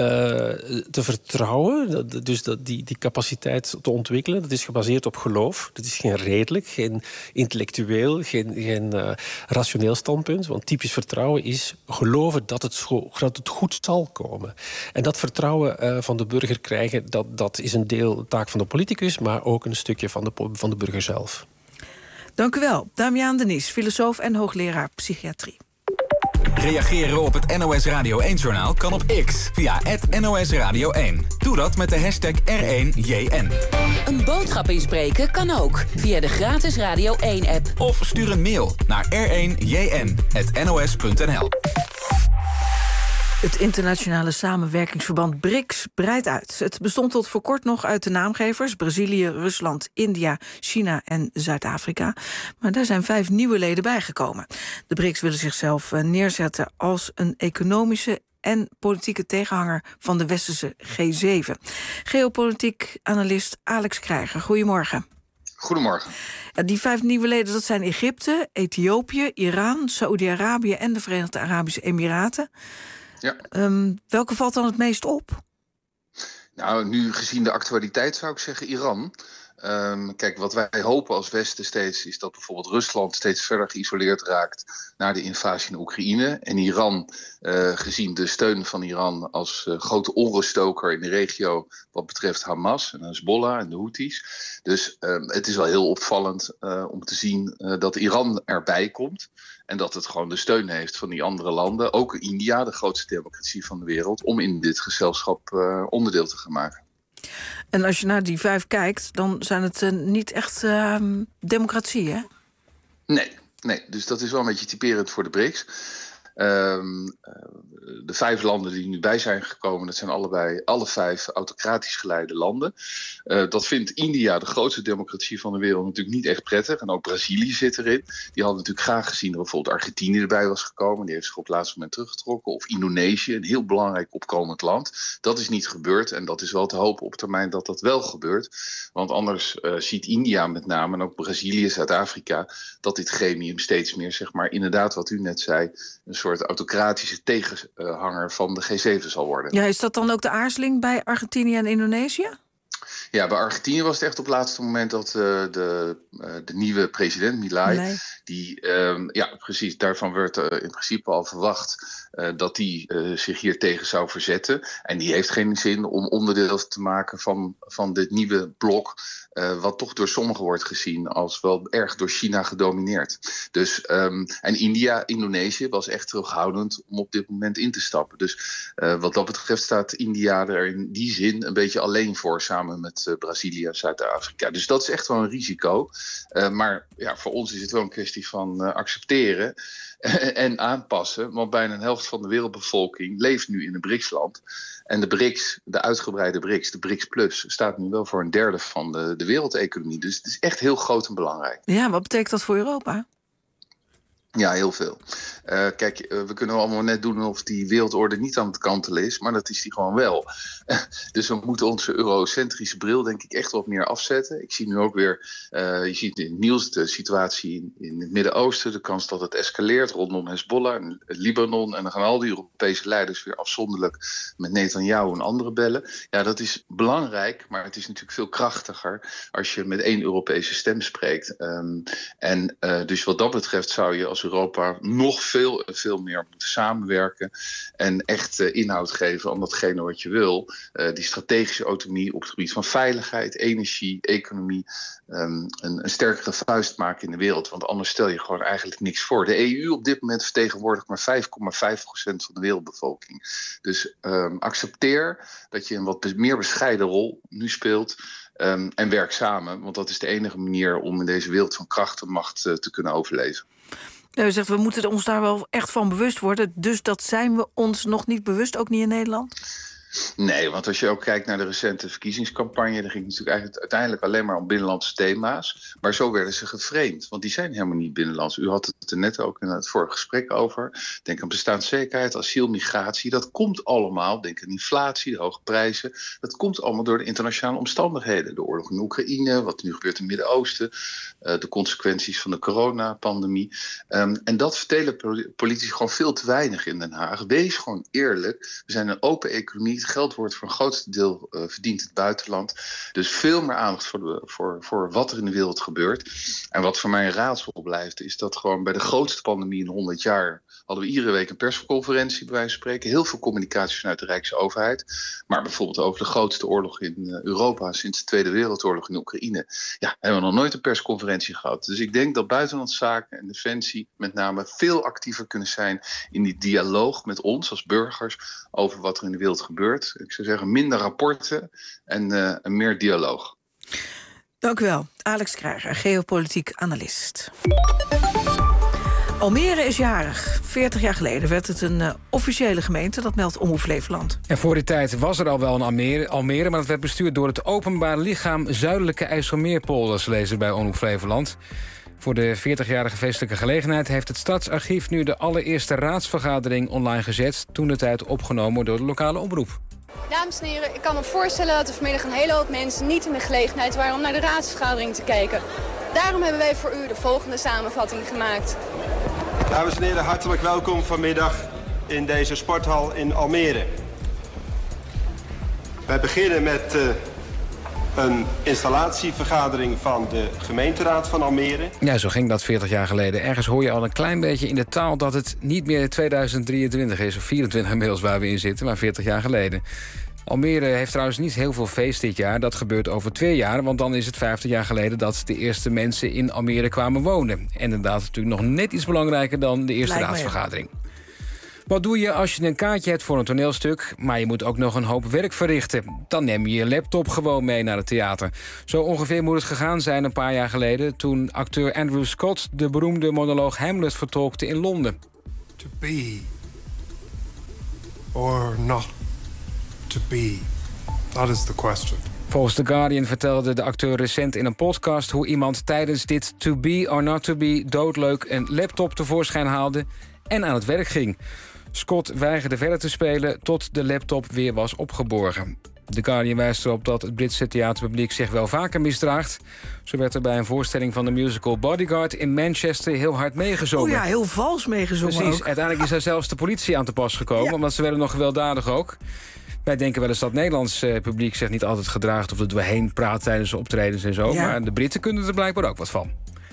te vertrouwen. Dus die capaciteit te ontwikkelen. Dat is gebaseerd op geloof. Dat is geen redelijk, geen intellectueel, geen rationeel standpunt. Want typisch vertrouwen is geloven dat het goed zal komen. En dat vertrouwen van de burger krijgen, dat is een taak van de politicus, maar ook een stukje van de burger zelf. Dank u wel. Damiaan de Nies, filosoof en hoogleraar psychiatrie. Reageren op het NOS Radio 1-journaal kan op X via @NOS Radio 1. Doe dat met de hashtag R1JN. Een boodschap inspreken kan ook via de gratis Radio 1-app. Of stuur een mail naar r1jn@nos.nl. Het internationale samenwerkingsverband BRICS breidt uit. Het bestond tot voor kort nog uit de naamgevers Brazilië, Rusland, India, China en Zuid-Afrika. Maar daar zijn 5 nieuwe leden bijgekomen. De BRICS willen zichzelf neerzetten als een economische en politieke tegenhanger van de westerse G7. Geopolitiek analist Alex Krijger, goedemorgen. Goedemorgen. Die 5 nieuwe leden, dat zijn Egypte, Ethiopië, Iran, Saoedi-Arabië en de Verenigde Arabische Emiraten. Ja. Welke valt dan het meest op? Nou, nu gezien de actualiteit zou ik zeggen Iran. Kijk, wat wij hopen als Westen steeds is dat bijvoorbeeld Rusland steeds verder geïsoleerd raakt naar de invasie in Oekraïne. En Iran, gezien de steun van Iran als grote onruststoker in de regio wat betreft Hamas en Hezbollah en de Houthis. Dus het is wel heel opvallend om te zien dat Iran erbij komt. En dat het gewoon de steun heeft van die andere landen. Ook India, de grootste democratie van de wereld, om in dit gezelschap onderdeel te gaan maken. En als je naar die 5 kijkt, dan zijn het niet echt democratie, hè? Nee, dus dat is wel een beetje typerend voor de BRICS. De 5 landen die nu bij zijn gekomen, dat zijn alle 5 autocratisch geleide landen. Dat vindt India, de grootste democratie van de wereld, natuurlijk niet echt prettig. En ook Brazilië zit erin. Die hadden natuurlijk graag gezien dat bijvoorbeeld Argentinië erbij was gekomen. Die heeft zich op het laatste moment teruggetrokken. Of Indonesië, een heel belangrijk opkomend land. Dat is niet gebeurd en dat is wel te hopen op termijn dat dat wel gebeurt. Want anders ziet India met name, en ook Brazilië, Zuid-Afrika, dat dit gremium steeds meer, zeg maar, inderdaad wat u net zei, een soort autocratische tegenhanger van de G7 zal worden. Ja, is dat dan ook de aarzeling bij Argentinië en Indonesië? Ja, bij Argentinië was het echt op het laatste moment dat de nieuwe president, Milei, die, precies, daarvan werd in principe al verwacht dat die zich hier tegen zou verzetten. En die heeft geen zin om onderdeel te maken van dit nieuwe blok, wat toch door sommigen wordt gezien als wel erg door China gedomineerd. Dus, en Indonesië was echt terughoudend om op dit moment in te stappen. Dus wat dat betreft staat India er in die zin een beetje alleen voor, samen met Brazilië en Zuid-Afrika. Dus dat is echt wel een risico. Maar ja, voor ons is het wel een kwestie van accepteren en aanpassen. Want bijna een helft van de wereldbevolking leeft nu in een BRICS-land. En de BRICS, de uitgebreide BRICS, de BRICS Plus, staat nu wel voor een derde van de wereldeconomie. Dus het is echt heel groot en belangrijk. Ja, wat betekent dat voor Europa? Ja, heel veel. Kijk, we kunnen allemaal net doen of die wereldorde niet aan het kantelen is, maar dat is die gewoon wel. Dus we moeten onze eurocentrische bril denk ik echt wat meer afzetten. Ik zie nu ook weer, je ziet in het nieuws de situatie in het Midden-Oosten, de kans dat het escaleert rondom Hezbollah en Libanon. En dan gaan al die Europese leiders weer afzonderlijk met Netanyahu en anderen bellen. Ja, dat is belangrijk, maar het is natuurlijk veel krachtiger als je met één Europese stem spreekt. Dus wat dat betreft zou je als Europa nog veel meer moeten samenwerken en echt inhoud geven aan datgene wat je wil. Die strategische autonomie op het gebied van veiligheid, energie, economie, een sterkere vuist maken in de wereld. Want anders stel je gewoon eigenlijk niks voor. De EU op dit moment vertegenwoordigt maar 5,5% van de wereldbevolking. Dus accepteer dat je een wat meer bescheiden rol nu speelt. En werk samen, want dat is de enige manier om in deze wereld van kracht en macht te kunnen overleven. U zegt, we moeten ons daar wel echt van bewust worden. Dus dat zijn we ons nog niet bewust, ook niet in Nederland? Nee, want als je ook kijkt naar de recente verkiezingscampagne, dan ging het natuurlijk eigenlijk uiteindelijk alleen maar om binnenlandse thema's. Maar zo werden ze geframed, want die zijn helemaal niet binnenlands. U had het er net ook in het vorige gesprek over. Denk aan bestaanszekerheid, asiel, migratie. Dat komt allemaal, denk aan inflatie, de hoge prijzen. Dat komt allemaal door de internationale omstandigheden. De oorlog in Oekraïne, wat nu gebeurt in het Midden-Oosten, de consequenties van de coronapandemie. En dat vertellen politici gewoon veel te weinig in Den Haag. Wees gewoon eerlijk. We zijn een open economie. Het geld wordt voor een grootste deel verdiend in het buitenland. Dus veel meer aandacht voor wat er in de wereld gebeurt. En wat voor mij een raadsel blijft, is dat gewoon bij de grootste pandemie in 100 jaar hadden we iedere week een persconferentie, bij wijze van spreken. Heel veel communicatie vanuit de Rijksoverheid. Maar bijvoorbeeld over de grootste oorlog in Europa sinds de Tweede Wereldoorlog in Oekraïne. Ja, hebben we nog nooit een persconferentie gehad. Dus ik denk dat buitenlandse zaken en defensie met name veel actiever kunnen zijn in die dialoog met ons als burgers over wat er in de wereld gebeurt. Ik zou zeggen minder rapporten en meer dialoog. Dank u wel. Alex Krijger, geopolitiek analist. Almere is jarig. 40 jaar geleden werd het een officiële gemeente, dat meldt Omroep Flevoland. En voor die tijd was er al wel een Almere, maar het werd bestuurd door het Openbaar Lichaam Zuidelijke IJsselmeerpolders, lezen bij Omroep Flevoland. Voor de 40-jarige feestelijke gelegenheid heeft het Stadsarchief nu de allereerste raadsvergadering online gezet, toentertijd opgenomen door de lokale omroep. Dames en heren, ik kan me voorstellen dat er vanmiddag een hele hoop mensen niet in de gelegenheid waren om naar de raadsvergadering te kijken. Daarom hebben wij voor u de volgende samenvatting gemaakt. Dames en heren, hartelijk welkom vanmiddag in deze sporthal in Almere. Wij beginnen met een installatievergadering van de gemeenteraad van Almere. Ja, zo ging dat 40 jaar geleden. Ergens hoor je al een klein beetje in de taal dat het niet meer 2023 is, of 24 inmiddels waar we in zitten, maar 40 jaar geleden. Almere heeft trouwens niet heel veel feest dit jaar. Dat gebeurt over 2 jaar, want dan is het 50 jaar geleden dat de eerste mensen in Almere kwamen wonen. En inderdaad natuurlijk nog net iets belangrijker dan de eerste raadsvergadering. Wat doe je als je een kaartje hebt voor een toneelstuk, maar je moet ook nog een hoop werk verrichten? Dan neem je je laptop gewoon mee naar het theater. Zo ongeveer moet het gegaan zijn een paar jaar geleden, toen acteur Andrew Scott de beroemde monoloog Hamlet vertolkte in Londen. to be or not to be? That is the question. Volgens The Guardian vertelde de acteur recent in een podcast hoe iemand tijdens dit to be or not to be doodleuk een laptop tevoorschijn haalde en aan het werk ging. Scott weigerde verder te spelen tot de laptop weer was opgeborgen. The Guardian wijst erop dat het Britse theaterpubliek zich wel vaker misdraagt. Zo werd er bij een voorstelling van de musical Bodyguard in Manchester heel hard meegezongen. Oh ja, heel vals meegezongen. Precies, ook. uiteindelijk is er zelfs de politie aan te pas gekomen, omdat ze werden nog gewelddadig ook. Wij denken wel eens dat het Nederlands publiek zich niet altijd gedraagt of er doorheen praat tijdens de optredens en zo. Ja. Maar de Britten kunnen er blijkbaar ook wat van.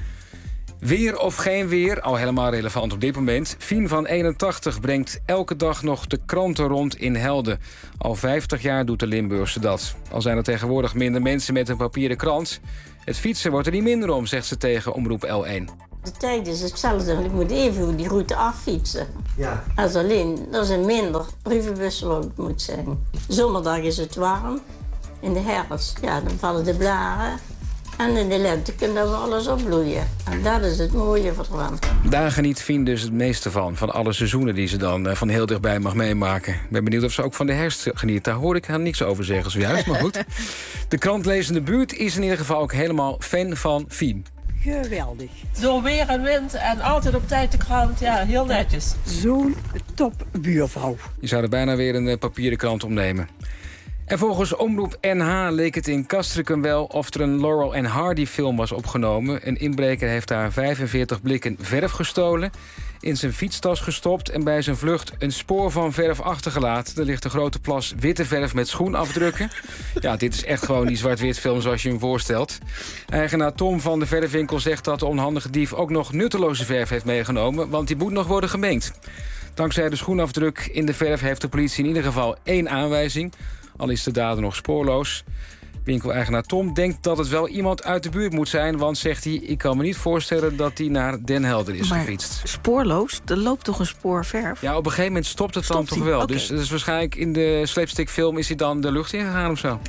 Weer of geen weer, al helemaal relevant op dit moment. Fien van 81 brengt elke dag nog de kranten rond in Helden. Al 50 jaar doet de Limburgse dat. Al zijn er tegenwoordig minder mensen met een papieren krant. Het fietsen wordt er niet minder om, zegt ze tegen Omroep L1. De tijd is hetzelfde, ik moet even die route affietsen. Ja. Als alleen, er zijn minder brievenbussen waar het moet zijn. Zomerdag is het warm. In de herfst, ja, dan vallen de blaren. En in de lente kunnen we alles opbloeien. En dat is het mooie van. Daar geniet Fien dus het meeste van alle seizoenen die ze dan van heel dichtbij mag meemaken. Ik ben benieuwd of ze ook van de herfst geniet. Daar hoor ik haar niks over zeggen zojuist, maar goed. De krantlezende buurt is in ieder geval ook helemaal fan van Fien. Geweldig. Door weer en wind en altijd op tijd de krant. Ja, heel netjes. Zo'n topbuurvrouw. Je zou er bijna weer een papieren krant opnemen. En volgens Omroep NH leek het in Castricum wel of er een Laurel en Hardy film was opgenomen. Een inbreker heeft daar 45 blikken verf gestolen, in zijn fietstas gestopt en bij zijn vlucht een spoor van verf achtergelaten. Er ligt een grote plas witte verf met schoenafdrukken. Ja, dit is echt gewoon die zwart-wit film zoals je hem voorstelt. Eigenaar Tom van de verfwinkel zegt dat de onhandige dief ook nog nutteloze verf heeft meegenomen, want die moet nog worden gemengd. Dankzij de schoenafdruk in de verf heeft de politie in ieder geval 1 aanwijzing. Al is de dader nog spoorloos. Winkeleigenaar Tom denkt dat het wel iemand uit de buurt moet zijn, want, zegt hij, ik kan me niet voorstellen dat hij naar Den Helder is gefietst. Spoorloos? Er loopt toch een spoor verf? Ja, op een gegeven moment stopt het dan toch wel. Okay. Dus waarschijnlijk in de sleepstikfilm is hij dan de lucht ingegaan of zo.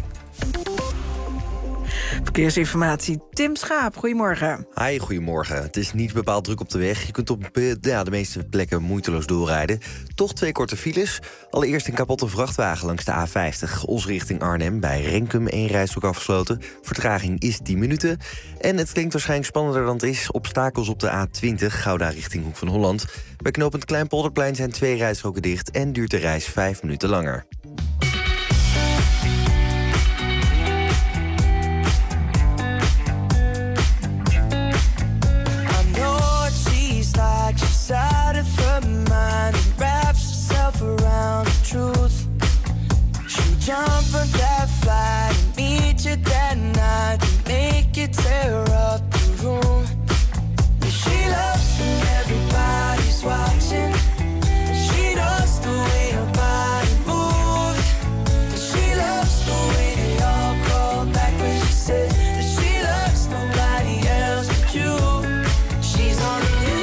Verkeersinformatie, Tim Schaap, goedemorgen. Hi, goedemorgen. Het is niet bepaald druk op de weg. Je kunt op de meeste plekken moeiteloos doorrijden. Toch 2 korte files. Allereerst een kapotte vrachtwagen langs de A50. Os richting Arnhem, bij Renkum 1 rijstrook afgesloten. Vertraging is 10 minuten. En het klinkt waarschijnlijk spannender dan het is. Obstakels op de A20, Gouda richting Hoek van Holland. Bij knooppunt Kleinpolderplein zijn 2 rijstroken dicht en duurt de reis 5 minuten langer. Out of her mind and wraps herself around the truth. She'll jump from that flight and meet you that night and make you tear up the room. And she loves when everybody's watching. She knows the way her body moves. And she loves the way they all crawl back when she said that she loves nobody else but you. She's on the loose.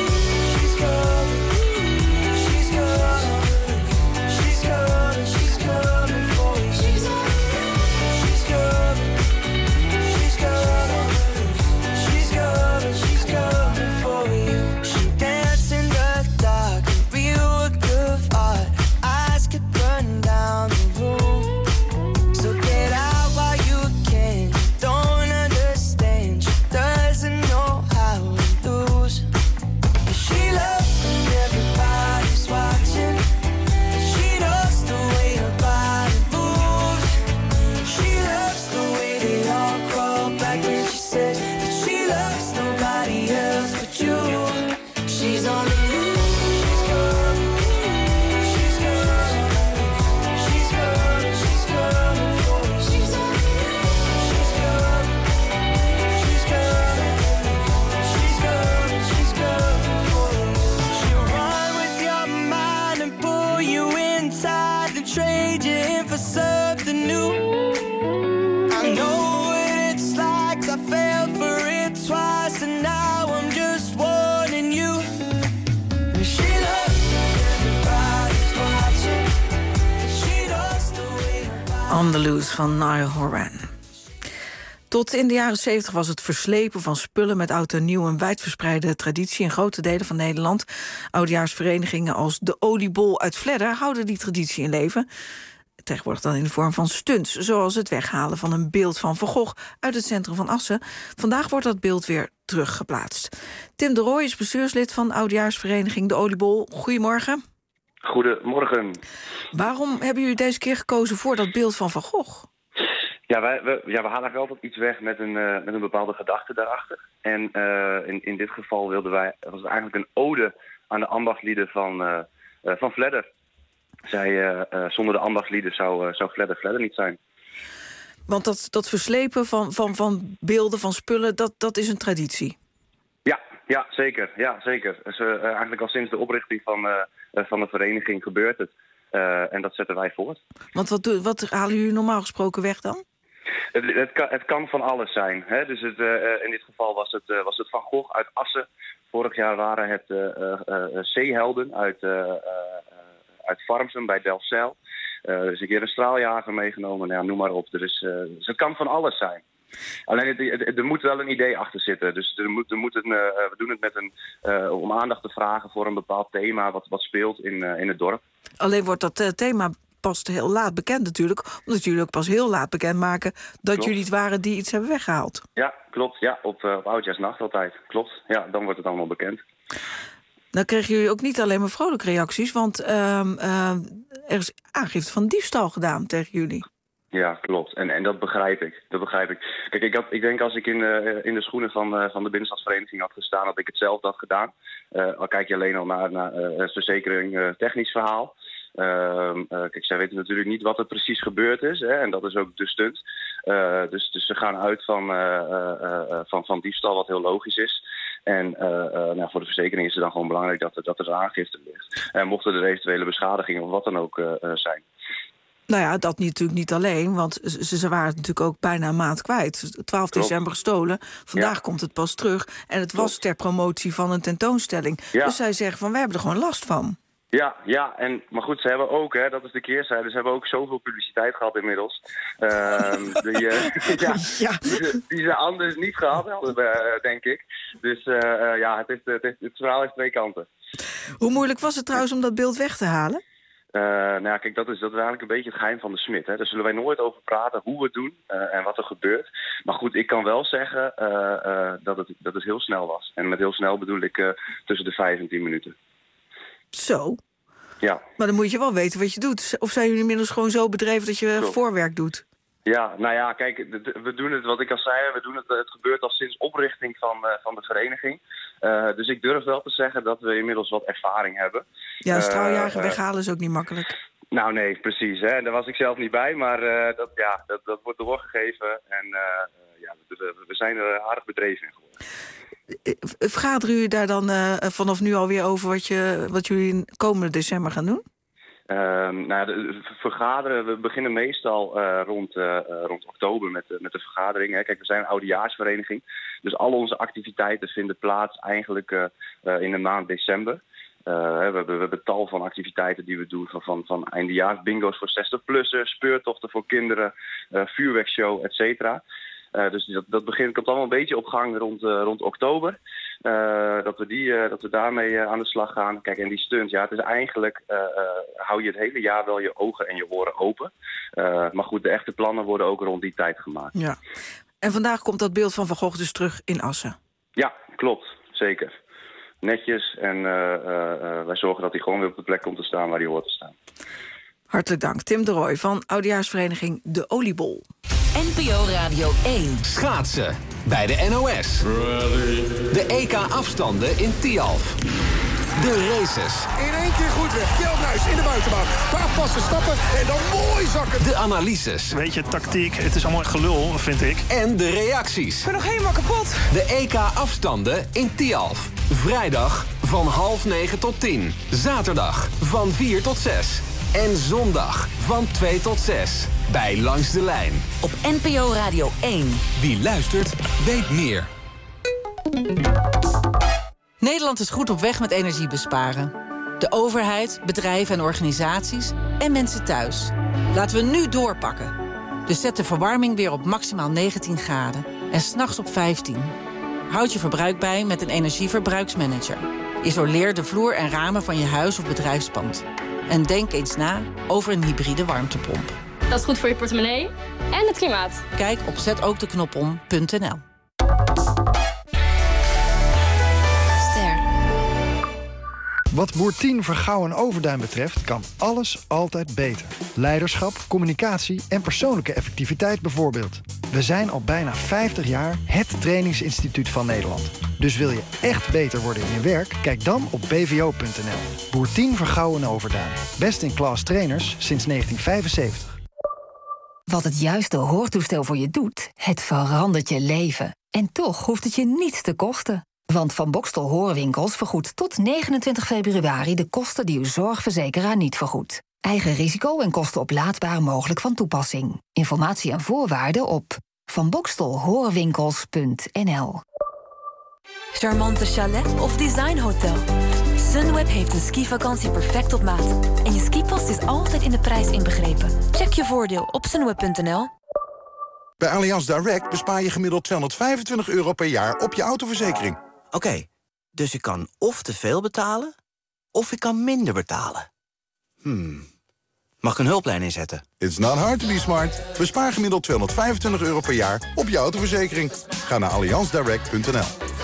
On the Loose van Niall Horan. Tot in de jaren 70 was het verslepen van spullen met oud en nieuw een wijdverspreide traditie in grote delen van Nederland. Oudejaarsverenigingen als de Oliebol uit Vledder houden die traditie in leven. Tegenwoordig dan in de vorm van stunts, zoals het weghalen van een beeld van Van Gogh uit het centrum van Assen. Vandaag wordt dat beeld weer teruggeplaatst. Tim de Rooij is bestuurslid van Oudejaarsvereniging de Oliebol. Goedemorgen. Goedemorgen. Waarom hebben jullie deze keer gekozen voor dat beeld van Van Gogh? Ja, we halen eigenlijk altijd iets weg met een bepaalde gedachte daarachter. En in dit geval was het eigenlijk een ode aan de ambachtslieden van Vledder. Zonder de ambachtslieden zou Vledder niet zijn. Want dat verslepen van beelden, van spullen, dat is een traditie. Ja, zeker. Ja, zeker. Dus, eigenlijk al sinds de oprichting van de vereniging gebeurt het. En dat zetten wij voort. Want wat halen jullie normaal gesproken weg dan? Het kan van alles zijn. Hè? Dus in dit geval was het Van Gogh uit Assen. Vorig jaar waren het zeehelden uit Farmsum bij Delfzijl. Er is een keer een straaljager meegenomen. Nou, noem maar op. Dus het kan van alles zijn. Alleen er moet wel een idee achter zitten. Dus we doen het om aandacht te vragen voor een bepaald thema wat speelt in het dorp. Alleen wordt dat thema pas heel laat bekend natuurlijk. Omdat jullie ook pas heel laat bekendmaken dat jullie het waren die iets hebben weggehaald. Ja, klopt. Ja, op Oudjaarsnacht altijd. Klopt. Ja, dan wordt het allemaal bekend. Dan kregen jullie ook niet alleen maar vrolijke reacties, want er is aangifte van diefstal gedaan tegen jullie. Ja, klopt. En dat begrijp ik. Kijk, ik denk als ik in de schoenen van de binnenstadsvereniging had gestaan, dat ik hetzelfde had gedaan. Al kijk je alleen al naar het verzekering technisch verhaal. Kijk, zij weten natuurlijk niet wat er precies gebeurd is. Hè, en dat is ook de stunt. Dus ze gaan uit van diefstal, wat heel logisch is. En voor de verzekering is het dan gewoon belangrijk dat er aangifte ligt. En mochten er eventuele beschadigingen of wat dan ook zijn. Nou ja, dat natuurlijk niet alleen, want ze waren het natuurlijk ook bijna een maand kwijt. 12 december gestolen, vandaag komt het pas terug. En het was ter promotie van een tentoonstelling. Ja. Dus zij zeggen van, wij hebben er gewoon last van. Ja, maar goed, ze hebben ook, dat is de keerzijde, ze hebben ook zoveel publiciteit gehad inmiddels. Die ze anders niet gehad hadden, denk ik. Dus het verhaal heeft twee kanten. Hoe moeilijk was het trouwens om dat beeld weg te halen? Kijk, dat is eigenlijk een beetje het geheim van de smid. Hè. Daar zullen wij nooit over praten hoe we het doen en wat er gebeurt. Maar goed, ik kan wel zeggen dat het heel snel was. En met heel snel bedoel ik tussen de 5 en 10 minuten. Zo? Ja. Maar dan moet je wel weten wat je doet. Of zijn jullie inmiddels gewoon zo bedreven dat je voorwerk doet? Ja, kijk, we doen het, wat ik al zei, het gebeurt al sinds oprichting van de vereniging. Dus ik durf wel te zeggen dat we inmiddels wat ervaring hebben. Ja, een straaljager weghalen is ook niet makkelijk. Nou nee, precies. Hè. Daar was ik zelf niet bij, maar dat wordt doorgegeven. En we zijn er aardig bedreven in geworden. Vergaderen jullie daar dan vanaf nu alweer over wat jullie komende december gaan doen? Vergaderen, we beginnen meestal rond oktober met de vergadering. Hè. Kijk, we zijn een oudejaarsvereniging. Dus al onze activiteiten vinden plaats eigenlijk in de maand december. We hebben tal van activiteiten die we doen. Van eindejaarsbingo's voor 60-plussers, speurtochten voor kinderen, vuurwerkshow, et cetera. Dus dat komt allemaal een beetje op gang rond oktober. Dat we daarmee aan de slag gaan. Kijk, en die stunt, het is eigenlijk hou je het hele jaar wel je ogen en je oren open. Maar goed, de echte plannen worden ook rond die tijd gemaakt. Ja. En vandaag komt dat beeld van Van Gogh dus terug in Assen. Ja, klopt. Zeker. Netjes. En wij zorgen dat hij gewoon weer op de plek komt te staan waar hij hoort te staan. Hartelijk dank. Tim de Rooij van Oudejaarsvereniging De Oliebol. NPO Radio 1. Schaatsen bij de NOS. De EK-afstanden in Tialf. De races. In één keer goed weg. Kjeldnuis in de buitenbaan. Paar passen stappen en dan mooi zakken. De analyses. Weet je, tactiek, het is allemaal gelul, vind ik. En de reacties. Ik ben nog helemaal kapot. De EK-afstanden in Tialf. Vrijdag van 8:30 tot 10. Zaterdag van 4 tot 6. En zondag van 2 tot 6. Bij Langs de Lijn. Op NPO Radio 1. Wie luistert, weet meer. Nederland is goed op weg met energie besparen. De overheid, bedrijven en organisaties en mensen thuis. Laten we nu doorpakken. Dus zet de verwarming weer op maximaal 19 graden. En 's nachts op 15. Houd je verbruik bij met een energieverbruiksmanager. Isoleer de vloer en ramen van je huis of bedrijfspand. En denk eens na over een hybride warmtepomp. Dat is goed voor je portemonnee en het klimaat. Kijk op zetookdeknopom.nl. Wat Boer 10 Vergouwen Overduin betreft kan alles altijd beter. Leiderschap, communicatie en persoonlijke effectiviteit bijvoorbeeld. We zijn al bijna 50 jaar het trainingsinstituut van Nederland. Dus wil je echt beter worden in je werk? Kijk dan op bvo.nl. Boer 10 Vergouwen Overduin. Best in class trainers sinds 1975. Wat het juiste hoortoestel voor je doet, het verandert je leven. En toch hoeft het je niets te kosten. Want Van Bokstel Hoorwinkels vergoedt tot 29 februari... de kosten die uw zorgverzekeraar niet vergoedt. Eigen risico en kosten oplaadbaar mogelijk van toepassing. Informatie en voorwaarden op vanbokstelhoorwinkels.nl. Charmante chalet of designhotel. Sunweb heeft een skivakantie perfect op maat. En je skipas is altijd in de prijs inbegrepen. Check je voordeel op sunweb.nl. Bij Allianz Direct bespaar je gemiddeld €225 per jaar op je autoverzekering. Oké, dus ik kan of te veel betalen, of ik kan minder betalen. Mag ik een hulplijn inzetten? It's not hard to be smart. Bespaar gemiddeld €225 per jaar op je autoverzekering. Ga naar allianzdirect.nl.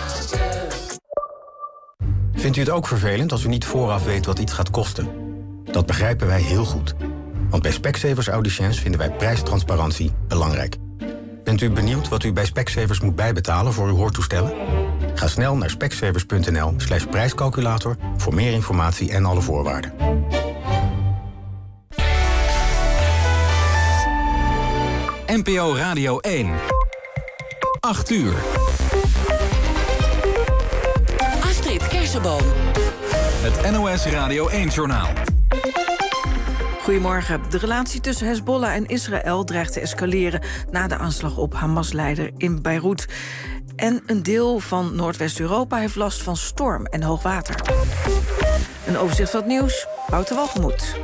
Vindt u het ook vervelend als u niet vooraf weet wat iets gaat kosten? Dat begrijpen wij heel goed. Want bij Specsavers Audiciëns vinden wij prijstransparantie belangrijk. Bent u benieuwd wat u bij Specsavers moet bijbetalen voor uw hoortoestellen? Ga snel naar specsavers.nl/prijscalculator voor meer informatie en alle voorwaarden. NPO Radio 1. 8 uur. Astrid Kersenboom. Het NOS Radio 1-journaal. Goedemorgen. De relatie tussen Hezbollah en Israël dreigt te escaleren na de aanslag op Hamas-leider in Beirut. En een deel van Noordwest-Europa heeft last van storm en hoogwater. Een overzicht van het nieuws, Wouter Walgemoed.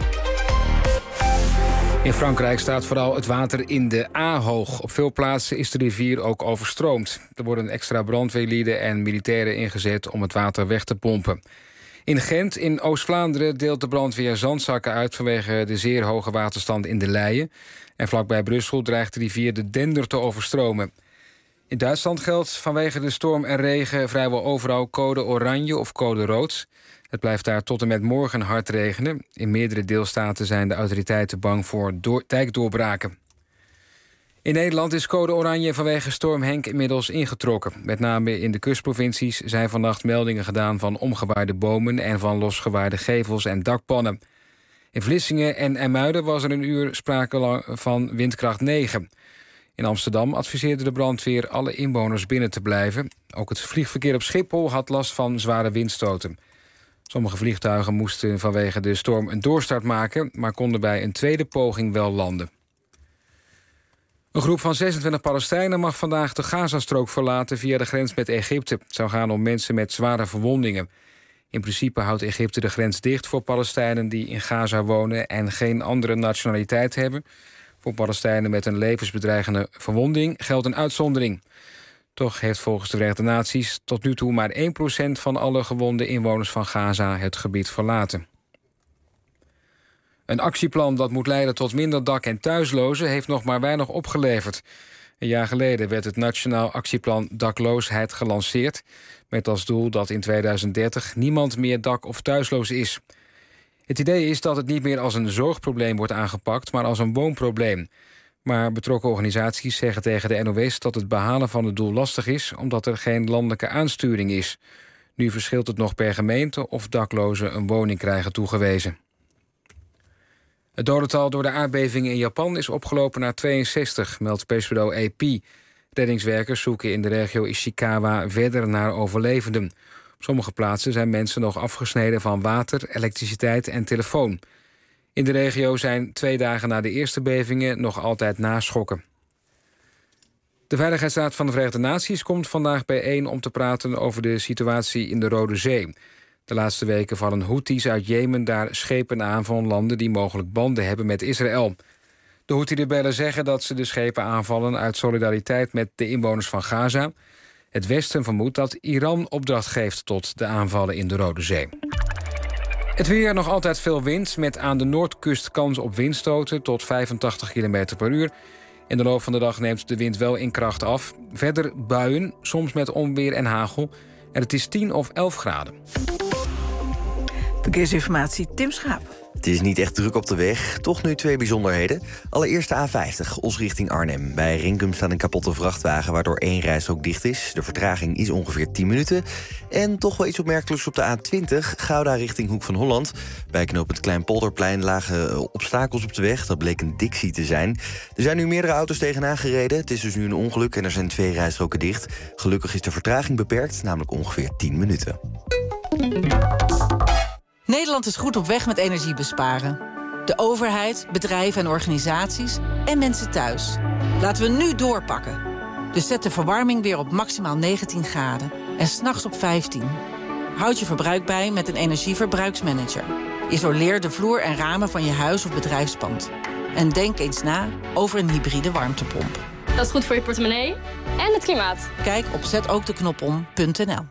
In Frankrijk staat vooral het water in de A hoog. Op veel plaatsen is de rivier ook overstroomd. Er worden extra brandweerlieden en militairen ingezet om het water weg te pompen. In Gent, in Oost-Vlaanderen, deelt de brandweer zandzakken uit vanwege de zeer hoge waterstand in de Leie. En vlakbij Brussel dreigt de rivier de Dender te overstromen. In Duitsland geldt vanwege de storm en regen vrijwel overal code oranje of code rood. Het blijft daar tot en met morgen hard regenen. In meerdere deelstaten zijn de autoriteiten bang voor dijkdoorbraken. In Nederland is code oranje vanwege storm Henk inmiddels ingetrokken. Met name in de kustprovincies zijn vannacht meldingen gedaan van omgewaaide bomen en van losgewaaide gevels en dakpannen. In Vlissingen en IJmuiden was er een uur sprake van windkracht 9. In Amsterdam adviseerde de brandweer alle inwoners binnen te blijven. Ook het vliegverkeer op Schiphol had last van zware windstoten. Sommige vliegtuigen moesten vanwege de storm een doorstart maken, maar konden bij een tweede poging wel landen. Een groep van 26 Palestijnen mag vandaag de Gazastrook verlaten via de grens met Egypte. Het zou gaan om mensen met zware verwondingen. In principe houdt Egypte de grens dicht voor Palestijnen die in Gaza wonen en geen andere nationaliteit hebben. Voor Palestijnen met een levensbedreigende verwonding geldt een uitzondering. Toch heeft volgens de Verenigde Naties tot nu toe maar 1% van alle gewonde inwoners van Gaza het gebied verlaten. Een actieplan dat moet leiden tot minder dak- en thuislozen heeft nog maar weinig opgeleverd. Een jaar geleden werd het Nationaal Actieplan Dakloosheid gelanceerd, met als doel dat in 2030 niemand meer dak- of thuisloos is. Het idee is dat het niet meer als een zorgprobleem wordt aangepakt, maar als een woonprobleem. Maar betrokken organisaties zeggen tegen de NOS dat het behalen van het doel lastig is, omdat er geen landelijke aansturing is. Nu verschilt het nog per gemeente of daklozen een woning krijgen toegewezen. Het dodental door de aardbevingen in Japan is opgelopen naar 62, meldt persbureau AP. Reddingswerkers zoeken in de regio Ishikawa verder naar overlevenden. Op sommige plaatsen zijn mensen nog afgesneden van water, elektriciteit en telefoon. In de regio zijn 2 dagen na de eerste bevingen nog altijd naschokken. De Veiligheidsraad van de Verenigde Naties komt vandaag bijeen om te praten over de situatie in de Rode Zee. De laatste weken vallen Houthis uit Jemen daar schepen aan van landen die mogelijk banden hebben met Israël. De Houthi-rebellen zeggen dat ze de schepen aanvallen uit solidariteit met de inwoners van Gaza. Het Westen vermoedt dat Iran opdracht geeft tot de aanvallen in de Rode Zee. Het weer, nog altijd veel wind, met aan de noordkust kans op windstoten tot 85 km per uur. In de loop van de dag neemt de wind wel in kracht af. Verder buien, soms met onweer en hagel. En het is 10 of 11 graden. Verkeersinformatie, Tim Schaap. Het is niet echt druk op de weg. Toch nu 2 bijzonderheden. Allereerst de A50, Os richting Arnhem. Bij Rinkum staat een kapotte vrachtwagen waardoor 1 rijstrook dicht is. De vertraging is ongeveer 10 minuten. En toch wel iets opmerkelijks op de A20, Gouda richting Hoek van Holland. Bij knooppunt Kleinpolderplein lagen obstakels op de weg. Dat bleek een Dixie te zijn. Er zijn nu meerdere auto's tegenaan gereden. Het is dus nu een ongeluk en er zijn 2 rijstroken dicht. Gelukkig is de vertraging beperkt, namelijk ongeveer 10 minuten. Nederland is goed op weg met energie besparen. De overheid, bedrijven en organisaties en mensen thuis. Laten we nu doorpakken. Dus zet de verwarming weer op maximaal 19 graden. En 's nachts op 15. Houd je verbruik bij met een energieverbruiksmanager. Isoleer de vloer en ramen van je huis of bedrijfspand. En denk eens na over een hybride warmtepomp. Dat is goed voor je portemonnee en het klimaat. Kijk op zetookdeknopom.nl.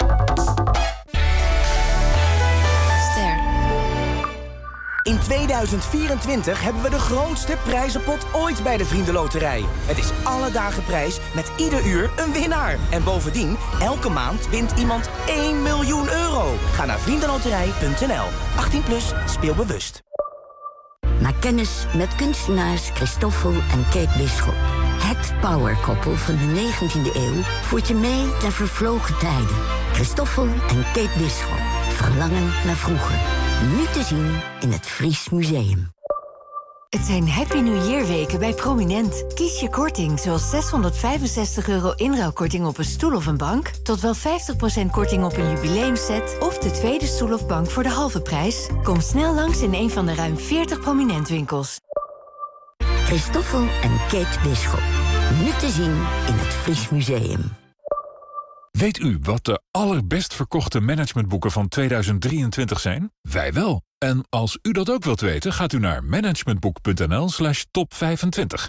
In 2024 hebben we de grootste prijzenpot ooit bij de Vriendenloterij. Het is alle dagen prijs met ieder uur een winnaar. En bovendien, elke maand wint iemand 1 miljoen euro. Ga naar vriendenloterij.nl. 18 plus, speel bewust. Maak kennis met kunstenaars Christoffel en Kate Bisschop. Het powerkoppel van de 19e eeuw voert je mee naar vervlogen tijden. Christoffel en Kate Bisschop. Verlangen naar vroeger. Nu te zien in het Fries Museum. Het zijn Happy New Year weken bij Prominent. Kies je korting, zoals €665 inruilkorting op een stoel of een bank, tot wel 50% korting op een jubileumset of de tweede stoel of bank voor de halve prijs. Kom snel langs in een van de ruim 40 Prominent winkels. Christoffel en Kate Bisschop. Nu te zien in het Fries Museum. Weet u wat de allerbest verkochte managementboeken van 2023 zijn? Wij wel. En als u dat ook wilt weten, gaat u naar managementboek.nl/top25.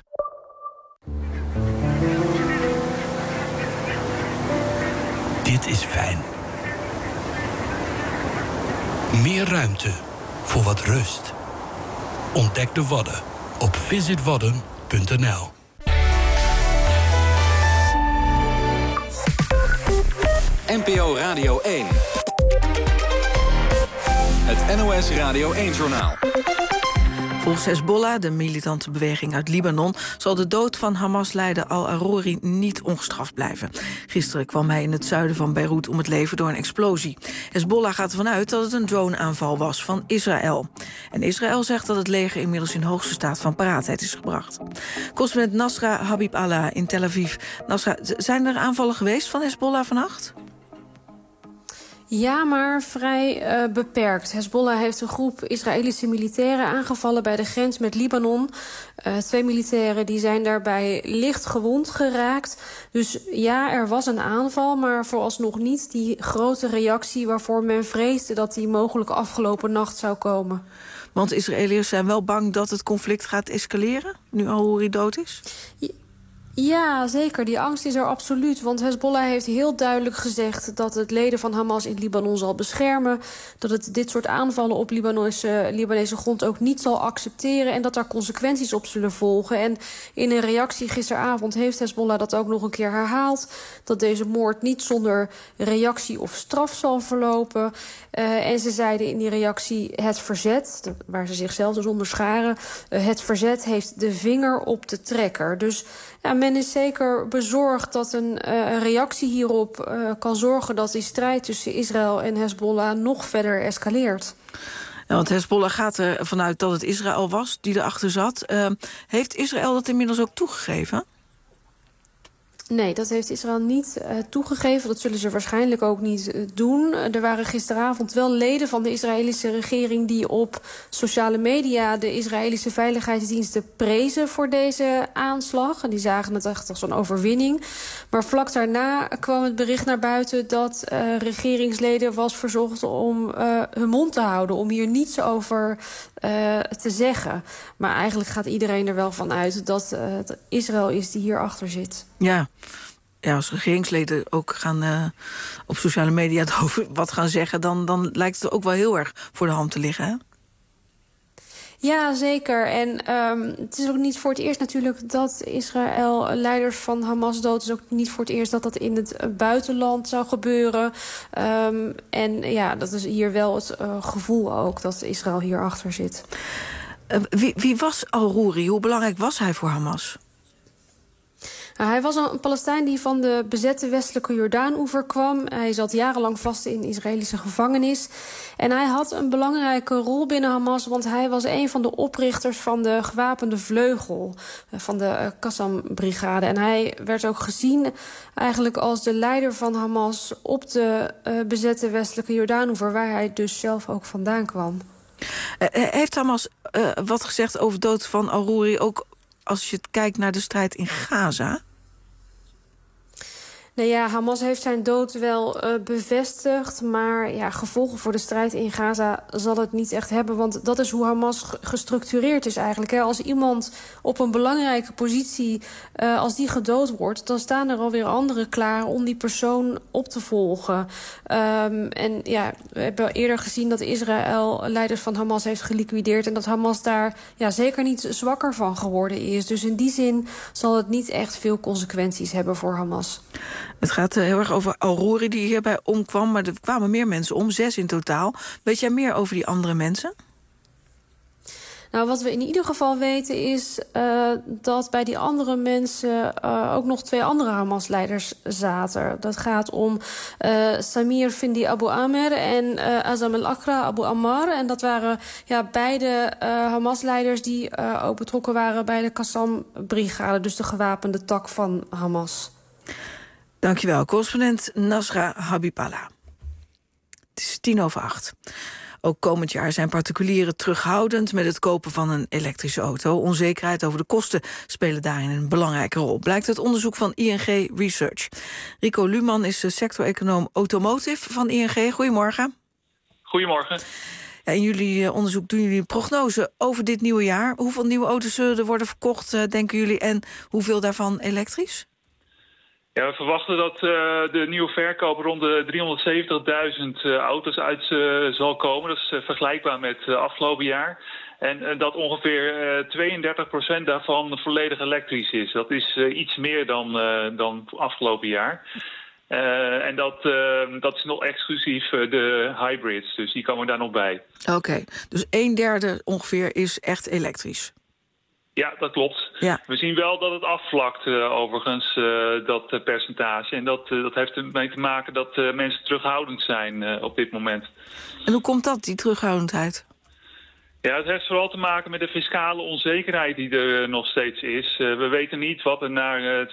Dit is fijn. Meer ruimte voor wat rust. Ontdek de Wadden op visitwadden.nl. NPO Radio 1. Het NOS Radio 1-journaal. Volgens Hezbollah, de militante beweging uit Libanon, zal de dood van Hamas-leider al-Aruri niet ongestraft blijven. Gisteren kwam hij in het zuiden van Beirut om het leven door een explosie. Hezbollah gaat ervan uit dat het een droneaanval was van Israël. En Israël zegt dat het leger inmiddels in hoogste staat van paraatheid is gebracht. Correspondent Nasra Habib Allah in Tel Aviv. Nasra, zijn er aanvallen geweest van Hezbollah vannacht? Ja, maar vrij beperkt. Hezbollah heeft een groep Israëlische militairen aangevallen bij de grens met Libanon. 2 militairen die zijn daarbij licht gewond geraakt. Dus ja, er was een aanval, maar vooralsnog niet die grote reactie waarvoor men vreesde dat die mogelijk afgelopen nacht zou komen. Want Israëliërs zijn wel bang dat het conflict gaat escaleren, nu al-Aruri dood is? Ja, zeker. Die angst is er absoluut. Want Hezbollah heeft heel duidelijk gezegd dat het leden van Hamas in Libanon zal beschermen. Dat het dit soort aanvallen op Libanese grond ook niet zal accepteren. En dat daar consequenties op zullen volgen. En in een reactie gisteravond heeft Hezbollah dat ook nog een keer herhaald. Dat deze moord niet zonder reactie of straf zal verlopen. En ze zeiden in die reactie het verzet, waar ze zichzelf dus onder scharen. Het verzet heeft de vinger op de trekker. Dus ja, men is zeker bezorgd dat een reactie hierop kan zorgen dat die strijd tussen Israël en Hezbollah nog verder escaleert. Ja, want Hezbollah gaat er vanuit dat het Israël was die erachter zat. Heeft Israël dat inmiddels ook toegegeven? Nee, dat heeft Israël niet toegegeven. Dat zullen ze waarschijnlijk ook niet doen. Er waren gisteravond wel leden van de Israëlische regering die op sociale media de Israëlische veiligheidsdiensten prezen voor deze aanslag. En die zagen het echt als een overwinning. Maar vlak daarna kwam het bericht naar buiten dat regeringsleden was verzocht om hun mond te houden. Om hier niets over te zeggen. Maar eigenlijk gaat iedereen er wel van uit dat het Israël is die hierachter zit. Ja, als regeringsleden ook gaan op sociale media over wat gaan zeggen, dan lijkt het ook wel heel erg voor de hand te liggen, hè? Ja, zeker. En het is ook niet voor het eerst natuurlijk dat Israël leiders van Hamas doodt. Het is ook niet voor het eerst dat dat in het buitenland zou gebeuren. En ja, dat is hier wel het gevoel ook dat Israël hierachter zit. Wie was al-Roeri? Hoe belangrijk was hij voor Hamas? Hij was een Palestijn die van de bezette westelijke Jordaanoever kwam. Hij zat jarenlang vast in Israëlische gevangenis. En hij had een belangrijke rol binnen Hamas, want hij was een van de oprichters van de gewapende vleugel van de Qassam-brigade. En hij werd ook gezien eigenlijk als de leider van Hamas op de bezette westelijke Jordaanoever, waar hij dus zelf ook vandaan kwam. Heeft Hamas wat gezegd over de dood van al-Roeri, ook als je kijkt naar de strijd in Gaza? Nou ja, Hamas heeft zijn dood wel bevestigd, maar ja, gevolgen voor de strijd in Gaza zal het niet echt hebben, want dat is hoe Hamas gestructureerd is eigenlijk. Hè. Als iemand op een belangrijke positie, als die gedood wordt, dan staan er alweer anderen klaar om die persoon op te volgen. En ja, we hebben eerder gezien dat Israël leiders van Hamas heeft geliquideerd en dat Hamas daar zeker niet zwakker van geworden is. Dus in die zin zal het niet echt veel consequenties hebben voor Hamas. Het gaat heel erg over al-Roeri die hierbij omkwam, maar er kwamen meer mensen om, 6 in totaal. Weet jij meer over die andere mensen? Nou, wat we in ieder geval weten is dat bij die andere mensen ook nog 2 andere Hamas-leiders zaten. Dat gaat om Samir Findi Abu Amer en Azam al-Akra Abu Ammar. En dat waren beide Hamas-leiders die ook betrokken waren bij de Qassam-brigade, dus de gewapende tak van Hamas. Dankjewel, correspondent Nasra Habiballah. Het is 7:10. Ook komend jaar zijn particulieren terughoudend met het kopen van een elektrische auto. Onzekerheid over de kosten spelen daarin een belangrijke rol, blijkt uit onderzoek van ING Research. Rico Luman is sector-econoom automotive van ING. Goedemorgen. Goedemorgen. Ja, in jullie onderzoek doen jullie een prognose over dit nieuwe jaar. Hoeveel nieuwe auto's zullen er worden verkocht, denken jullie, en hoeveel daarvan elektrisch? Ja, we verwachten dat de nieuwe verkoop rond de 370.000 auto's uit zal komen. Dat is vergelijkbaar met afgelopen jaar. En dat ongeveer 32% daarvan volledig elektrisch is. Dat is iets meer dan afgelopen jaar. En dat is nog exclusief de hybrids, dus die komen daar nog bij. Oké, dus 1/3 ongeveer is echt elektrisch. Ja, dat klopt. Ja. We zien wel dat het afvlakt, overigens, dat percentage. En dat heeft ermee te maken dat mensen terughoudend zijn op dit moment. En hoe komt dat, die terughoudendheid? Ja, het heeft vooral te maken met de fiscale onzekerheid die er nog steeds is. We weten niet wat er naar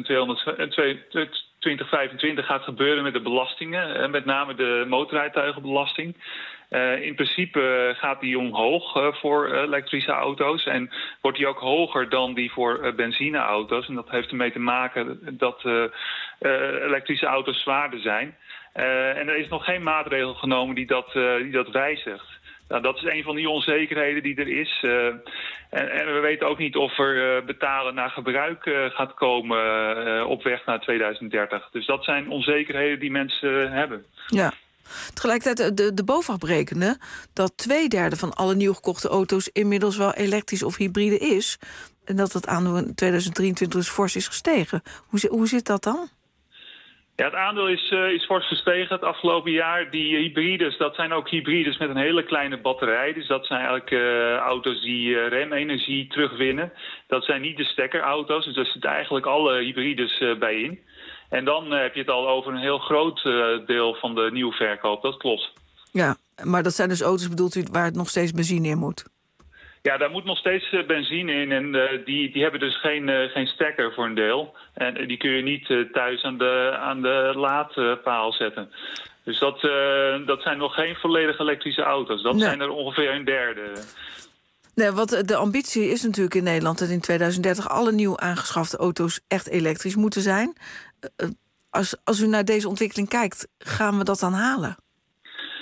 2025 gaat gebeuren met de belastingen. Met name de motorrijtuigenbelasting. In principe gaat die omhoog voor elektrische auto's en wordt die ook hoger dan die voor benzineauto's. En dat heeft ermee te maken dat elektrische auto's zwaarder zijn. En er is nog geen maatregel genomen die dat wijzigt. Nou, dat is een van die onzekerheden die er is. En we weten ook niet of er betalen naar gebruik gaat komen op weg naar 2030. Dus dat zijn onzekerheden die mensen hebben. Ja. Tegelijkertijd, de BOVAG berekende dat 2/3 van alle nieuw gekochte auto's inmiddels wel elektrisch of hybride is. En dat het aandeel in 2023 dus fors is gestegen. Hoe zit dat dan? Ja, het aandeel is fors gestegen het afgelopen jaar. Die hybrides, dat zijn ook hybrides met een hele kleine batterij. Dus dat zijn eigenlijk auto's die remenergie terugwinnen. Dat zijn niet de stekkerauto's, dus daar zitten eigenlijk alle hybrides bij in. En dan heb je het al over een heel groot deel van de nieuwe verkoop, dat klopt. Ja, maar dat zijn dus auto's, bedoelt u, waar het nog steeds benzine in moet? Ja, daar moet nog steeds benzine in en die hebben dus geen stekker voor een deel. En die kun je niet thuis aan de laadpaal zetten. Dus dat zijn nog geen volledig elektrische auto's. Dat zijn er ongeveer 1/3. Nee, wat de ambitie is natuurlijk in Nederland dat in 2030 alle nieuw aangeschafte auto's echt elektrisch moeten zijn. Als u naar deze ontwikkeling kijkt, gaan we dat dan halen?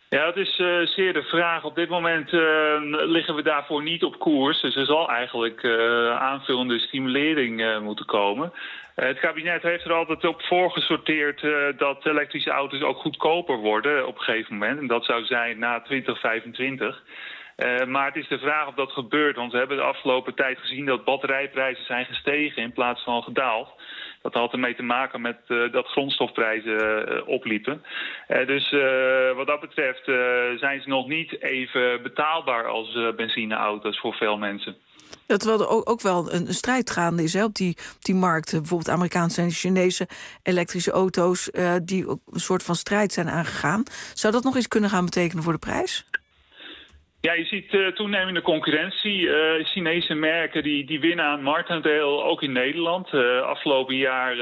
Ja, het is zeer de vraag. Op dit moment liggen we daarvoor niet op koers. Dus er zal eigenlijk aanvullende stimulering moeten komen. Het kabinet heeft er altijd op voorgesorteerd dat elektrische auto's ook goedkoper worden op een gegeven moment. En dat zou zijn na 2025. Maar het is de vraag of dat gebeurt. Want we hebben de afgelopen tijd gezien dat batterijprijzen zijn gestegen in plaats van gedaald. Dat had ermee te maken met dat grondstofprijzen opliepen. Dus wat dat betreft zijn ze nog niet even betaalbaar als benzineauto's voor veel mensen. Ja, terwijl er ook wel een strijd gaande is, hè, op die markt. Bijvoorbeeld Amerikaanse en Chinese elektrische auto's die ook een soort van strijd zijn aangegaan. Zou dat nog eens kunnen gaan betekenen voor de prijs? Ja, je ziet toenemende concurrentie. Chinese merken die winnen aan marktaandeel, ook in Nederland. Afgelopen jaar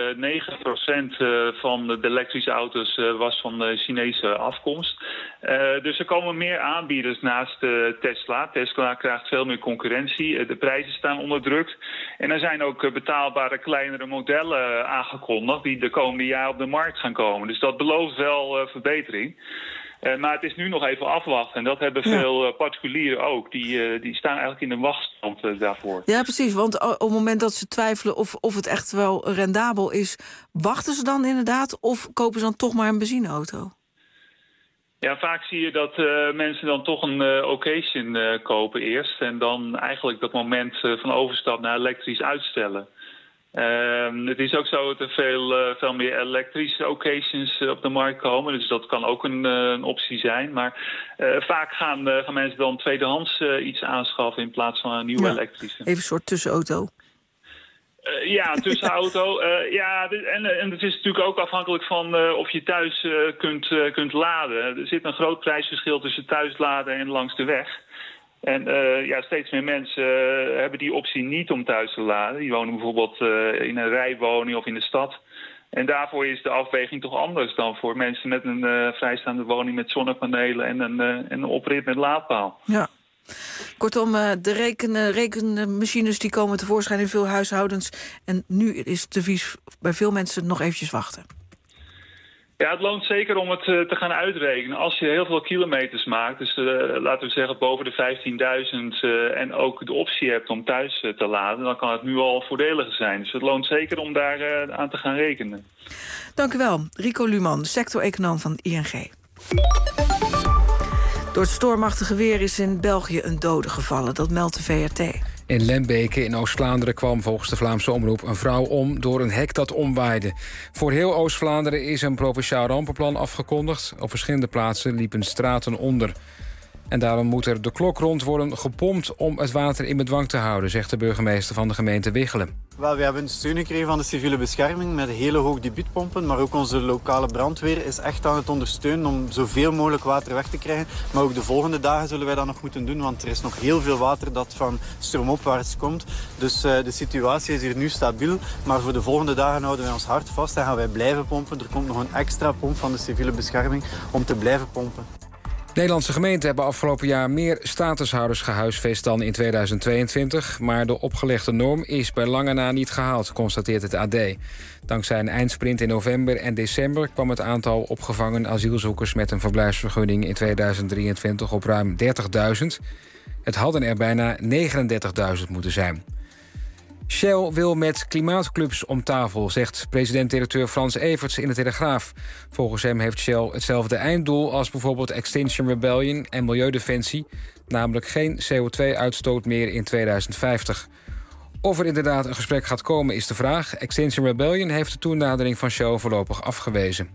9% van de elektrische auto's was van de Chinese afkomst. Dus er komen meer aanbieders naast Tesla. Tesla krijgt veel meer concurrentie. De prijzen staan onder druk. En er zijn ook betaalbare kleinere modellen aangekondigd die de komende jaren op de markt gaan komen. Dus dat belooft wel verbetering. Maar het is nu nog even afwachten. En dat hebben veel particulieren ook. Die staan eigenlijk in de wachtstand daarvoor. Ja, precies. Want op het moment dat ze twijfelen of het echt wel rendabel is, wachten ze dan inderdaad of kopen ze dan toch maar een benzineauto? Ja, vaak zie je dat mensen dan toch een occasion kopen eerst. En dan eigenlijk dat moment van overstap naar elektrisch uitstellen. Het is ook zo dat er veel meer elektrische occasions op de markt komen. Dus dat kan ook een optie zijn. Maar vaak gaan mensen dan tweedehands iets aanschaffen in plaats van een nieuwe elektrische. Even een soort tussenauto. Ja, tussenauto. En het is natuurlijk ook afhankelijk van of je thuis kunt laden. Er zit een groot prijsverschil tussen thuisladen en langs de weg. En steeds meer mensen hebben die optie niet om thuis te laden. Die wonen bijvoorbeeld in een rijwoning of in de stad. En daarvoor is de afweging toch anders dan voor mensen met een vrijstaande woning met zonnepanelen en een oprit met laadpaal. Ja. Kortom, de rekenmachines die komen tevoorschijn in veel huishoudens. En nu is het devies bij veel mensen nog eventjes wachten. Ja, het loont zeker om het te gaan uitrekenen. Als je heel veel kilometers maakt, dus laten we zeggen boven de 15.000... en ook de optie hebt om thuis te laden, dan kan het nu al voordeliger zijn. Dus het loont zeker om daar aan te gaan rekenen. Dank u wel. Rico Luman, sector-econoom van ING. Door het stormachtige weer is in België een dode gevallen. Dat meldt de VRT. In Lembeke in Oost-Vlaanderen kwam volgens de Vlaamse omroep een vrouw om door een hek dat omwaaide. Voor heel Oost-Vlaanderen is een provinciaal rampenplan afgekondigd. Op verschillende plaatsen liepen straten onder. En daarom moet er de klok rond worden gepompt om het water in bedwang te houden, zegt de burgemeester van de gemeente Wichelen. Wel, we hebben steun gekregen van de civiele bescherming met hele hoogdebietpompen, maar ook onze lokale brandweer is echt aan het ondersteunen om zoveel mogelijk water weg te krijgen. Maar ook de volgende dagen zullen wij dat nog moeten doen, want er is nog heel veel water dat van stroomopwaarts komt. Dus de situatie is hier nu stabiel, maar voor de volgende dagen houden wij ons hart vast en gaan wij blijven pompen. Er komt nog een extra pomp van de civiele bescherming om te blijven pompen. Nederlandse gemeenten hebben afgelopen jaar meer statushouders gehuisvest dan in 2022. Maar de opgelegde norm is bij lange na niet gehaald, constateert het AD. Dankzij een eindsprint in november en december kwam het aantal opgevangen asielzoekers met een verblijfsvergunning in 2023 op ruim 30.000. Het hadden er bijna 39.000 moeten zijn. Shell wil met klimaatclubs om tafel, zegt president-directeur Frans Everts in de Telegraaf. Volgens hem heeft Shell hetzelfde einddoel als bijvoorbeeld Extinction Rebellion en Milieudefensie, namelijk geen CO2-uitstoot meer in 2050. Of er inderdaad een gesprek gaat komen is de vraag. Extinction Rebellion heeft de toenadering van Shell voorlopig afgewezen.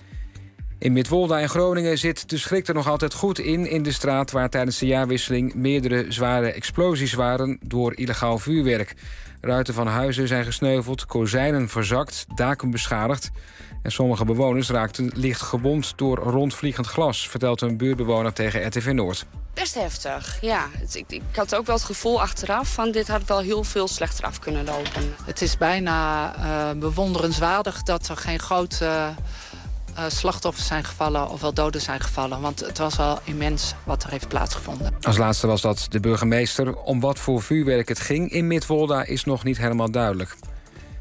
In Midwolda in Groningen zit de schrik er nog altijd goed in de straat waar tijdens de jaarwisseling meerdere zware explosies waren door illegaal vuurwerk. Ruiten van huizen zijn gesneuveld, kozijnen verzakt, daken beschadigd. En sommige bewoners raakten licht gewond door rondvliegend glas, vertelt een buurtbewoner tegen RTV Noord. Best heftig, ja. Ik had ook wel het gevoel achteraf van dit had wel heel veel slechter af kunnen lopen. Het is bijna bewonderenswaardig dat er geen grote slachtoffers zijn gevallen of wel doden zijn gevallen. Want het was wel immens wat er heeft plaatsgevonden. Als laatste was dat de burgemeester. Om wat voor vuurwerk het ging in Midwolda is nog niet helemaal duidelijk.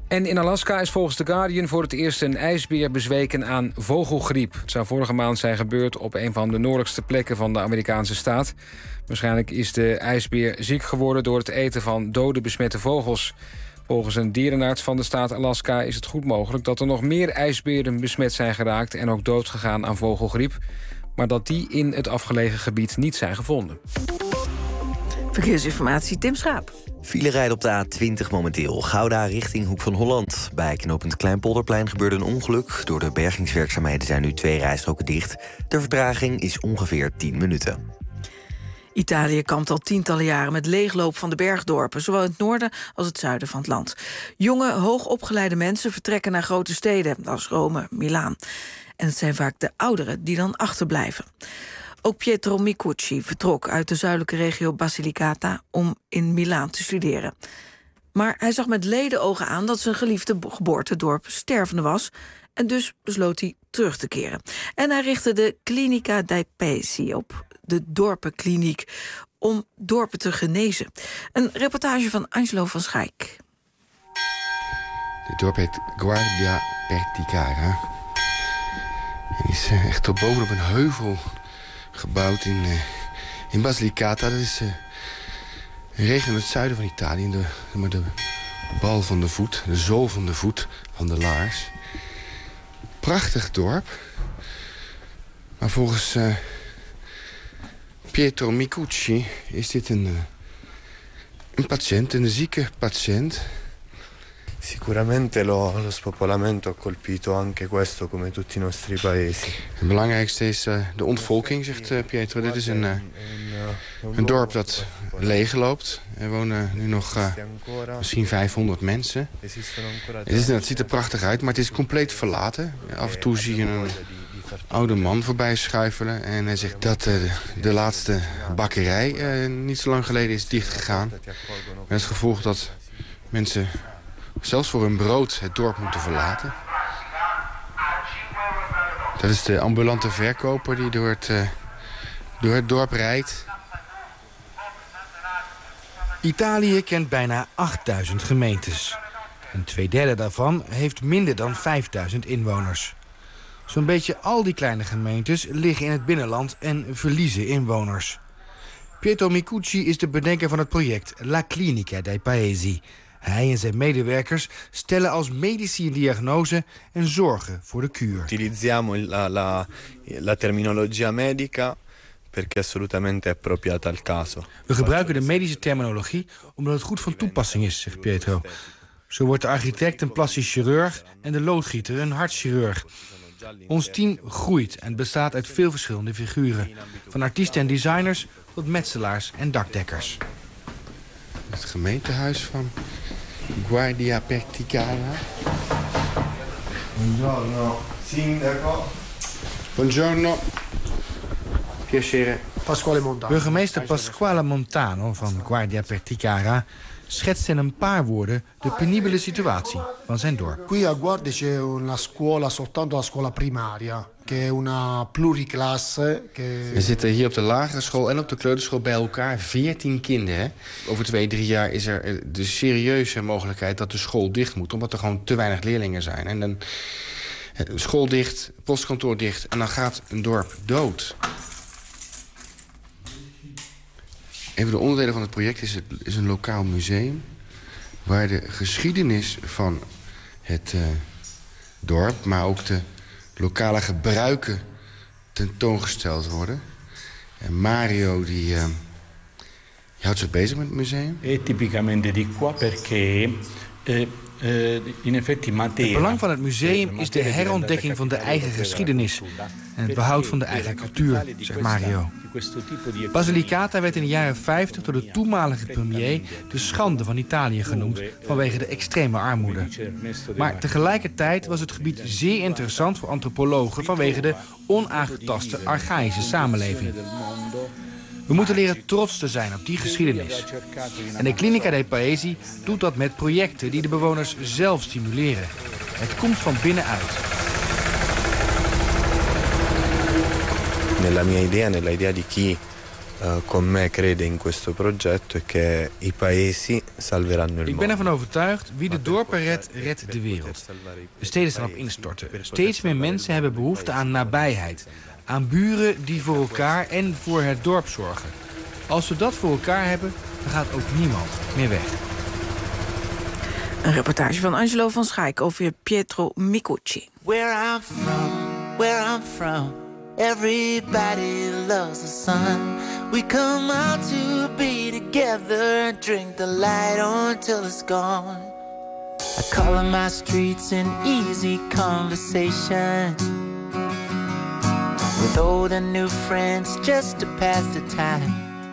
En in Alaska is volgens The Guardian voor het eerst een ijsbeer bezweken aan vogelgriep. Het zou vorige maand zijn gebeurd op een van de noordelijkste plekken van de Amerikaanse staat. Waarschijnlijk is de ijsbeer ziek geworden door het eten van dode besmette vogels. Volgens een dierenarts van de staat Alaska is het goed mogelijk dat er nog meer ijsberen besmet zijn geraakt en ook doodgegaan aan vogelgriep, maar dat die in het afgelegen gebied niet zijn gevonden. Verkeersinformatie, Tim Schaap. File rijden op de A20 momenteel. Gouda richting Hoek van Holland. Bij knooppunt Kleinpolderplein gebeurde een ongeluk. Door de bergingswerkzaamheden zijn nu 2 rijstroken dicht. De vertraging is ongeveer 10 minuten. Italië kampt al tientallen jaren met leegloop van de bergdorpen, zowel in het noorden als het zuiden van het land. Jonge, hoogopgeleide mensen vertrekken naar grote steden, als Rome, Milaan. En het zijn vaak de ouderen die dan achterblijven. Ook Pietro Micucci vertrok uit de zuidelijke regio Basilicata om in Milaan te studeren. Maar hij zag met ledenogen aan dat zijn geliefde geboortedorp stervende was, en dus besloot hij terug te keren. En hij richtte de Clinica dei Paesi op, de dorpenkliniek, om dorpen te genezen. Een reportage van Angelo van Schaik. Dit dorp heet Guardia Perticara. En is echt tot boven op een heuvel gebouwd in Basilicata. Dat is een regio in het zuiden van Italië. De bal van de voet, de zool van de voet van de laars. Prachtig dorp. Maar volgens Pietro Micucci is dit een patiënt, een zieke patiënt. Sicuramente lo spopolamento ha colpito anche questo come tutti i nostri paesi. Het belangrijkste is de ontvolking, zegt Pietro. Dit is een dorp dat leegloopt. Er wonen nu nog misschien 500 mensen. Het ziet er prachtig uit, maar het is compleet verlaten. Af en toe zie je een oude man voorbij schuifelen. En hij zegt dat de laatste bakkerij niet zo lang geleden is dichtgegaan. Met het gevolg dat mensen zelfs voor hun brood het dorp moeten verlaten. Dat is de ambulante verkoper die door het dorp rijdt. Italië kent bijna 8000 gemeentes. En 2/3 daarvan heeft minder dan 5000 inwoners. Zo'n beetje al die kleine gemeentes liggen in het binnenland en verliezen inwoners. Pietro Micucci is de bedenker van het project La Clinica dei Paesi. Hij en zijn medewerkers stellen als medici een diagnose en zorgen voor de kuur. Utilizziamo la terminologia medica perché assolutamente appropriata al caso. We gebruiken de medische terminologie omdat het goed van toepassing is, zegt Pietro. Zo wordt de architect een plastisch chirurg en de loodgieter een hartchirurg. Ons team groeit en bestaat uit veel verschillende figuren. Van artiesten en designers tot metselaars en dakdekkers. Het gemeentehuis van Guardia Perticara. Buongiorno, sindaco. Buongiorno. Piacere. Pasquale Montano. Burgemeester Pasquale Montano van Guardia Perticara schetst in een paar woorden de penibele situatie van zijn dorp. Qui a Guardia c'è una scuola, soltanto la scuola primaria, che è una pluriclasse. We zitten hier op de lagere school en op de kleuterschool bij elkaar 14 kinderen. Over 2-3 jaar is er de serieuze mogelijkheid dat de school dicht moet, omdat er gewoon te weinig leerlingen zijn. En dan school dicht, postkantoor dicht en dan gaat een dorp dood. Een van de onderdelen van het project is een lokaal museum, waar de geschiedenis van het dorp, maar ook de lokale gebruiken tentoongesteld worden. En Mario die houdt zich bezig met het museum. È tipicamente di qua perché in effetti Matera. Het belang van het museum is de herontdekking van de eigen geschiedenis en het behoud van de eigen cultuur, zegt Mario. Basilicata werd in de jaren 50 door de toenmalige premier de schande van Italië genoemd vanwege de extreme armoede. Maar tegelijkertijd was het gebied zeer interessant voor antropologen vanwege de onaangetaste archaïsche samenleving. We moeten leren trots te zijn op die geschiedenis. En de Clinica dei Paesi doet dat met projecten die de bewoners zelf stimuleren. Het komt van binnenuit. Nella mia idea di chi con me crede in questo progetto e che i paesi salveranno il mondo. Ik ben ervan overtuigd, wie de dorpen redt, redt de wereld. De steden staan op instorten. Steeds meer mensen hebben behoefte aan nabijheid. Aan buren die voor elkaar en voor het dorp zorgen. Als we dat voor elkaar hebben, dan gaat ook niemand meer weg. Een reportage van Angelo van Schaik over Pietro Micucci. Where I'm from, everybody loves the sun. We come out to be together and drink the light on till it's gone. I color my streets in easy conversation with old and new friends just to pass the time.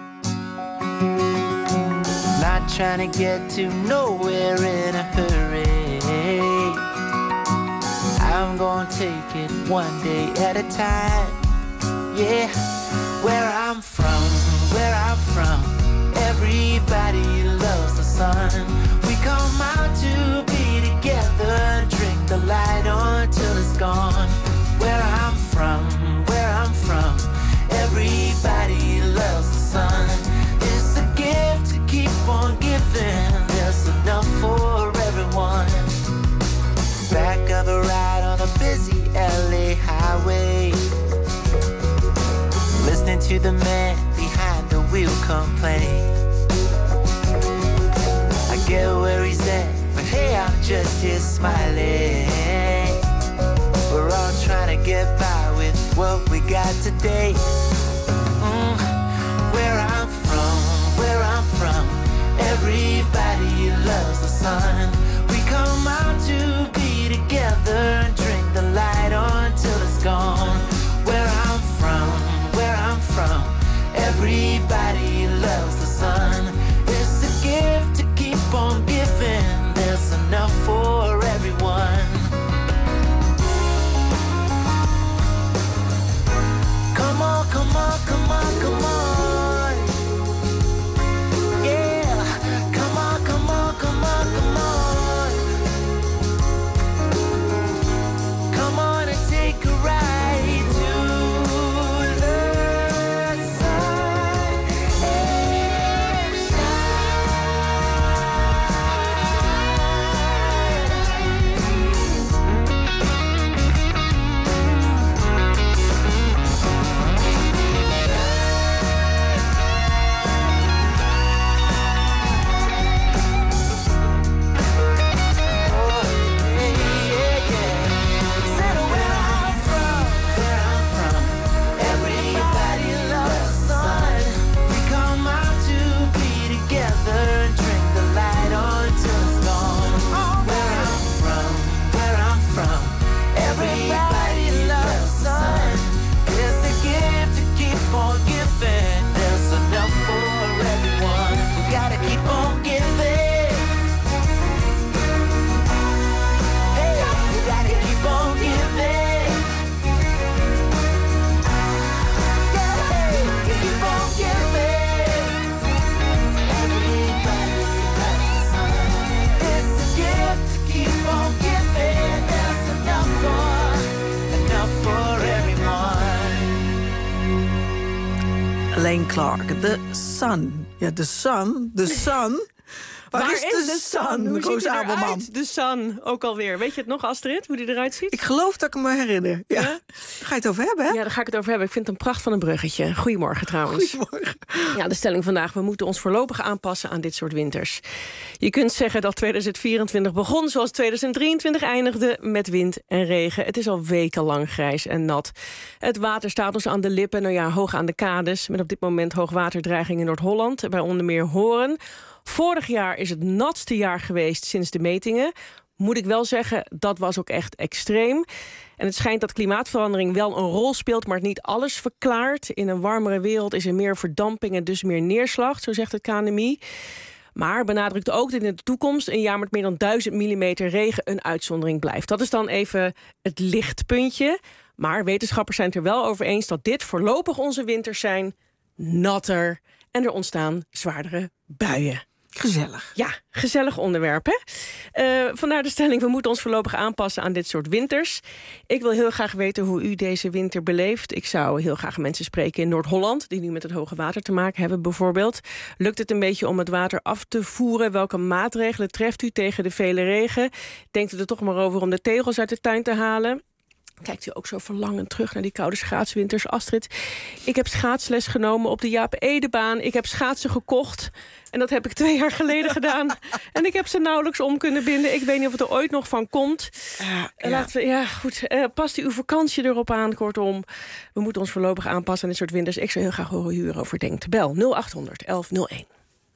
Not trying to get to nowhere in a hurry. I'm gonna take it one day at a time. Yeah, where I'm from, everybody loves the sun. We come out to be together and drink the light on till it's gone. Where I'm from, everybody loves the sun. It's a gift to keep on giving. There's enough for everyone. Back of a ride on a busy LA highway, listening to the man behind the wheel complain. I get where he's at, but hey, I'm just here smiling. We're all trying to get by with what we got today. Where I'm from, everybody loves the sun. We come out to be together and drink the light on till it's gone. Where I'm from, everybody loves the sun. It's a gift to keep on giving. There's enough for everyone. Come on, come on, come on, come on. Yeah, come on, come on, come on, come on. Come on and take a ride to the sun and Lane Clark, The Sun. Ja, The Sun. Waar is de sun? Hoe Roos ziet hij Abelman. eruit? De sun, ook alweer. Weet je het nog, Astrid, hoe die eruit ziet? Ik geloof dat ik me herinner. Ja. Ga je het over hebben, hè? Ja, daar ga ik het over hebben. Ik vind het een pracht van een bruggetje. Goedemorgen trouwens. Goedemorgen. Ja, de stelling vandaag. We moeten ons voorlopig aanpassen aan dit soort winters. Je kunt zeggen dat 2024 begon zoals 2023 eindigde, met wind en regen. Het is al wekenlang grijs en nat. Het water staat ons aan de lippen, nou ja, hoog aan de kades. Met op dit moment hoogwaterdreiging in Noord-Holland, bij onder meer Hoorn. Vorig jaar is het natste jaar geweest sinds de metingen. Moet ik wel zeggen, dat was ook echt extreem. En het schijnt dat klimaatverandering wel een rol speelt, maar het niet alles verklaart. In een warmere wereld is er meer verdamping en dus meer neerslag, zo zegt het KNMI. Maar benadrukt ook dat in de toekomst een jaar met meer dan 1000 mm regen een uitzondering blijft. Dat is dan even het lichtpuntje. Maar wetenschappers zijn het er wel over eens dat dit voorlopig onze winters zijn, natter en er ontstaan zwaardere buien. Gezellig. Ja, gezellig onderwerp, hè? Vandaar de stelling, we moeten ons voorlopig aanpassen aan dit soort winters. Ik wil heel graag weten hoe u deze winter beleeft. Ik zou heel graag mensen spreken in Noord-Holland, die nu met het hoge water te maken hebben bijvoorbeeld. Lukt het een beetje om het water af te voeren? Welke maatregelen treft u tegen de vele regen? Denkt u er toch maar over om de tegels uit de tuin te halen? Kijkt u ook zo verlangend terug naar die koude schaatswinters? Astrid, ik heb schaatsles genomen op de Jaap Edebaan. Ik heb schaatsen gekocht. En dat heb ik 2 jaar geleden gedaan. En ik heb ze nauwelijks om kunnen binden. Ik weet niet of het er ooit nog van komt. Past u uw vakantie erop aan, kortom. We moeten ons voorlopig aanpassen aan dit soort winters. Ik zou heel graag horen hoe u erover denkt. Bel 0800 1101.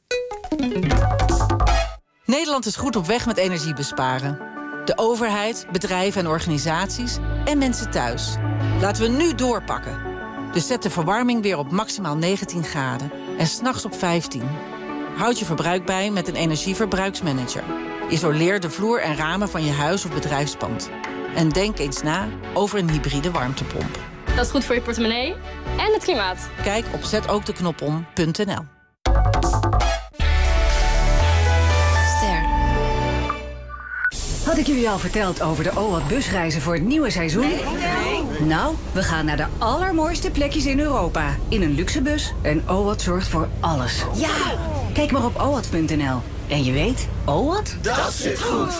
Nederland is goed op weg met energie besparen. De overheid, bedrijven en organisaties en mensen thuis. Laten we nu doorpakken. Dus zet de verwarming weer op maximaal 19 graden. En 's nachts op 15. Houd je verbruik bij met een energieverbruiksmanager. Isoleer de vloer en ramen van je huis of bedrijfspand. En denk eens na over een hybride warmtepomp. Dat is goed voor je portemonnee en het klimaat. Kijk op zetookdeknopom.nl. Had ik jullie al verteld over de OWAT busreizen voor het nieuwe seizoen? Nee. Nou, we gaan naar de allermooiste plekjes in Europa. In een luxe bus en OWAT zorgt voor alles. Ja! Kijk maar op owat.nl. En je weet, OWAT? Dat zit goed!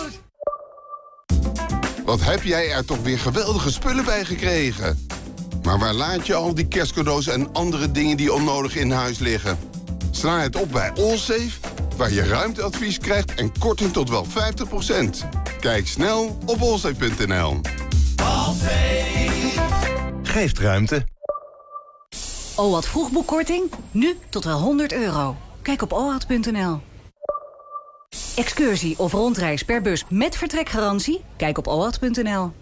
Wat heb jij er toch weer geweldige spullen bij gekregen? Maar waar laat je al die kerstcadeaus en andere dingen die onnodig in huis liggen? Sla het op bij Allsafe, waar je ruimteadvies krijgt en korting tot wel 50%. Kijk snel op allsafe.nl. Geeft ruimte. OWAT vroegboekkorting? Nu tot wel €100. Kijk op owat.nl. Excursie of rondreis per bus met vertrekgarantie? Kijk op owat.nl.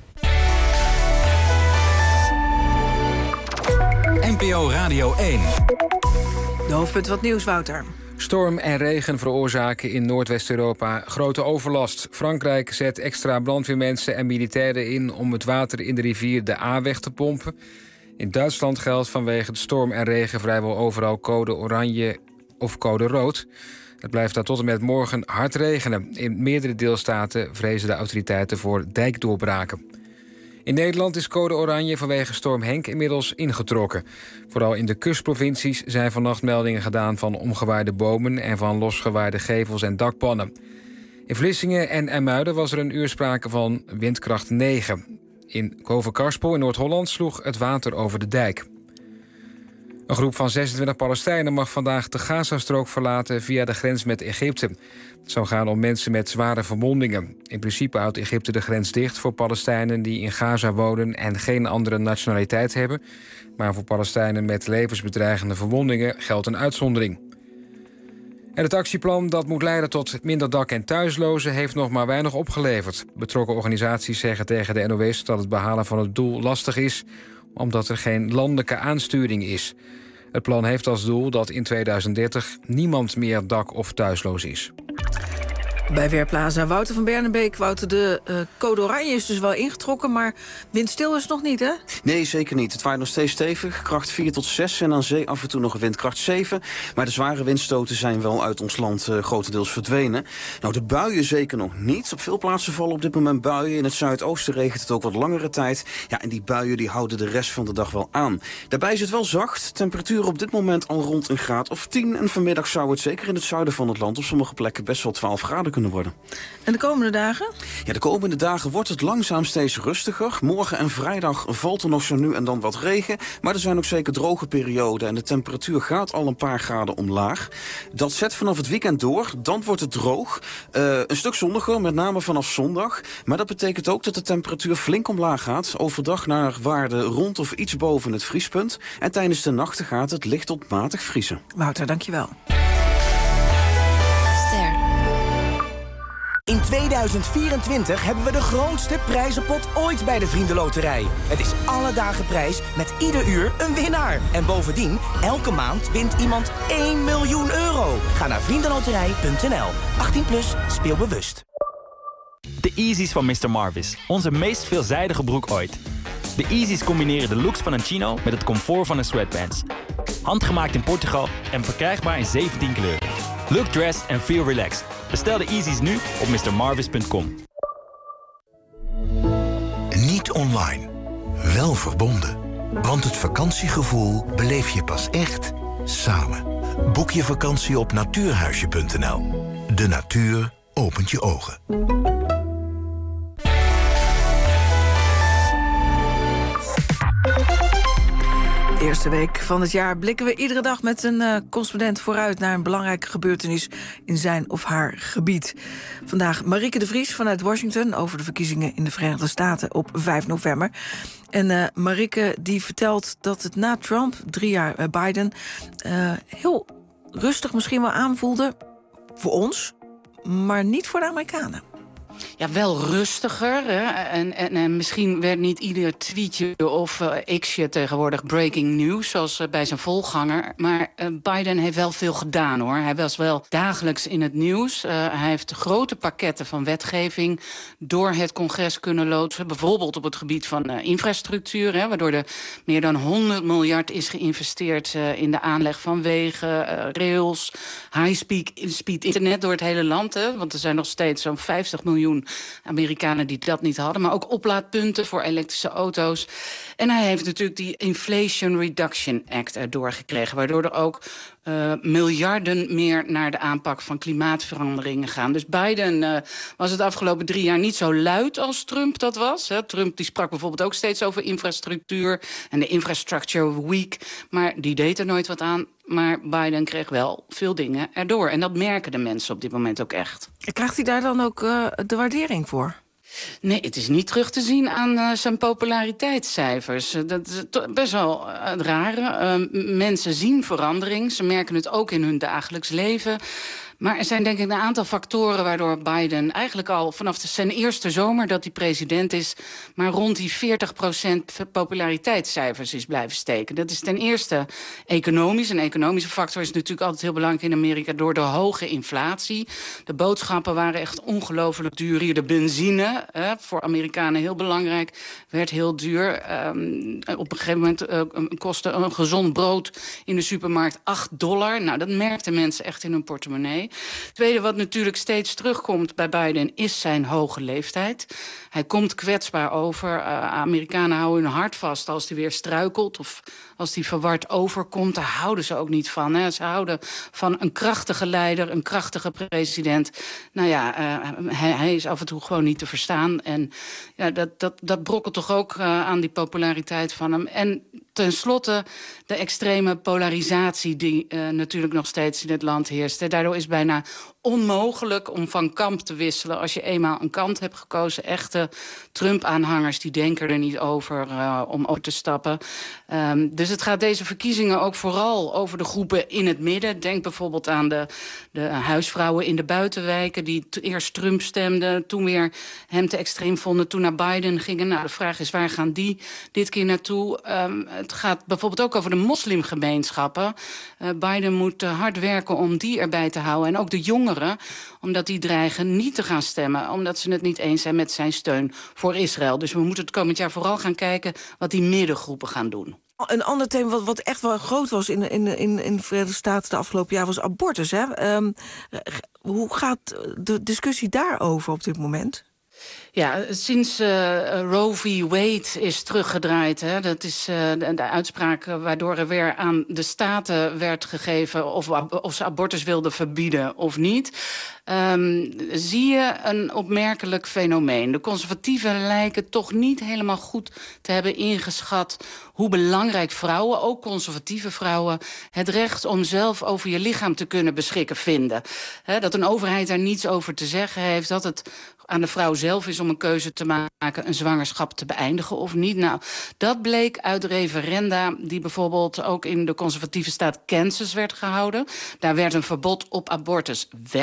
NPO Radio 1. De hoofdpunt wat nieuws, Wouter. Storm en regen veroorzaken in Noordwest-Europa grote overlast. Frankrijk zet extra brandweermensen en militairen in om het water in de rivier de A weg te pompen. In Duitsland geldt vanwege de storm en regen vrijwel overal code oranje of code rood. Het blijft daar tot en met morgen hard regenen. In meerdere deelstaten vrezen de autoriteiten voor dijkdoorbraken. In Nederland is code oranje vanwege storm Henk inmiddels ingetrokken. Vooral in de kustprovincies zijn vannacht meldingen gedaan van omgewaaide bomen en van losgewaaide gevels en dakpannen. In Vlissingen en IJmuiden was er een uur sprake van windkracht 9. In Koven-Karspel in Noord-Holland sloeg het water over de dijk. Een groep van 26 Palestijnen mag vandaag de Gazastrook verlaten via de grens met Egypte. Het zou gaan om mensen met zware verwondingen. In principe houdt Egypte de grens dicht voor Palestijnen die in Gaza wonen en geen andere nationaliteit hebben. Maar voor Palestijnen met levensbedreigende verwondingen geldt een uitzondering. En het actieplan dat moet leiden tot minder dak- en thuislozen heeft nog maar weinig opgeleverd. Betrokken organisaties zeggen tegen de NOS dat het behalen van het doel lastig is, omdat er geen landelijke aansturing is. Het plan heeft als doel dat in 2030 niemand meer dak- of thuisloos is. Bij Weerplaza Wouter van Bernenbeek. Wouter, de code oranje is dus wel ingetrokken, maar windstil is het nog niet, hè? Nee, zeker niet. Het waait nog steeds stevig, kracht 4 tot 6 en aan zee af en toe nog een windkracht 7. Maar de zware windstoten zijn wel uit ons land grotendeels verdwenen. Nou, de buien zeker nog niet. Op veel plaatsen vallen op dit moment buien. In het zuidoosten regent het ook wat langere tijd. Ja, en die buien die houden de rest van de dag wel aan. Daarbij is het wel zacht. Temperatuur op dit moment al rond een graad of 10. En vanmiddag zou het zeker in het zuiden van het land op sommige plekken best wel 12 graden kunnen worden. En de komende dagen? Ja, de komende dagen wordt het langzaam steeds rustiger. Morgen en vrijdag valt er nog zo nu en dan wat regen. Maar er zijn ook zeker droge perioden en de temperatuur gaat al een paar graden omlaag. Dat zet vanaf het weekend door. Dan wordt het droog. Een stuk zonniger, met name vanaf zondag. Maar dat betekent ook dat de temperatuur flink omlaag gaat. Overdag naar waarde rond of iets boven het vriespunt. En tijdens de nachten gaat het licht tot matig vriezen. Wouter, dankjewel. In 2024 hebben we de grootste prijzenpot ooit bij de Vriendenloterij. Het is alle dagen prijs met ieder uur een winnaar. En bovendien, elke maand wint iemand 1 miljoen euro. Ga naar vriendenloterij.nl. 18 plus, speel bewust. De Yeezys van Mr. Marvis. Onze meest veelzijdige broek ooit. De Yeezys combineren de looks van een chino met het comfort van een sweatpants. Handgemaakt in Portugal en verkrijgbaar in 17 kleuren. Look dressed and feel relaxed. Bestel de Easy's nu op mrmarvis.com. Niet online, wel verbonden. Want het vakantiegevoel beleef je pas echt samen. Boek je vakantie op natuurhuisje.nl. De natuur opent je ogen. De eerste week van het jaar blikken we iedere dag met een correspondent vooruit naar een belangrijke gebeurtenis in zijn of haar gebied. Vandaag Marieke de Vries vanuit Washington over de verkiezingen in de Verenigde Staten op 5 november. En Marieke die vertelt dat het na Trump, 3 jaar Biden, heel rustig misschien wel aanvoelde voor ons, maar niet voor de Amerikanen. Ja, wel rustiger. Hè? En misschien werd niet ieder tweetje of xje tegenwoordig breaking news, zoals bij zijn voorganger. Maar Biden heeft wel veel gedaan, hoor. Hij was wel dagelijks in het nieuws. Hij heeft grote pakketten van wetgeving door het congres kunnen loodsen. Bijvoorbeeld op het gebied van infrastructuur, hè, waardoor er meer dan 100 miljard is geïnvesteerd in de aanleg van wegen, rails, high-speed internet door het hele land. Hè, want er zijn nog steeds zo'n 50 miljoen Amerikanen die dat niet hadden. Maar ook oplaadpunten voor elektrische auto's. En hij heeft natuurlijk die Inflation Reduction Act erdoor gekregen, waardoor er ook miljarden meer naar de aanpak van klimaatveranderingen gaan. Dus Biden was het afgelopen 3 jaar niet zo luid als Trump dat was. Hè. Trump die sprak bijvoorbeeld ook steeds over infrastructuur en de Infrastructure Week, maar die deed er nooit wat aan. Maar Biden kreeg wel veel dingen erdoor. En dat merken de mensen op dit moment ook echt. Krijgt hij daar dan ook de waardering voor? Nee, het is niet terug te zien aan zijn populariteitscijfers. Dat is best wel het rare. Mensen zien verandering. Ze merken het ook in hun dagelijks leven. Maar er zijn denk ik een aantal factoren waardoor Biden eigenlijk al vanaf zijn eerste zomer dat hij president is, maar rond die 40% populariteitscijfers is blijven steken. Dat is ten eerste economisch. Een economische factor is natuurlijk altijd heel belangrijk in Amerika door de hoge inflatie. De boodschappen waren echt ongelooflijk duur. Hier de benzine, voor Amerikanen heel belangrijk, werd heel duur. Op een gegeven moment kostte een gezond brood in de supermarkt $8. Nou, dat merkten mensen echt in hun portemonnee. Het tweede wat natuurlijk steeds terugkomt bij Biden is zijn hoge leeftijd. Hij komt kwetsbaar over. Amerikanen houden hun hart vast als hij weer struikelt of als hij verward overkomt. Daar houden ze ook niet van. Hè. Ze houden van een krachtige leider, een krachtige president. Nou ja, hij is af en toe gewoon niet te verstaan. En ja, dat brokkelt toch ook aan die populariteit van hem. En tenslotte de extreme polarisatie die natuurlijk nog steeds in het land heerst. Daardoor is bijna onmogelijk om van kamp te wisselen als je eenmaal een kant hebt gekozen. Echte Trump-aanhangers die denken er niet over om over te stappen. Dus het gaat deze verkiezingen ook vooral over de groepen in het midden. Denk bijvoorbeeld aan de huisvrouwen in de buitenwijken die eerst Trump stemden, toen weer hem te extreem vonden, toen naar Biden gingen. Nou, de vraag is, waar gaan die dit keer naartoe? Het gaat bijvoorbeeld ook over de moslimgemeenschappen. Biden moet hard werken om die erbij te houden. En ook de jongeren, omdat die dreigen niet te gaan stemmen, omdat ze het niet eens zijn met zijn steun voor Israël. Dus we moeten het komend jaar vooral gaan kijken wat die middengroepen gaan doen. Een ander thema wat echt wel groot was in de Verenigde Staten de afgelopen jaar was abortus. Hè? Hoe gaat de discussie daarover op dit moment? Ja, sinds Roe v. Wade is teruggedraaid. Hè, dat is de uitspraak waardoor er weer aan de staten werd gegeven of ze abortus wilden verbieden of niet. Zie je een opmerkelijk fenomeen. De conservatieven lijken toch niet helemaal goed te hebben ingeschat hoe belangrijk vrouwen, ook conservatieve vrouwen, het recht om zelf over je lichaam te kunnen beschikken vinden. Dat een overheid daar niets over te zeggen heeft, dat het aan de vrouw zelf is om een keuze te maken, een zwangerschap te beëindigen of niet. Nou, dat bleek uit referenda die bijvoorbeeld ook in de conservatieve staat Kansas werd gehouden. Daar werd een verbod op abortus weggestemd.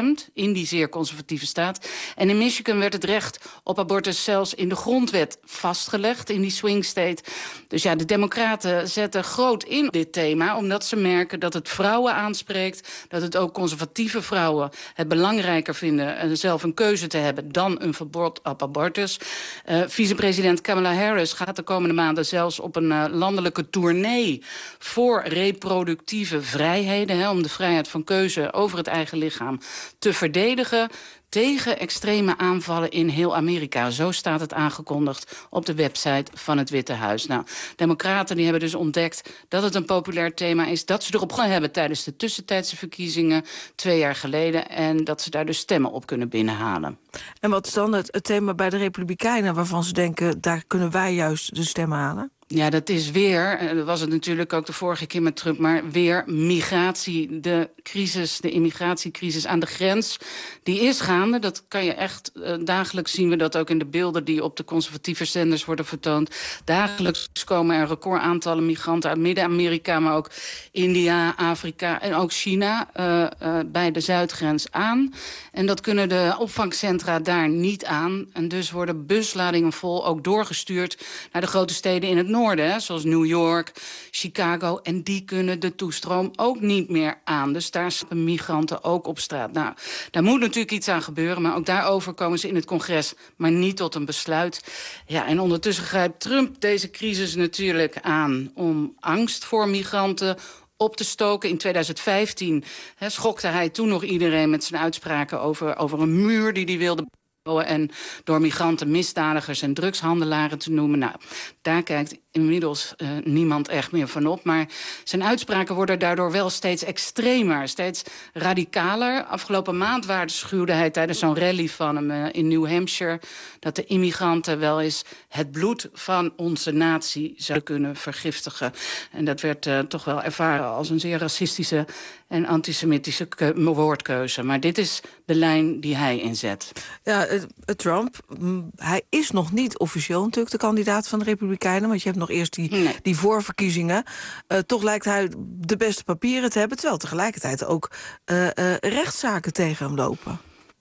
gestemd in die zeer conservatieve staat. En in Michigan werd het recht op abortus zelfs in de grondwet vastgelegd, in die swing state. Dus ja, de democraten zetten groot in op dit thema, omdat ze merken dat het vrouwen aanspreekt, dat het ook conservatieve vrouwen het belangrijker vinden zelf een keuze te hebben dan een verbod op abortus. Vicepresident Kamala Harris gaat de komende maanden zelfs op een landelijke tournee voor reproductieve vrijheden, om de vrijheid van keuze over het eigen lichaam te verdedigen tegen extreme aanvallen in heel Amerika. Zo staat het aangekondigd op de website van het Witte Huis. Nou, democraten die hebben dus ontdekt dat het een populair thema is, dat ze erop gaan hebben tijdens de tussentijdse verkiezingen 2 jaar geleden en dat ze daar dus stemmen op kunnen binnenhalen. En wat is dan het thema bij de Republikeinen waarvan ze denken, daar kunnen wij juist de stemmen halen? Ja, dat is weer, dat was het natuurlijk ook de vorige keer met Trump, maar weer migratie, de immigratiecrisis aan de grens, die is gaande. Dat kan je echt, dagelijks zien we dat ook in de beelden die op de conservatieve zenders worden vertoond. Dagelijks komen er recordaantallen migranten uit Midden-Amerika, maar ook India, Afrika en ook China bij de zuidgrens aan. En dat kunnen de opvangcentra daar niet aan. En dus worden busladingen vol ook doorgestuurd naar de grote steden in het noorden, zoals New York, Chicago. En die kunnen de toestroom ook niet meer aan. Dus daar staan migranten ook op straat. Nou, daar moet natuurlijk iets aan gebeuren, maar ook daarover komen ze in het congres, maar niet tot een besluit. Ja, en ondertussen grijpt Trump deze crisis natuurlijk aan om angst voor migranten op te stoken. In 2015 schokte hij toen nog iedereen met zijn uitspraken over een muur die hij wilde bouwen en door migranten misdadigers en drugshandelaren te noemen. Nou, daar kijkt inmiddels niemand echt meer van op. Maar zijn uitspraken worden daardoor wel steeds extremer, steeds radicaler. Afgelopen maand waarschuwde hij tijdens zo'n rally van hem in New Hampshire dat de immigranten wel eens het bloed van onze natie zouden kunnen vergiftigen. En dat werd toch wel ervaren als een zeer racistische en antisemitische woordkeuze. Maar dit is de lijn die hij inzet. Ja, Trump, hij is nog niet officieel natuurlijk de kandidaat van de Republikeinen, want je hebt nog eerst die voorverkiezingen. Toch lijkt hij de beste papieren te hebben, terwijl tegelijkertijd ook rechtszaken tegen hem lopen.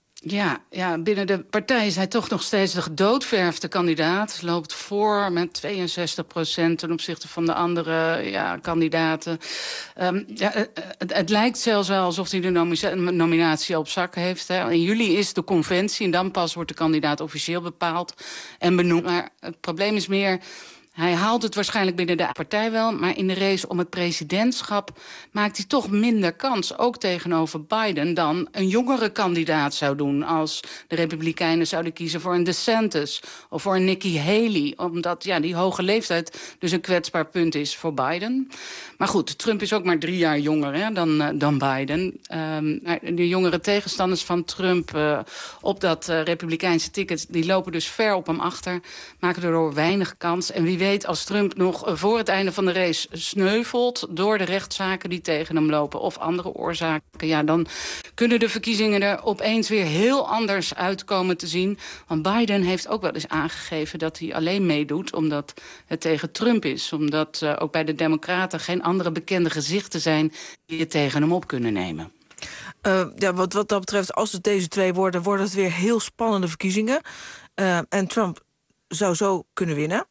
Ja, binnen de partij is hij toch nog steeds de gedoodverfde kandidaat. Loopt voor met 62% ten opzichte van de andere kandidaten. Het lijkt zelfs wel alsof hij de nominatie op zak heeft. Hè. In juli is de conventie en dan pas wordt de kandidaat officieel bepaald en benoemd. Maar het probleem is meer, hij haalt het waarschijnlijk binnen de partij wel, maar in de race om het presidentschap maakt hij toch minder kans, ook tegenover Biden, dan een jongere kandidaat zou doen als de Republikeinen zouden kiezen voor een DeSantis of voor een Nikki Haley, omdat die hoge leeftijd dus een kwetsbaar punt is voor Biden. Maar goed, Trump is ook maar 3 jaar jonger dan Biden. De jongere tegenstanders van Trump op dat Republikeinse ticket, die lopen dus ver op hem achter, maken daardoor weinig kans. En wie weet, als Trump nog voor het einde van de race sneuvelt door de rechtszaken die tegen hem lopen of andere oorzaken, dan kunnen de verkiezingen er opeens weer heel anders uitkomen te zien. Want Biden heeft ook wel eens aangegeven dat hij alleen meedoet omdat het tegen Trump is. Omdat ook bij de Democraten geen andere bekende gezichten zijn die het tegen hem op kunnen nemen. Wat dat betreft, als het deze twee worden het weer heel spannende verkiezingen. En Trump zou zo kunnen winnen.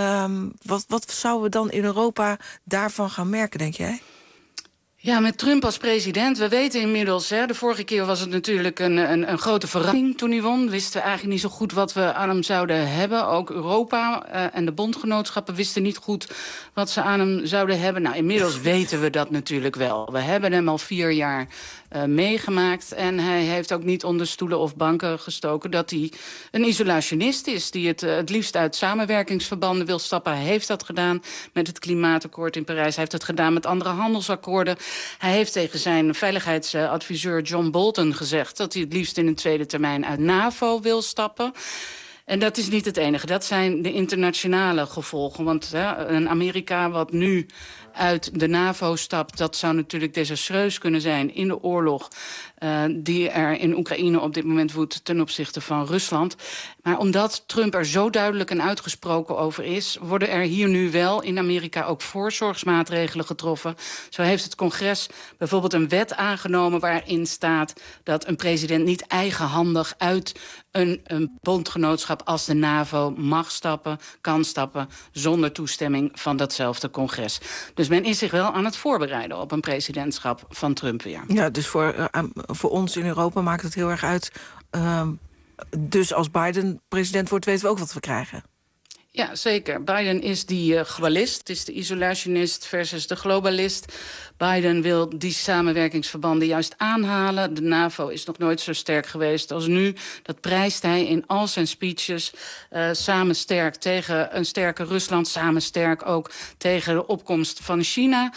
Wat zouden we dan in Europa daarvan gaan merken, denk jij? Ja, met Trump als president, we weten inmiddels, de vorige keer was het natuurlijk een grote verrassing toen hij won. Wisten we eigenlijk niet zo goed wat we aan hem zouden hebben. Ook Europa en de bondgenootschappen wisten niet goed wat ze aan hem zouden hebben. Nou, inmiddels weten we dat natuurlijk wel. We hebben hem al 4 jaar meegemaakt en hij heeft ook niet onder stoelen of banken gestoken dat hij een isolationist is die het liefst uit samenwerkingsverbanden wil stappen. Hij heeft dat gedaan met het klimaatakkoord in Parijs. Hij heeft het gedaan met andere handelsakkoorden. Hij heeft tegen zijn veiligheidsadviseur John Bolton gezegd dat hij het liefst in een tweede termijn uit NAVO wil stappen. En dat is niet het enige. Dat zijn de internationale gevolgen. Want een Amerika wat nu uit de NAVO stapt. Dat zou natuurlijk desastreus kunnen zijn in de oorlog die er in Oekraïne op dit moment woedt ten opzichte van Rusland. Maar omdat Trump er zo duidelijk en uitgesproken over is, worden er hier nu wel in Amerika ook voorzorgsmaatregelen getroffen. Zo heeft het congres bijvoorbeeld een wet aangenomen waarin staat dat een president niet eigenhandig uit een bondgenootschap als de NAVO kan stappen zonder toestemming van datzelfde congres. Dus men is zich wel aan het voorbereiden op een presidentschap van Trump weer. Ja, dus voor ons in Europa maakt het heel erg uit. Dus als Biden president wordt, weten we ook wat we krijgen. Ja, zeker. Biden is die globalist. Het is de isolationist versus de globalist. Biden wil die samenwerkingsverbanden juist aanhalen. De NAVO is nog nooit zo sterk geweest als nu. Dat prijst hij in al zijn speeches. Samen sterk tegen een sterke Rusland. Samen sterk ook tegen de opkomst van China.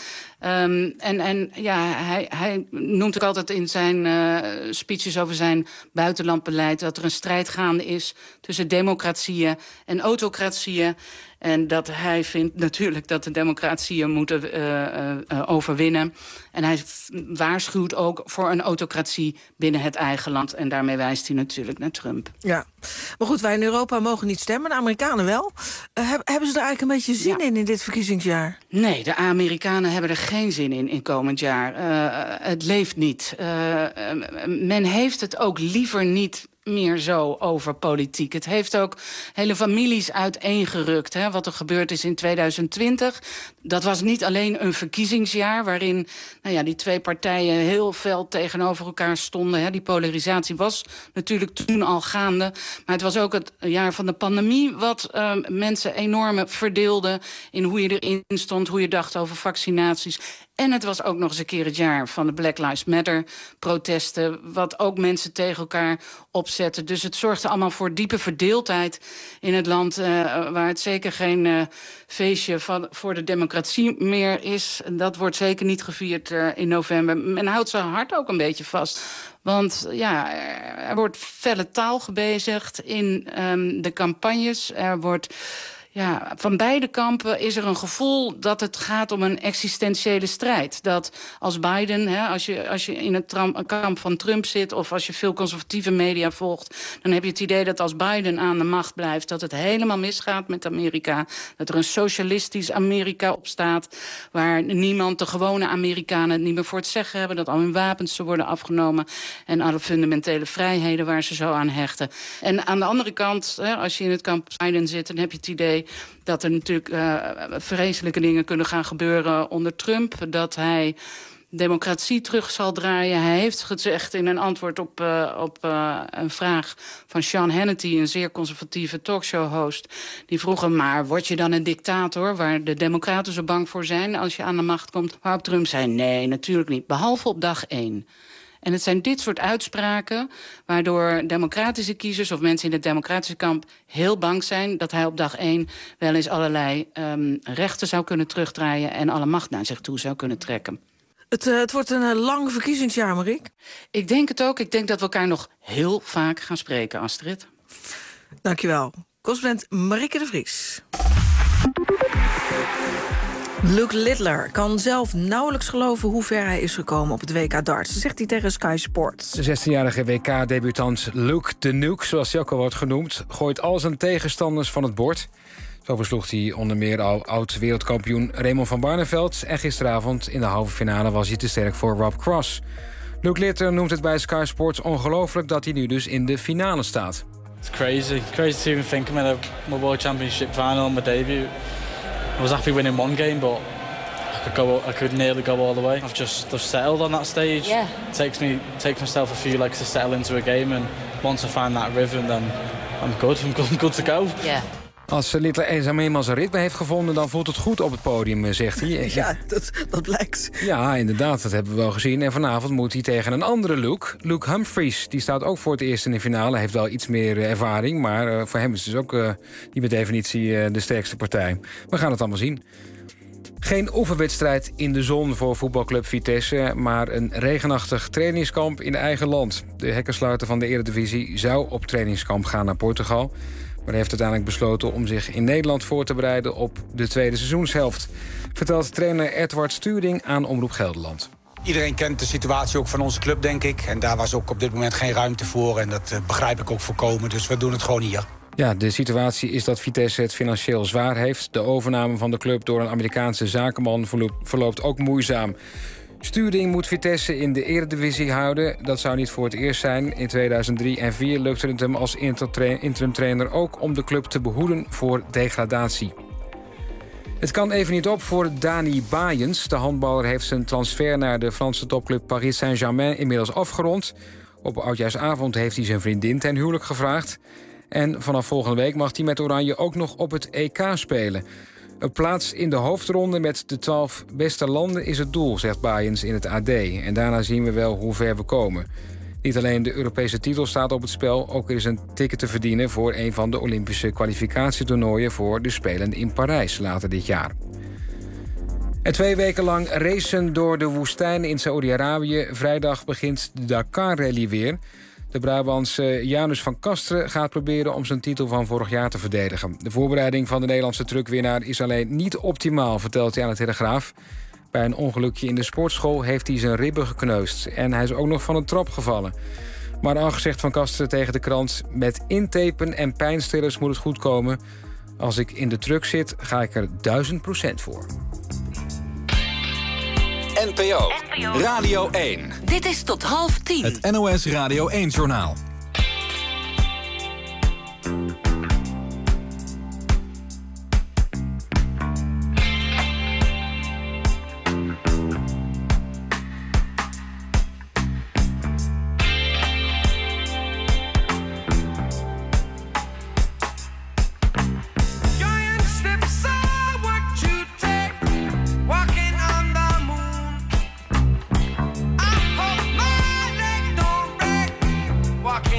Hij noemt ook altijd in zijn speeches over zijn buitenlandbeleid dat er een strijd gaande is tussen democratieën en autocratieën. En dat hij vindt natuurlijk dat de democratieën moeten overwinnen. En hij waarschuwt ook voor een autocratie binnen het eigen land. En daarmee wijst hij natuurlijk naar Trump. Ja, maar goed, wij in Europa mogen niet stemmen, de Amerikanen wel. Hebben ze er eigenlijk een beetje zin in dit verkiezingsjaar? Nee, de Amerikanen hebben er geen zin in komend jaar. Het leeft niet. Men heeft het ook liever niet meer zo over politiek. Het heeft ook hele families uiteengerukt. Hè, wat er gebeurd is in 2020. Dat was niet alleen een verkiezingsjaar waarin die twee partijen heel fel tegenover elkaar stonden. Hè. Die polarisatie was natuurlijk toen al gaande. Maar het was ook het jaar van de pandemie wat mensen enorm verdeelde in hoe je erin stond, hoe je dacht over vaccinaties. En het was ook nog eens een keer het jaar van de Black Lives Matter protesten, wat ook mensen tegen elkaar opzetten. Dus het zorgde allemaal voor diepe verdeeldheid in het land, waar het zeker geen feestje voor de democratie meer is. Dat wordt zeker niet gevierd in november. Men houdt zijn hart ook een beetje vast. Want er wordt felle taal gebezigd in de campagnes. Er wordt van beide kampen is er een gevoel dat het gaat om een existentiële strijd. Dat als Biden, als je in het kamp van Trump zit of als je veel conservatieve media volgt, dan heb je het idee dat als Biden aan de macht blijft, dat het helemaal misgaat met Amerika. Dat er een socialistisch Amerika opstaat, waar niemand, de gewone Amerikanen, het niet meer voor het zeggen hebben, dat al hun wapens ze worden afgenomen en alle fundamentele vrijheden waar ze zo aan hechten. En aan de andere kant, als je in het kamp Biden zit, dan heb je het idee dat er natuurlijk vreselijke dingen kunnen gaan gebeuren onder Trump. Dat hij democratie terug zal draaien. Hij heeft gezegd in een antwoord op een vraag van Sean Hannity, een zeer conservatieve talkshow-host. Die vroeg hem, maar word je dan een dictator waar de democraten zo bang voor zijn als je aan de macht komt? Waarop Trump zei, nee, natuurlijk niet. Behalve op dag 1. En het zijn dit soort uitspraken waardoor democratische kiezers of mensen in het democratische kamp heel bang zijn dat hij op dag 1 wel eens allerlei rechten zou kunnen terugdraaien en alle macht naar zich toe zou kunnen trekken. Het wordt een lang verkiezingsjaar, Marieke. Ik denk het ook. Ik denk dat we elkaar nog heel vaak gaan spreken, Astrid. Dankjewel. Correspondent Marieke de Vries. Luke Littler kan zelf nauwelijks geloven hoe ver hij is gekomen op het WK darts. Dat zegt hij tegen Sky Sports. De 16-jarige WK-debutant Luke de Nuke, zoals hij ook al wordt genoemd, gooit al zijn tegenstanders van het bord. Zo versloeg hij onder meer al oud-wereldkampioen Raymond van Barneveld. En gisteravond in de halve finale was hij te sterk voor Rob Cross. Luke Littler noemt het bij Sky Sports ongelooflijk dat hij nu dus in de finale staat. It's crazy. Crazy to even think I'm in my World Championship final on my debut. I was happy winning one game, but I could nearly go all the way. I've settled on that stage. Yeah. It takes myself a few legs to settle into a game, and once I find that rhythm, then I'm good. I'm good to go. Yeah. Als Littler eenmaal zijn ritme heeft gevonden, dan voelt het goed op het podium, zegt hij. Ja, dat blijkt. Ja, inderdaad, dat hebben we wel gezien. En vanavond moet hij tegen een andere Luke Humphries. Die staat ook voor het eerst in de finale. Hij heeft wel iets meer ervaring, maar voor hem is het dus ook niet per definitie de sterkste partij. We gaan het allemaal zien. Geen oefenwedstrijd in de zon voor voetbalclub Vitesse, maar een regenachtig trainingskamp in eigen land. De hekkensluiter van de Eredivisie zou op trainingskamp gaan naar Portugal. Maar heeft uiteindelijk besloten om zich in Nederland voor te bereiden op de tweede seizoenshelft. Vertelt trainer Edward Sturing aan Omroep Gelderland. Iedereen kent de situatie ook van onze club, denk ik. En daar was ook op dit moment geen ruimte voor. En dat begrijp ik ook volkomen. Dus we doen het gewoon hier. Ja, de situatie is dat Vitesse het financieel zwaar heeft. De overname van de club door een Amerikaanse zakenman verloopt ook moeizaam. Sturing moet Vitesse in de Eredivisie houden. Dat zou niet voor het eerst zijn. In 2003 en 2004 lukte het hem als interimtrainer ook om de club te behoeden voor degradatie. Het kan even niet op voor Dani Bayens. De handballer heeft zijn transfer naar de Franse topclub Paris Saint-Germain inmiddels afgerond. Op oudjaarsavond heeft hij zijn vriendin ten huwelijk gevraagd. En vanaf volgende week mag hij met Oranje ook nog op het EK spelen. Een plaats in de hoofdronde met de 12 beste landen is het doel, zegt Bayens in het AD. En daarna zien we wel hoe ver we komen. Niet alleen de Europese titel staat op het spel, ook er is een ticket te verdienen voor een van de Olympische kwalificatietoernooien voor de Spelen in Parijs later dit jaar. En 2 weken lang racen door de woestijn in Saoedi-Arabië. Vrijdag begint de Dakar-rally weer. De Brabantse Janus van Kasteren gaat proberen om zijn titel van vorig jaar te verdedigen. De voorbereiding van de Nederlandse truckwinnaar is alleen niet optimaal, vertelt hij aan de Telegraaf. Bij een ongelukje in de sportschool heeft hij zijn ribben gekneusd. En hij is ook nog van een trap gevallen. Maar al gezegd Van Kasteren tegen de krant: met intapen en pijnstillers moet het goed komen. Als ik in de truck zit, ga ik er 1000% voor. NPO Radio 1. Dit is tot 9:30. Het NOS Radio 1-journaal. Walking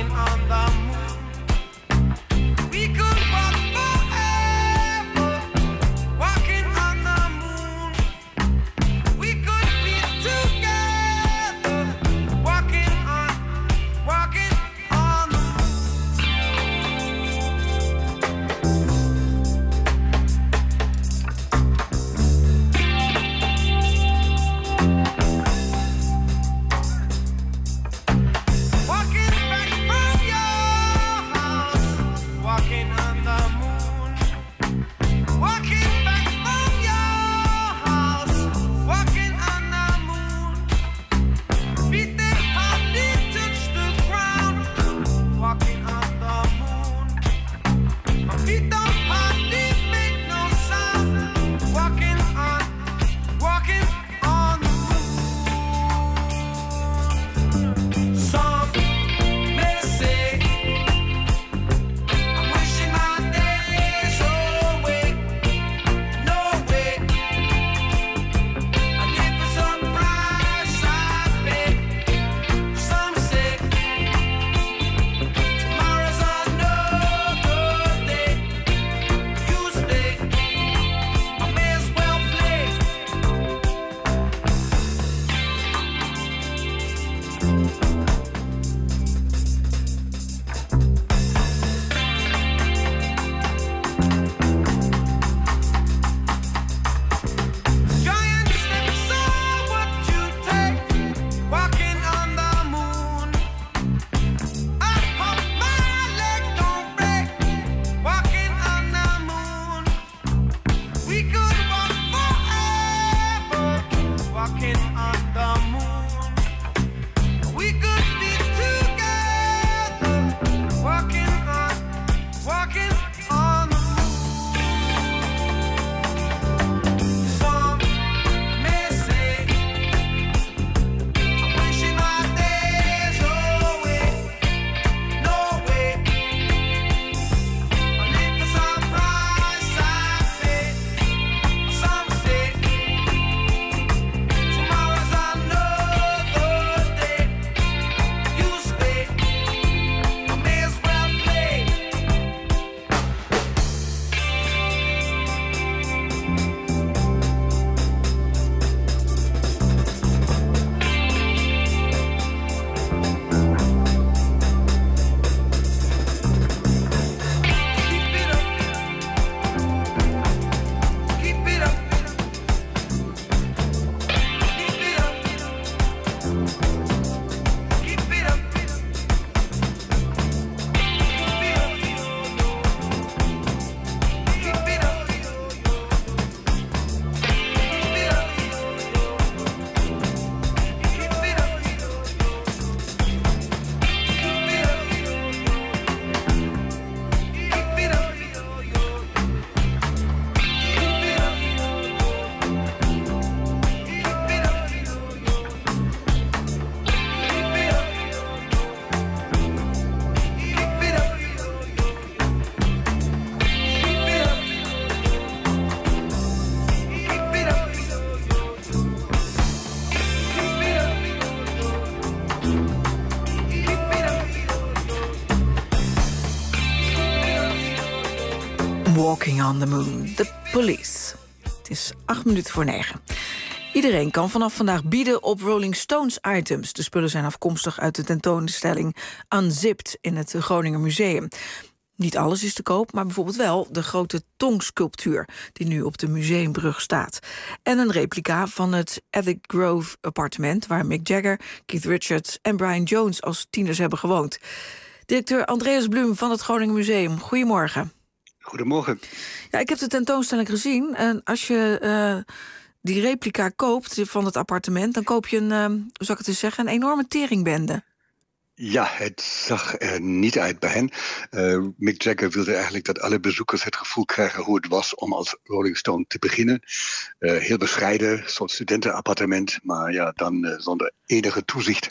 Walking on the Moon, The Police. Het is 9:08. Iedereen kan vanaf vandaag bieden op Rolling Stones items. De spullen zijn afkomstig uit de tentoonstelling Unzipped in het Groninger Museum. Niet alles is te koop, maar bijvoorbeeld wel de grote tongsculptuur die nu op de Museumbrug staat. En een replica van het Attic Grove appartement waar Mick Jagger, Keith Richards en Brian Jones als tieners hebben gewoond. Directeur Andreas Blum van het Groninger Museum, goedemorgen. Goedemorgen. Ja, ik heb de tentoonstelling gezien. En als je die replica koopt van het appartement, dan koop je hoe zou ik het eens zeggen, een enorme teringbende. Ja, het zag er niet uit bij hen. Mick Jagger wilde eigenlijk dat alle bezoekers het gevoel krijgen hoe het was om als Rolling Stone te beginnen. Heel bescheiden, een soort studentenappartement, maar ja, dan zonder enige toezicht.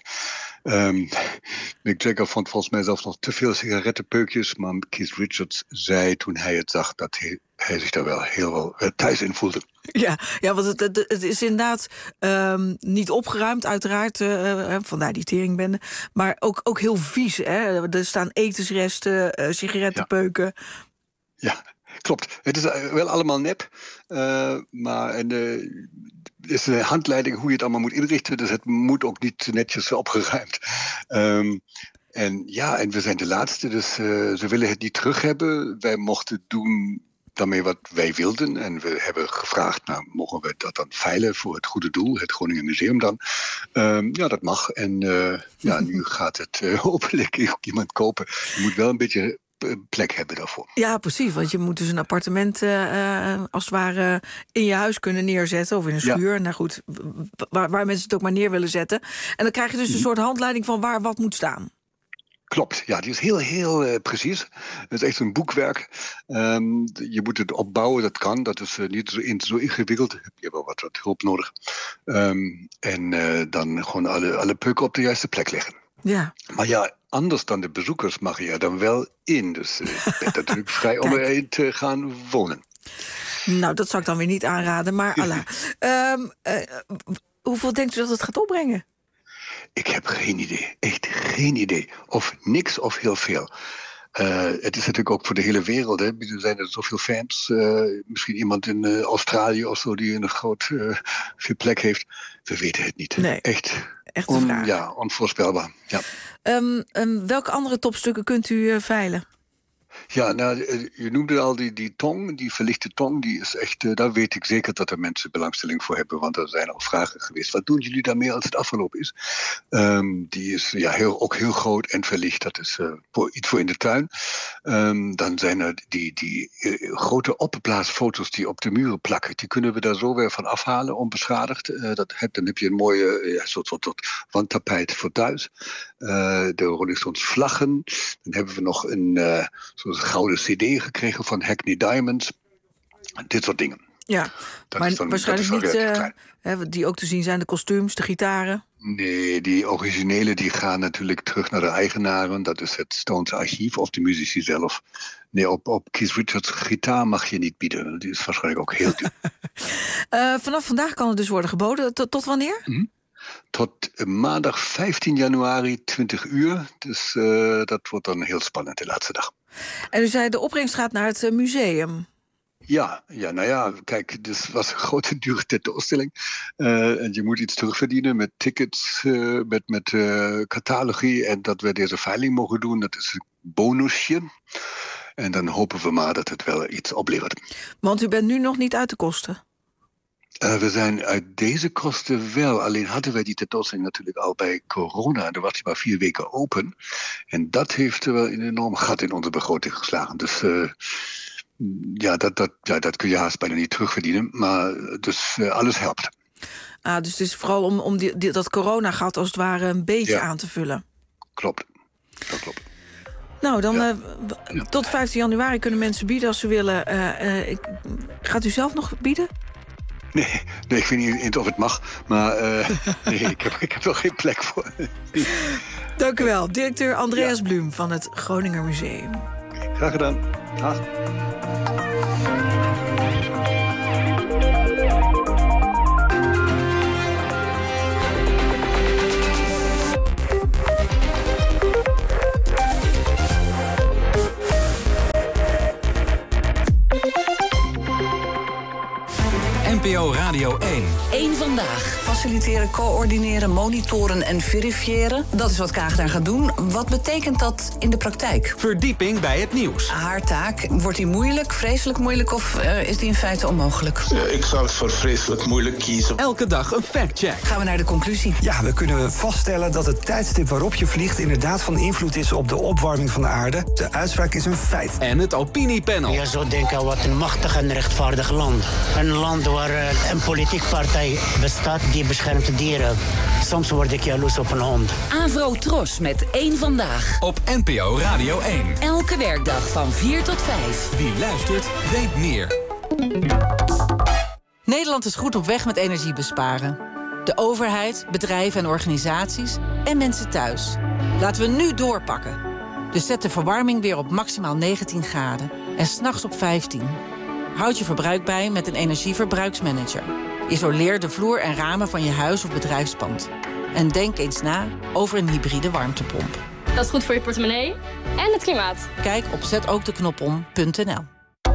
Mick Jagger vond volgens mij zelfs nog te veel sigarettenpeukjes, maar Keith Richards zei toen hij het zag dat hij zich daar wel heel wel thuis in voelde. Ja, want het is inderdaad niet opgeruimd, uiteraard, vandaar die teringbende. Maar ook heel vies, hè? Er staan etensresten, sigarettenpeuken. Ja, klopt. Het is wel allemaal nep, maar er is een handleiding hoe je het allemaal moet inrichten. Dus het moet ook niet netjes opgeruimd. En we zijn de laatste, dus ze willen het niet terug hebben. Wij mochten doen daarmee wat wij wilden. En we hebben gevraagd, mogen we dat dan veilen voor het goede doel, het Groninger Museum dan? Ja, dat mag. En nu gaat het hopelijk ook iemand kopen. Je moet wel een beetje plek hebben daarvoor. Ja, precies, want je moet dus een appartement als het ware in je huis kunnen neerzetten, of in een schuur. Ja. Nou goed, waar mensen het ook maar neer willen zetten. En dan krijg je dus een soort handleiding van waar wat moet staan. Klopt, ja, die is heel precies. Het is echt een boekwerk. Je moet het opbouwen, dat kan. Dat is niet zo ingewikkeld. Heb je wel wat hulp nodig. Dan gewoon alle peuken op de juiste plek leggen. Ja. Maar ja, anders dan de bezoekers mag je er dan wel in. Dus je bent natuurlijk vrij om erin te gaan wonen. Nou, dat zou ik dan weer niet aanraden, maar Allah. Hoeveel denkt u dat het gaat opbrengen? Ik heb geen idee. Echt geen idee. Of niks of heel veel. Het is natuurlijk ook voor de hele wereld. Hè. Er zijn er zoveel fans. Misschien iemand in Australië of zo die een groot veel plek heeft. We weten het niet. Nee, echt een vraag. Ja, onvoorspelbaar. Ja. Welke andere topstukken kunt u veilen? Ja, je noemde al die tong, die verlichte tong, die is echt, daar weet ik zeker dat er mensen belangstelling voor hebben, want er zijn al vragen geweest. Wat doen jullie daarmee als het afgelopen is? Die is ook heel groot en verlicht, dat is iets voor in de tuin. Dan zijn er die grote opblaasfoto's die op de muren plakken, die kunnen we daar zo weer van afhalen, onbeschadigd. Dan heb je een mooie soort wandtapijt voor thuis. De Rolling Stones vlaggen. Dan hebben we nog een zo'n gouden cd gekregen van Hackney Diamonds. Dit soort dingen. Ja, maar waarschijnlijk niet die ook te zien zijn, de kostuums, de gitaren. Nee, die originele die gaan natuurlijk terug naar de eigenaren. Dat is het Stones archief of de muzici zelf. Nee, op Keith Richards gitaar mag je niet bieden. Die is waarschijnlijk ook heel duur. Vanaf vandaag kan het dus worden geboden. Tot wanneer? Mm-hmm. Tot maandag 15 januari, 20 uur. Dus dat wordt dan heel spannend, de laatste dag. En u zei, de opbrengst gaat naar het museum. Ja, kijk, dit was een grote dure tentoonstelling. En je moet iets terugverdienen met tickets, met catalogie. En dat we deze veiling mogen doen, dat is een bonusje. En dan hopen we maar dat het wel iets oplevert. Want u bent nu nog niet uit de kosten? We zijn uit deze kosten wel. Alleen hadden wij die tentoonstelling natuurlijk al bij corona. Dan was die maar 4 weken open. En dat heeft wel een enorm gat in onze begroting geslagen. Dus dat kun je haast bijna niet terugverdienen. Maar dus alles helpt. Dus het is vooral om dat corona-gat als het ware een beetje aan te vullen. Klopt. Dat klopt. Nou, dan tot 15 januari kunnen mensen bieden als ze willen. Gaat u zelf nog bieden? Nee, ik weet niet of het mag, maar ik heb nog geen plek voor. Dank u wel, directeur Andreas Blum van het Groninger Museum. Graag gedaan. Dag. NPO Radio 1. Eén Vandaag. Faciliteren, coördineren, monitoren en verifiëren. Dat is wat Kaag daar gaat doen. Wat betekent dat in de praktijk? Verdieping bij het nieuws. Haar taak, wordt die moeilijk, vreselijk moeilijk of is die in feite onmogelijk? Ik zal voor vreselijk moeilijk kiezen. Elke dag een factcheck. Gaan we naar de conclusie. Ja, we kunnen vaststellen dat het tijdstip waarop je vliegt inderdaad van invloed is op de opwarming van de aarde. De uitspraak is een feit. En het opiniepanel. Je zou denken, wat een machtig en rechtvaardig land. Een land waar een politiek partij bestaat die beschermt de dieren. Soms word ik jaloers op een hond. Avro Tros met Eén Vandaag. Op NPO Radio 1. Elke werkdag van 4 tot 5. Wie luistert, weet meer. Nederland is goed op weg met energie besparen. De overheid, bedrijven en organisaties en mensen thuis. Laten we nu doorpakken. Dus zet de verwarming weer op maximaal 19 graden. En 's nachts op 15. Houd je verbruik bij met een energieverbruiksmanager. Isoleer de vloer en ramen van je huis of bedrijfspand. En denk eens na over een hybride warmtepomp. Dat is goed voor je portemonnee en het klimaat. Kijk op zetookdeknopom.nl.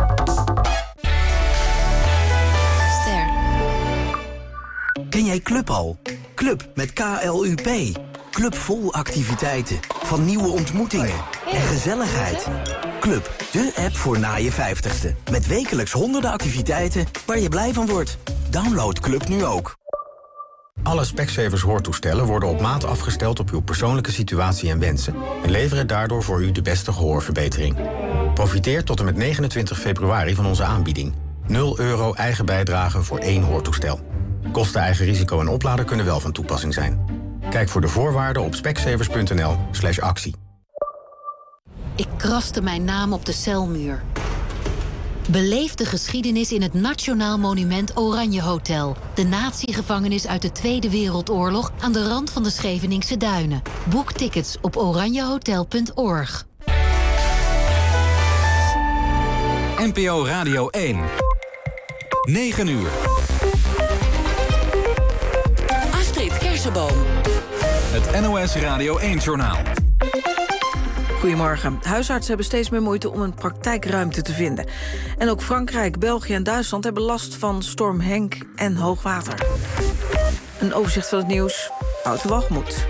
Ken jij Club al? Club met KLUP. Club vol activiteiten, van nieuwe ontmoetingen en gezelligheid. Club, de app voor na je 50ste. Met wekelijks honderden activiteiten waar je blij van wordt. Download Club nu ook. Alle Specsavers hoortoestellen worden op maat afgesteld op uw persoonlijke situatie en wensen en leveren daardoor voor u de beste gehoorverbetering. Profiteer tot en met 29 februari van onze aanbieding. €0 eigen bijdrage voor 1 hoortoestel. Kosten, eigen risico en oplader kunnen wel van toepassing zijn. Kijk voor de voorwaarden op specsavers.nl/actie. Ik kraste mijn naam op de celmuur. Beleef de geschiedenis in het Nationaal Monument Oranje Hotel. De natiegevangenis uit de Tweede Wereldoorlog aan de rand van de Scheveningse Duinen. Boek tickets op oranjehotel.org. NPO Radio 1. 9 uur. Astrid Kersenboom. Het NOS Radio 1-journaal. Goedemorgen. Huisartsen hebben steeds meer moeite om een praktijkruimte te vinden. En ook Frankrijk, België en Duitsland hebben last van storm Henk en hoogwater. Een overzicht van het nieuws. Wouter Walgemoed.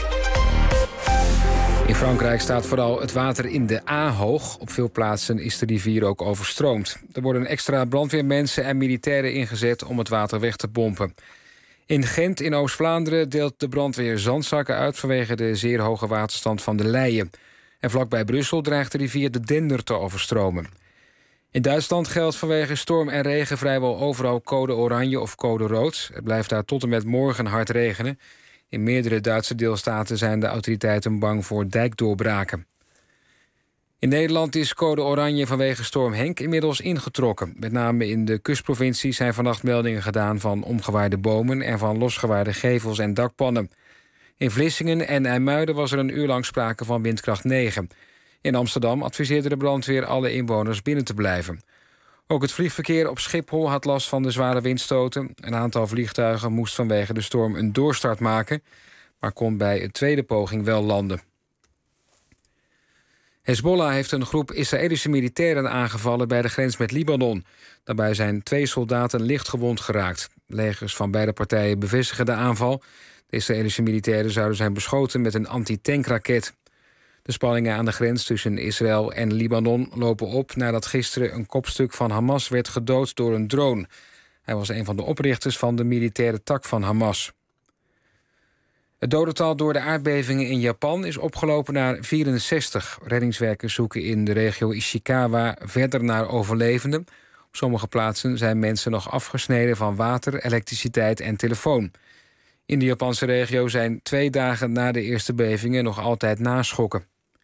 In Frankrijk staat vooral het water in de A hoog. Op veel plaatsen is de rivier ook overstroomd. Er worden extra brandweermensen en militairen ingezet om het water weg te pompen. In Gent in Oost-Vlaanderen deelt de brandweer zandzakken uit vanwege de zeer hoge waterstand van de Leie. En vlakbij Brussel dreigt de rivier de Dender te overstromen. In Duitsland geldt vanwege storm en regen vrijwel overal code oranje of code rood. Het blijft daar tot en met morgen hard regenen. In meerdere Duitse deelstaten zijn de autoriteiten bang voor dijkdoorbraken. In Nederland is code oranje vanwege storm Henk inmiddels ingetrokken. Met name in de kustprovincies zijn vannacht meldingen gedaan van omgewaaide bomen en van losgewaaide gevels en dakpannen. In Vlissingen en IJmuiden was er een uur lang sprake van windkracht 9. In Amsterdam adviseerde de brandweer alle inwoners binnen te blijven. Ook het vliegverkeer op Schiphol had last van de zware windstoten. Een aantal vliegtuigen moest vanwege de storm een doorstart maken, maar kon bij een tweede poging wel landen. Hezbollah heeft een groep Israëlische militairen aangevallen bij de grens met Libanon. Daarbij zijn 2 soldaten licht gewond geraakt. Legers van beide partijen bevestigen de aanval. De Israëlische militairen zouden zijn beschoten met een antitankraket. De spanningen aan de grens tussen Israël en Libanon lopen op nadat gisteren een kopstuk van Hamas werd gedood door een drone. Hij was een van de oprichters van de militaire tak van Hamas. Het dodental door de aardbevingen in Japan is opgelopen naar 64. Reddingswerkers zoeken in de regio Ishikawa verder naar overlevenden. Op sommige plaatsen zijn mensen nog afgesneden van water, elektriciteit en telefoon. In de Japanse regio zijn 2 dagen na de eerste bevingen nog altijd naschokken.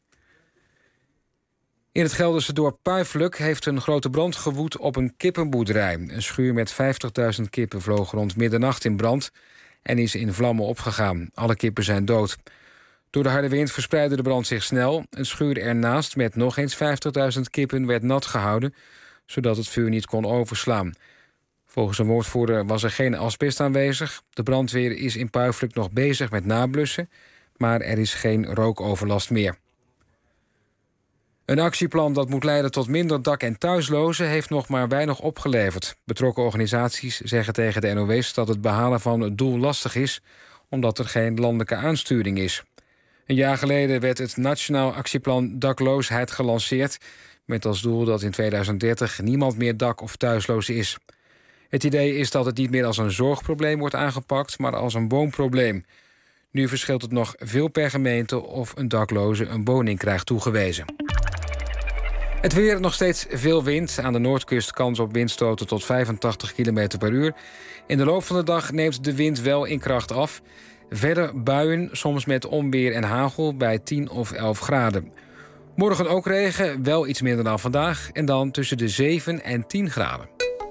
In het Gelderse dorp Puiflijk heeft een grote brand gewoed op een kippenboerderij. Een schuur met 50.000 kippen vloog rond middernacht in brand en is in vlammen opgegaan. Alle kippen zijn dood. Door de harde wind verspreidde de brand zich snel. Een schuur ernaast met nog eens 50.000 kippen werd nat gehouden, zodat het vuur niet kon overslaan. Volgens een woordvoerder was er geen asbest aanwezig. De brandweer is in Puiflijk nog bezig met nablussen, maar er is geen rookoverlast meer. Een actieplan dat moet leiden tot minder dak- en thuislozen heeft nog maar weinig opgeleverd. Betrokken organisaties zeggen tegen de NOS dat het behalen van het doel lastig is, omdat er geen landelijke aansturing is. Een jaar geleden werd het Nationaal Actieplan Dakloosheid gelanceerd, met als doel dat in 2030 niemand meer dak- of thuisloos is. Het idee is dat het niet meer als een zorgprobleem wordt aangepakt, maar als een woonprobleem. Nu verschilt het nog veel per gemeente of een dakloze een woning krijgt toegewezen. Het weer, nog steeds veel wind. Aan de noordkust kans op windstoten tot 85 km per uur. In de loop van de dag neemt de wind wel in kracht af. Verder buien, soms met onweer en hagel bij 10 of 11 graden. Morgen ook regen, wel iets minder dan vandaag. En dan tussen de 7 en 10 graden.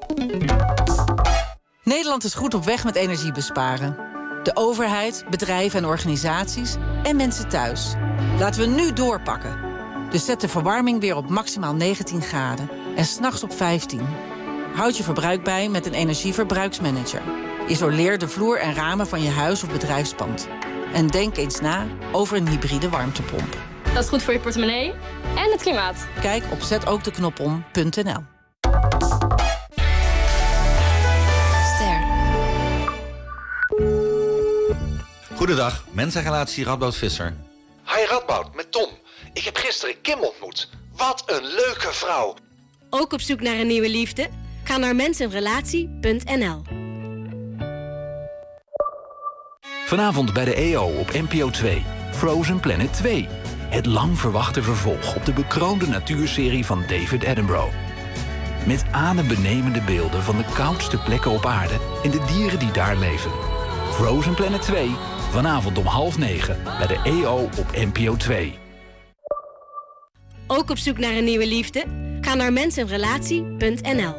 Nederland is goed op weg met energie besparen. De overheid, bedrijven en organisaties en mensen thuis. Laten we nu doorpakken. Dus zet de verwarming weer op maximaal 19 graden. En 's nachts op 15. Houd je verbruik bij met een energieverbruiksmanager. Isoleer de vloer en ramen van je huis of bedrijfspand. En denk eens na over een hybride warmtepomp. Dat is goed voor je portemonnee en het klimaat. Kijk op zetookdeknopom.nl. Goedendag, mensenrelatie Radboud Visser. Hi Radboud, met Tom. Ik heb gisteren Kim ontmoet. Wat een leuke vrouw. Ook op zoek naar een nieuwe liefde? Ga naar mensenrelatie.nl. Vanavond bij de EO op NPO 2. Frozen Planet 2. Het lang verwachte vervolg op de bekroonde natuurserie van David Attenborough. Met adembenemende beelden van de koudste plekken op aarde en de dieren die daar leven. Frozen Planet 2, vanavond om 20:30 bij de EO op NPO 2. Ook op zoek naar een nieuwe liefde? Ga naar mensenrelatie.nl.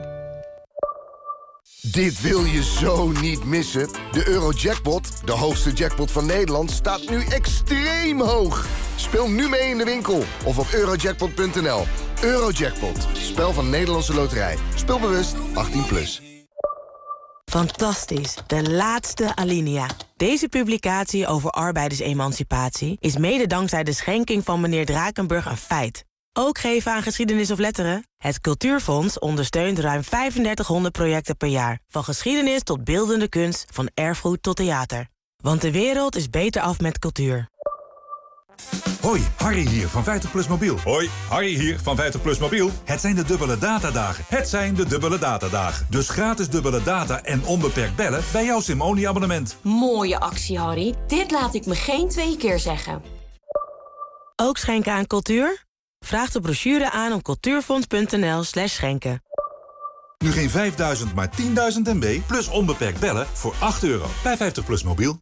Dit wil je zo niet missen. De Eurojackpot, de hoogste jackpot van Nederland, staat nu extreem hoog. Speel nu mee in de winkel of op eurojackpot.nl. Eurojackpot, spel van Nederlandse Loterij. Speel bewust, 18+. Fantastisch, de laatste alinea. Deze publicatie over arbeidersemancipatie is mede dankzij de schenking van meneer Drakenburg een feit. Ook geven aan geschiedenis of letteren? Het Cultuurfonds ondersteunt ruim 3500 projecten per jaar. Van geschiedenis tot beeldende kunst, van erfgoed tot theater. Want de wereld is beter af met cultuur. Hoi, Harry hier van 50PLUS Mobiel. Hoi, Harry hier van 50PLUS Mobiel. Het zijn de dubbele datadagen. Dus gratis dubbele data en onbeperkt bellen bij jouw Simone-abonnement. Mooie actie, Harry. Dit laat ik me geen 2 keer zeggen. Ook schenken aan cultuur? Vraag de brochure aan op cultuurfonds.nl/schenken. Nu geen 5000, maar 10.000 MB plus onbeperkt bellen voor €8 bij 50PLUS Mobiel.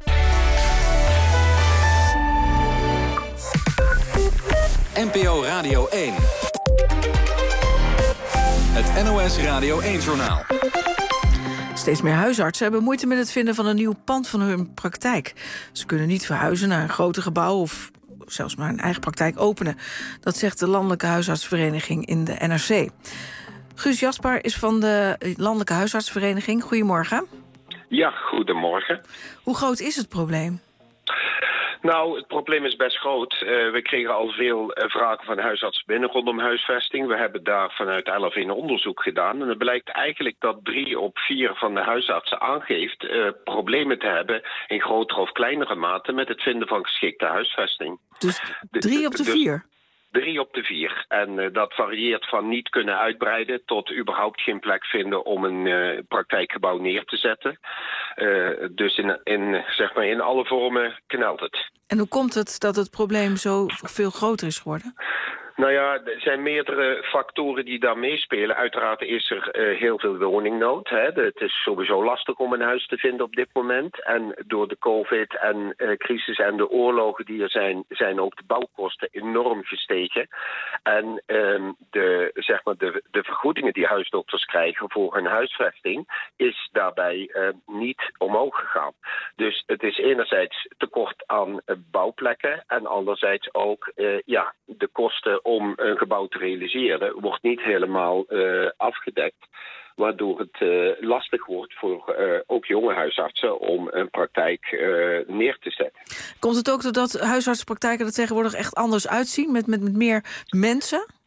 NPO Radio 1. Het NOS Radio 1-journaal. Steeds meer huisartsen hebben moeite met het vinden van een nieuw pand van hun praktijk. Ze kunnen niet verhuizen naar een groter gebouw of zelfs maar een eigen praktijk openen. Dat zegt de Landelijke Huisartsenvereniging in de NRC. Guus Jaspar is van de Landelijke Huisartsenvereniging. Goedemorgen. Ja, goedemorgen. Hoe groot is het probleem? Nou, het probleem is best groot. We kregen al veel vragen van huisartsen binnen rondom huisvesting. We hebben daar vanuit LFV een onderzoek gedaan. En het blijkt eigenlijk dat 3 op 4 van de huisartsen aangeeft problemen te hebben in grotere of kleinere mate met het vinden van geschikte huisvesting. Dus 3 op de 4? 3 op de 4. En dat varieert van niet kunnen uitbreiden tot überhaupt geen plek vinden om een praktijkgebouw neer te zetten. Dus in alle vormen knelt het. En hoe komt het dat het probleem zo veel groter is geworden? Nou ja, er zijn meerdere factoren die daar meespelen. Uiteraard is er heel veel woningnood. Hè. Het is sowieso lastig om een huis te vinden op dit moment. En door de COVID en crisis en de oorlogen die er zijn ook de bouwkosten enorm gestegen. En de vergoedingen die huisdokters krijgen voor hun huisvesting is daarbij niet omhoog gegaan. Dus het is enerzijds tekort aan bouwplekken en anderzijds ook de kosten om een gebouw te realiseren wordt niet helemaal afgedekt. Waardoor het lastig wordt voor ook jonge huisartsen om een praktijk neer te zetten. Komt het ook doordat huisartsenpraktijken er tegenwoordig echt anders uitzien met meer mensen?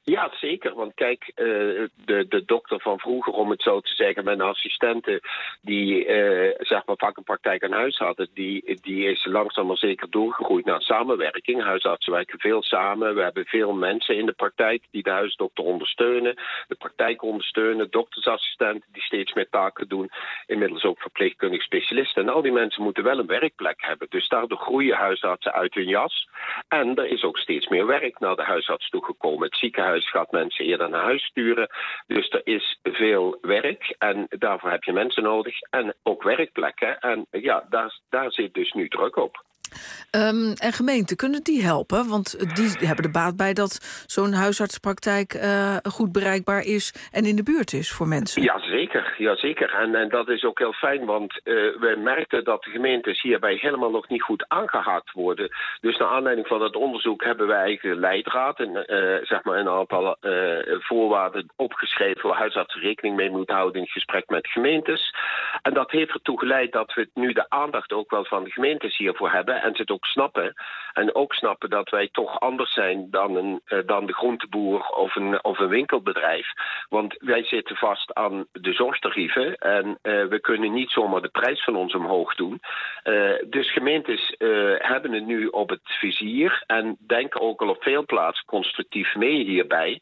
Ja, zeker. Want kijk, de dokter van vroeger, om het zo te zeggen, met assistenten die zeg maar vak en praktijk aan huis hadden, die is langzaam maar zeker doorgegroeid naar samenwerking. Huisartsen werken veel samen. We hebben veel mensen in de praktijk die de huisdokter ondersteunen, de praktijk ondersteunen, doktersassistenten die steeds meer taken doen, inmiddels ook verpleegkundig specialisten. En al die mensen moeten wel een werkplek hebben. Dus daardoor groeien huisartsen uit hun jas. En er is ook steeds meer werk naar de huisarts toegekomen. Het ziekenhuis gaat mensen eerder naar huis sturen. Dus er is veel werk en daarvoor heb je mensen nodig en ook werkplekken. En ja, daar zit dus nu druk op. En gemeenten, kunnen die helpen? Want die hebben er baat bij dat zo'n huisartsenpraktijk goed bereikbaar is en in de buurt is voor mensen. Jazeker. En dat is ook heel fijn, want we merkten dat de gemeentes hierbij helemaal nog niet goed aangehaakt worden. Dus naar aanleiding van dat onderzoek hebben wij eigen leidraad en zeg maar een aantal voorwaarden opgeschreven waar huisartsen rekening mee moeten houden in het gesprek met gemeentes. En dat heeft ertoe geleid dat we nu de aandacht ook wel van de gemeentes hiervoor hebben. En ze het ook snappen. En ook snappen dat wij toch anders zijn dan de groenteboer of een winkelbedrijf. Want wij zitten vast aan de zorgtarieven. En we kunnen niet zomaar de prijs van ons omhoog doen. Dus gemeentes hebben het nu op het vizier. En denken ook al op veel plaatsen constructief mee hierbij.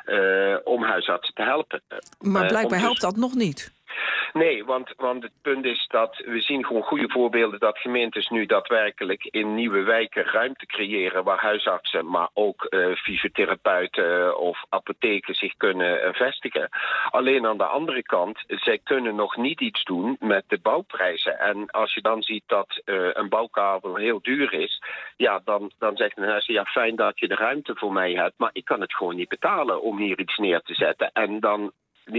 Om huisartsen te helpen. Maar blijkbaar helpt dat nog niet. Nee, want het punt is dat we zien gewoon goede voorbeelden dat gemeentes nu daadwerkelijk in nieuwe wijken ruimte creëren waar huisartsen, maar ook fysiotherapeuten of apotheken zich kunnen vestigen. Alleen aan de andere kant, zij kunnen nog niet iets doen met de bouwprijzen. En als je dan ziet dat een bouwkabel heel duur is, ja, dan zegt een huisarts, ja, fijn dat je de ruimte voor mij hebt, maar ik kan het gewoon niet betalen om hier iets neer te zetten. En dan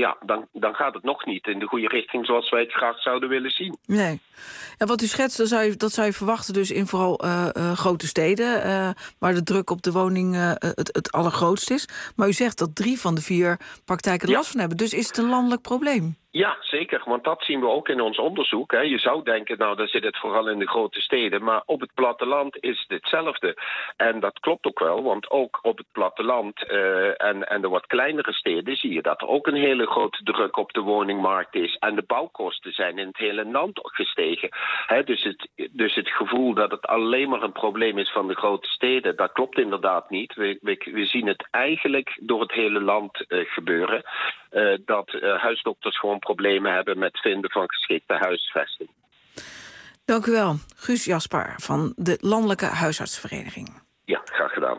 gaat het nog niet in de goede richting zoals wij het graag zouden willen zien. Nee. Ja, wat u schetst, dat zou je verwachten dus in vooral grote steden, waar de druk op de woning het allergrootst is. Maar u zegt dat 3 van de 4 praktijken er last van hebben. Dus is het een landelijk probleem? Ja, zeker, want dat zien we ook in ons onderzoek. Hè. Je zou denken, nou, dan zit het vooral in de grote steden. Maar op het platteland is het hetzelfde. En dat klopt ook wel, want ook op het platteland en de wat kleinere steden zie je dat er ook een hele grote druk op de woningmarkt is. En de bouwkosten zijn in het hele land gestegen. Hè, dus het gevoel dat het alleen maar een probleem is van de grote steden, dat klopt inderdaad niet. We zien het eigenlijk door het hele land gebeuren. Dat huisdokters gewoon problemen hebben met vinden van geschikte huisvesting. Dank u wel. Guus Jasper van de Landelijke Huisartsenvereniging. Ja, graag gedaan.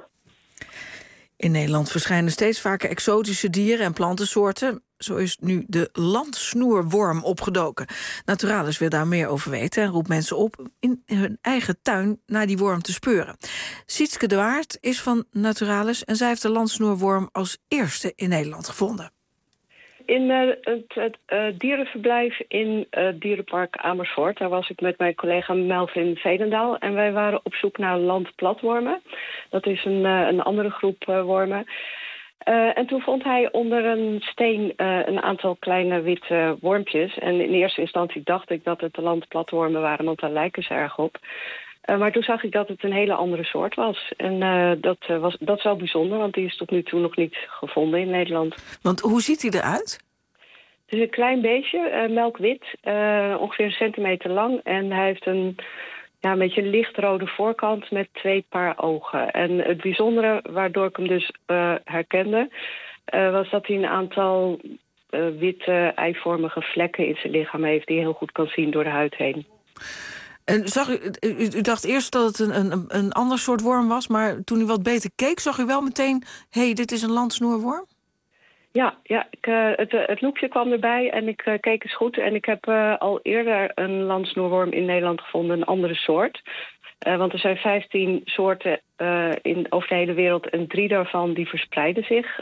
In Nederland verschijnen steeds vaker exotische dieren en plantensoorten. Zo is nu de landsnoerworm opgedoken. Naturalis wil daar meer over weten en roept mensen op in hun eigen tuin naar die worm te speuren. Sietske de Waard is van Naturalis en zij heeft de landsnoerworm als eerste in Nederland gevonden. In het dierenverblijf in het dierenpark Amersfoort. Daar was ik met mijn collega Melvin Veenendaal. En wij waren op zoek naar landplatwormen. Dat is een andere groep wormen. En toen vond hij onder een steen een aantal kleine witte wormpjes. En in eerste instantie dacht ik dat het de landplatwormen waren, want daar lijken ze erg op. Maar toen zag ik dat het een hele andere soort was. En dat is wel bijzonder, want die is tot nu toe nog niet gevonden in Nederland. Want hoe ziet hij eruit? Het is een klein beestje, melkwit, ongeveer 1 centimeter lang. En hij heeft een beetje lichtrode voorkant met 2 paar ogen. En het bijzondere, waardoor ik hem dus herkende, was dat hij een aantal witte eivormige vlekken in zijn lichaam heeft die je heel goed kan zien door de huid heen. En u dacht eerst dat het een ander soort worm was, maar toen u wat beter keek, zag u wel meteen, dit is een landsnoerworm? Ja, het loepje kwam erbij en ik keek eens goed. En ik heb al eerder een landsnoerworm in Nederland gevonden, een andere soort. Want er zijn 15 soorten over de hele wereld en 3 daarvan die verspreiden zich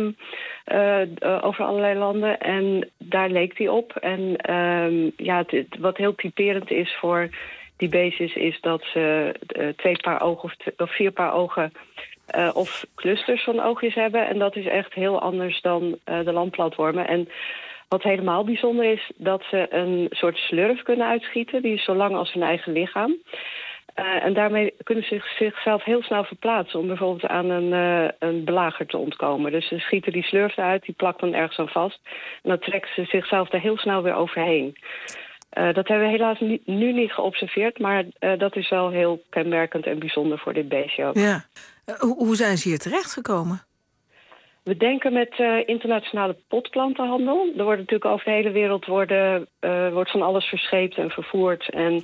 over allerlei landen. En daar leek die op. En wat heel typerend is voor die beestjes is dat ze 2 paar ogen of 4 paar ogen of clusters van oogjes hebben. En dat is echt heel anders dan de landplatwormen. En wat helemaal bijzonder is dat ze een soort slurf kunnen uitschieten. Die is zo lang als hun eigen lichaam. En daarmee kunnen ze zichzelf heel snel verplaatsen om bijvoorbeeld aan een belager te ontkomen. Dus de schieter die slurft uit, die plakt dan ergens aan vast. En dan trekken ze zichzelf er heel snel weer overheen. Dat hebben we helaas nu niet geobserveerd, maar dat is wel heel kenmerkend en bijzonder voor dit beestje ook. Ja. Hoe zijn ze hier terechtgekomen? We denken met internationale potplantenhandel. Er wordt natuurlijk over de hele wereld wordt van alles verscheept en vervoerd. En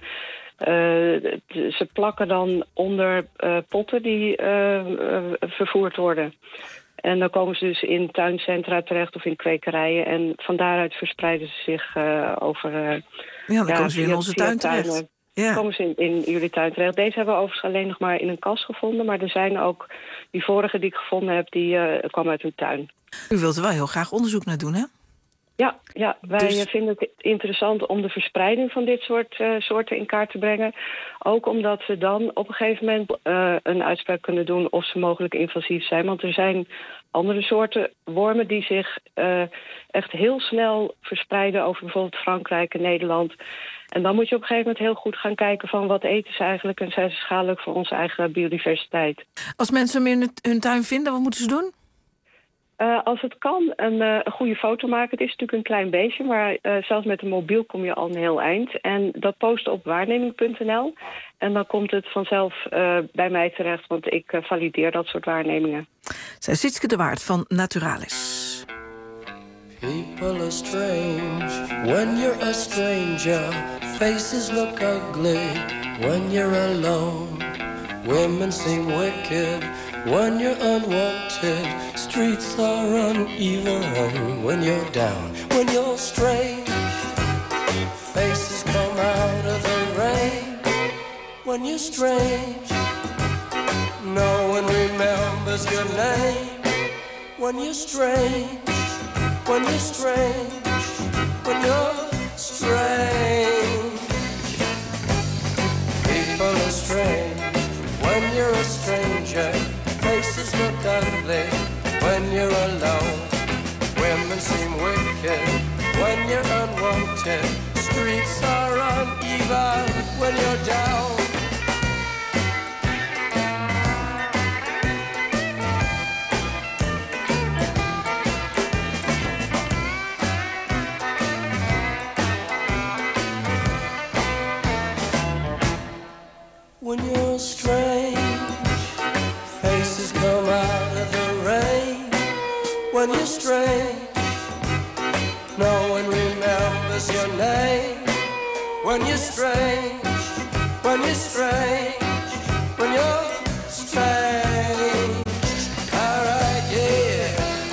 ze plakken dan onder potten die vervoerd worden. En dan komen ze dus in tuincentra terecht of in kwekerijen. En van daaruit verspreiden ze zich over... dan komen ze in onze tuin terecht. Ja. Komen ze in jullie tuin terecht. Deze hebben we overigens alleen nog maar in een kas gevonden. Maar er zijn ook, die vorige die ik gevonden heb, die kwam uit een tuin. U wilt er wel heel graag onderzoek naar doen, hè? Ja, wij vinden het interessant om de verspreiding van dit soort soorten in kaart te brengen. Ook omdat we dan op een gegeven moment een uitspraak kunnen doen of ze mogelijk invasief zijn. Want er zijn andere soorten wormen die zich echt heel snel verspreiden over bijvoorbeeld Frankrijk en Nederland. En dan moet je op een gegeven moment heel goed gaan kijken van wat eten ze eigenlijk en zijn ze schadelijk voor onze eigen biodiversiteit. Als mensen hem in hun tuin vinden, wat moeten ze doen? Als het kan, een goede foto maken. Het is natuurlijk een klein beestje, maar zelfs met een mobiel kom je al een heel eind. En dat posten op waarneming.nl. En dan komt het vanzelf bij mij terecht, want ik valideer dat soort waarnemingen. Zij Sietske de Waard van Naturalis. People are strange when you're a stranger. Faces look ugly when you're alone. Women seem wicked when you're unwanted. Streets are uneven when you're down. When you're strange, faces come out of the rain. When you're strange, no one remembers your name. When you're strange, when you're strange, when you're strange. People are strange when you're a stranger. Faces look ugly when you're alone. Women seem wicked when you're unwanted. Streets are uneven when you're down. When you're strange, faces come out of the rain. When you're strange, no one remembers your name. When you're strange, when you're strange, when you're strange. All right, yeah.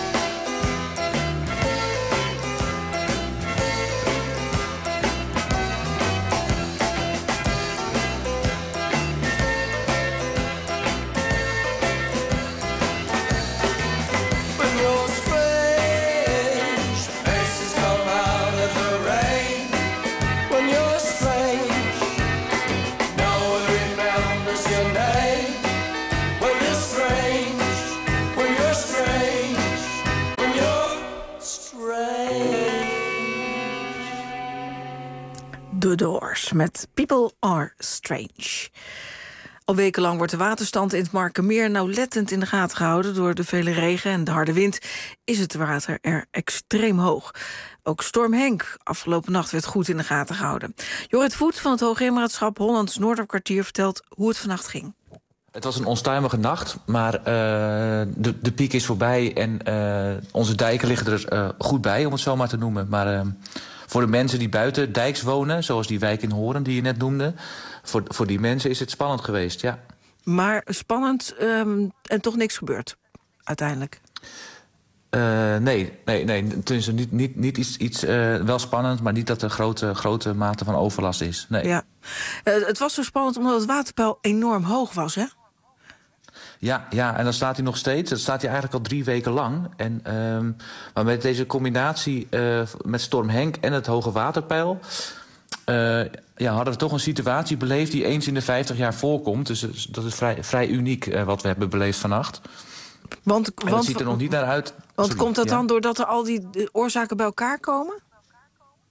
The Doors met People Are Strange. Al wekenlang wordt de waterstand in het Markermeer nauwlettend in de gaten gehouden. Door de vele regen en de harde wind is het water er extreem hoog. Ook storm Henk afgelopen nacht werd goed in de gaten gehouden. Jorrit Voet van het Hoogheemraadschap Hollands Noorderkwartier vertelt hoe het vannacht ging. Het was een onstuimige nacht, maar de piek is voorbij en onze dijken liggen er goed bij, om het zo maar te noemen. Maar voor de mensen die buiten dijks wonen, zoals die wijk in Hoorn die je net noemde, voor die mensen is het spannend geweest, ja. Maar spannend en toch niks gebeurd, uiteindelijk? Nee. Tenminste, niet iets wel spannend, maar niet dat er grote mate van overlast is. Nee. Ja. Het was zo spannend omdat het waterpeil enorm hoog was, hè? Ja, en dan staat hij nog steeds. Dat staat hij eigenlijk al 3 weken lang. Maar met deze combinatie met storm Henk en het hoge waterpeil hadden we toch een situatie beleefd die eens in de 50 jaar voorkomt. Dus dat is vrij uniek wat we hebben beleefd vannacht. Want dat ziet er nog niet naar uit. Want komt dat dan doordat er al die oorzaken bij elkaar komen?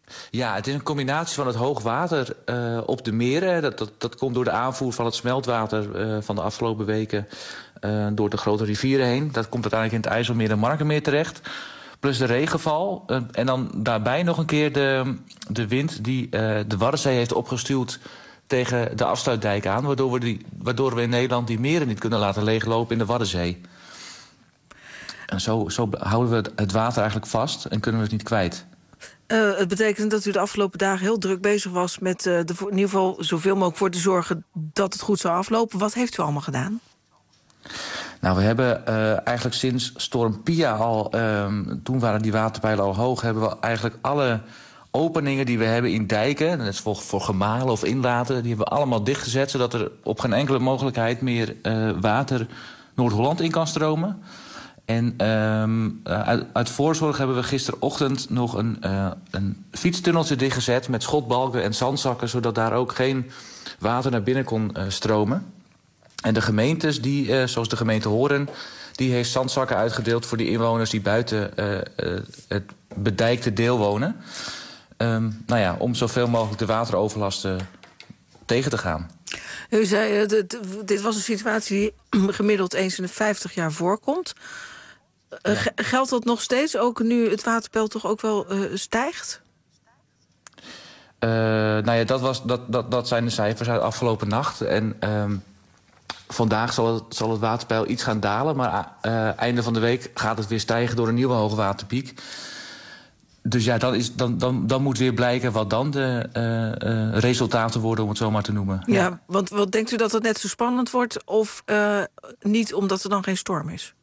Ja, het is een combinatie van het hoogwater op de meren. Dat komt door de aanvoer van het smeltwater van de afgelopen weken door de grote rivieren heen. Dat komt uiteindelijk in het IJsselmeer en Markermeer terecht. Plus de regenval. En dan daarbij nog een keer de wind die de Waddenzee heeft opgestuwd tegen de afsluitdijk aan. Waardoor we in Nederland die meren niet kunnen laten leeglopen in de Waddenzee. En zo houden we het water eigenlijk vast en kunnen we het niet kwijt. Het betekent dat u de afgelopen dagen heel druk bezig was met in ieder geval zoveel mogelijk voor te zorgen dat het goed zou aflopen. Wat heeft u allemaal gedaan? Nou, we hebben eigenlijk sinds storm Pia al, toen waren die waterpeilen al hoog, hebben we eigenlijk alle openingen die we hebben in dijken, dat is voor gemalen of inlaten, die hebben we allemaal dichtgezet, zodat er op geen enkele mogelijkheid meer water Noord-Holland in kan stromen. En uit voorzorg hebben we gisterochtend nog een fietstunneltje dichtgezet met schotbalken en zandzakken, zodat daar ook geen water naar binnen kon stromen. En de gemeentes, zoals de gemeente Hoorn, die heeft zandzakken uitgedeeld voor die inwoners die buiten het bedijkte deel wonen. Om zoveel mogelijk de wateroverlast tegen te gaan. U zei, dit was een situatie die gemiddeld eens in de 50 jaar voorkomt. Geldt dat nog steeds, ook nu het waterpeil toch ook wel stijgt? Dat zijn de cijfers uit de afgelopen nacht. En vandaag zal het waterpeil iets gaan dalen, maar einde van de week gaat het weer stijgen door een nieuwe hoogwaterpiek. Dus ja, dan moet weer blijken wat dan de resultaten worden, om het zo maar te noemen. Ja, want wat denkt u dat het net zo spannend wordt of niet omdat er dan geen storm is?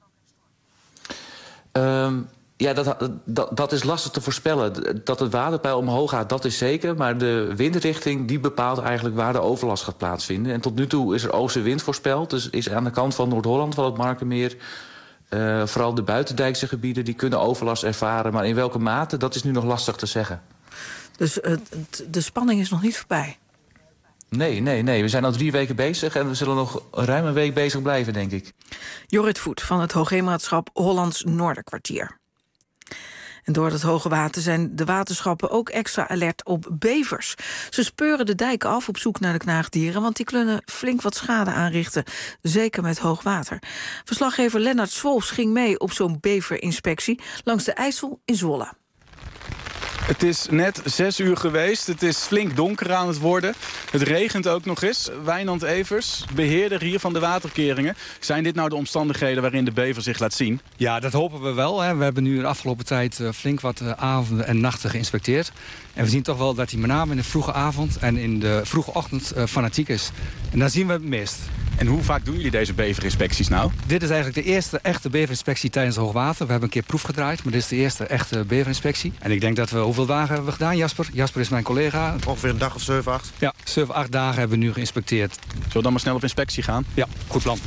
Dat is lastig te voorspellen. Dat het waterpeil omhoog gaat, dat is zeker. Maar de windrichting die bepaalt eigenlijk waar de overlast gaat plaatsvinden. En tot nu toe is er oostenwind voorspeld. Dus is aan de kant van Noord-Holland, van het Markermeer, vooral de buitendijkse gebieden, die kunnen overlast ervaren. Maar in welke mate, dat is nu nog lastig te zeggen. Dus de spanning is nog niet voorbij? Nee. We zijn al 3 weken bezig en we zullen nog ruim een week bezig blijven, denk ik. Jorrit Voet van het Hoogheemraadschap Hollands Noorderkwartier. En door het hoge water zijn de waterschappen ook extra alert op bevers. Ze speuren de dijken af op zoek naar de knaagdieren, want die kunnen flink wat schade aanrichten, zeker met hoog water. Verslaggever Lennart Swolfs ging mee op zo'n beverinspectie langs de IJssel in Zwolle. Het is net 6 uur geweest. Het is flink donker aan het worden. Het regent ook nog eens. Wijnand Evers, beheerder hier van de waterkeringen. Zijn dit nou de omstandigheden waarin de bever zich laat zien? Ja, dat hopen we wel. Hè. We hebben nu de afgelopen tijd flink wat avonden en nachten geïnspecteerd. En we zien toch wel dat hij met name in de vroege avond en in de vroege ochtend fanatiek is. En dan zien we het meest. En hoe vaak doen jullie deze beverinspecties nou? Dit is eigenlijk de eerste echte beverinspectie tijdens hoogwater. We hebben een keer proef gedraaid, maar dit is de eerste echte beverinspectie. En ik denk dat we, hoeveel dagen hebben we gedaan, Jasper? Jasper is mijn collega. Ongeveer een dag of 7, 8? Ja, 7, 8 dagen hebben we nu geïnspecteerd. Zullen we dan maar snel op inspectie gaan? Ja, goed plan.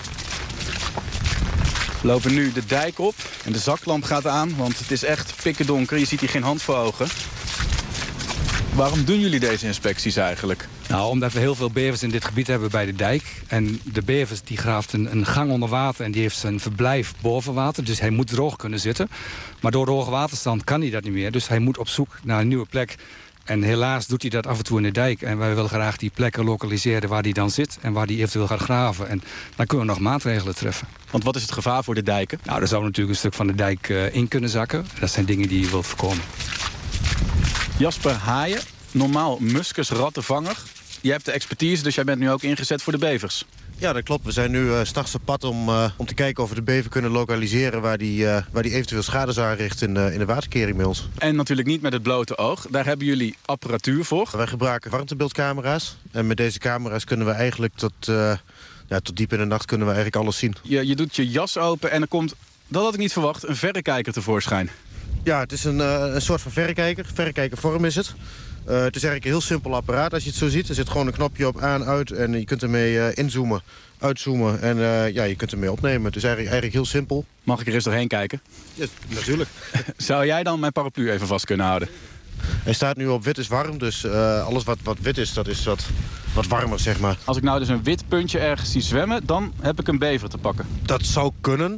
We lopen nu de dijk op en de zaklamp gaat aan, want het is echt pikkendonker. Je ziet hier geen hand voor ogen. Waarom doen jullie deze inspecties eigenlijk? Nou, omdat we heel veel bevers in dit gebied hebben bij de dijk. En de bevers die graaft een gang onder water en die heeft zijn verblijf boven water. Dus hij moet droog kunnen zitten. Maar door de hoge waterstand kan hij dat niet meer. Dus hij moet op zoek naar een nieuwe plek. En helaas doet hij dat af en toe in de dijk. En wij willen graag die plekken lokaliseren waar hij dan zit en waar hij eventueel gaat graven. En dan kunnen we nog maatregelen treffen. Want wat is het gevaar voor de dijken? Nou, er zou natuurlijk een stuk van de dijk in kunnen zakken. Dat zijn dingen die je wilt voorkomen. Jasper Haaien, normaal muskus rattenvanger. Jij hebt de expertise, dus jij bent nu ook ingezet voor de bevers. Ja, dat klopt. We zijn nu 's nachts op pad om te kijken of we de bever kunnen lokaliseren waar die eventueel schades aanricht in de waterkering bij ons. En natuurlijk niet met het blote oog. Daar hebben jullie apparatuur voor. Wij gebruiken warmtebeeldcamera's. En met deze camera's kunnen we eigenlijk tot diep in de nacht kunnen we eigenlijk alles zien. Je doet je jas open en er komt, dat had ik niet verwacht, een verrekijker tevoorschijn. Ja, het is een soort van verrekijker. Verrekijkervorm is het. Het is eigenlijk een heel simpel apparaat als je het zo ziet. Er zit gewoon een knopje op aan, uit en je kunt ermee inzoomen, uitzoomen en je kunt ermee opnemen. Het is eigenlijk heel simpel. Mag ik er eens doorheen kijken? Ja, natuurlijk. Zou jij dan mijn paraplu even vast kunnen houden? Hij staat nu op wit is warm, dus alles wat wit is, dat is wat warmer, zeg maar. Als ik nou dus een wit puntje ergens zie zwemmen, dan heb ik een bever te pakken. Dat zou kunnen.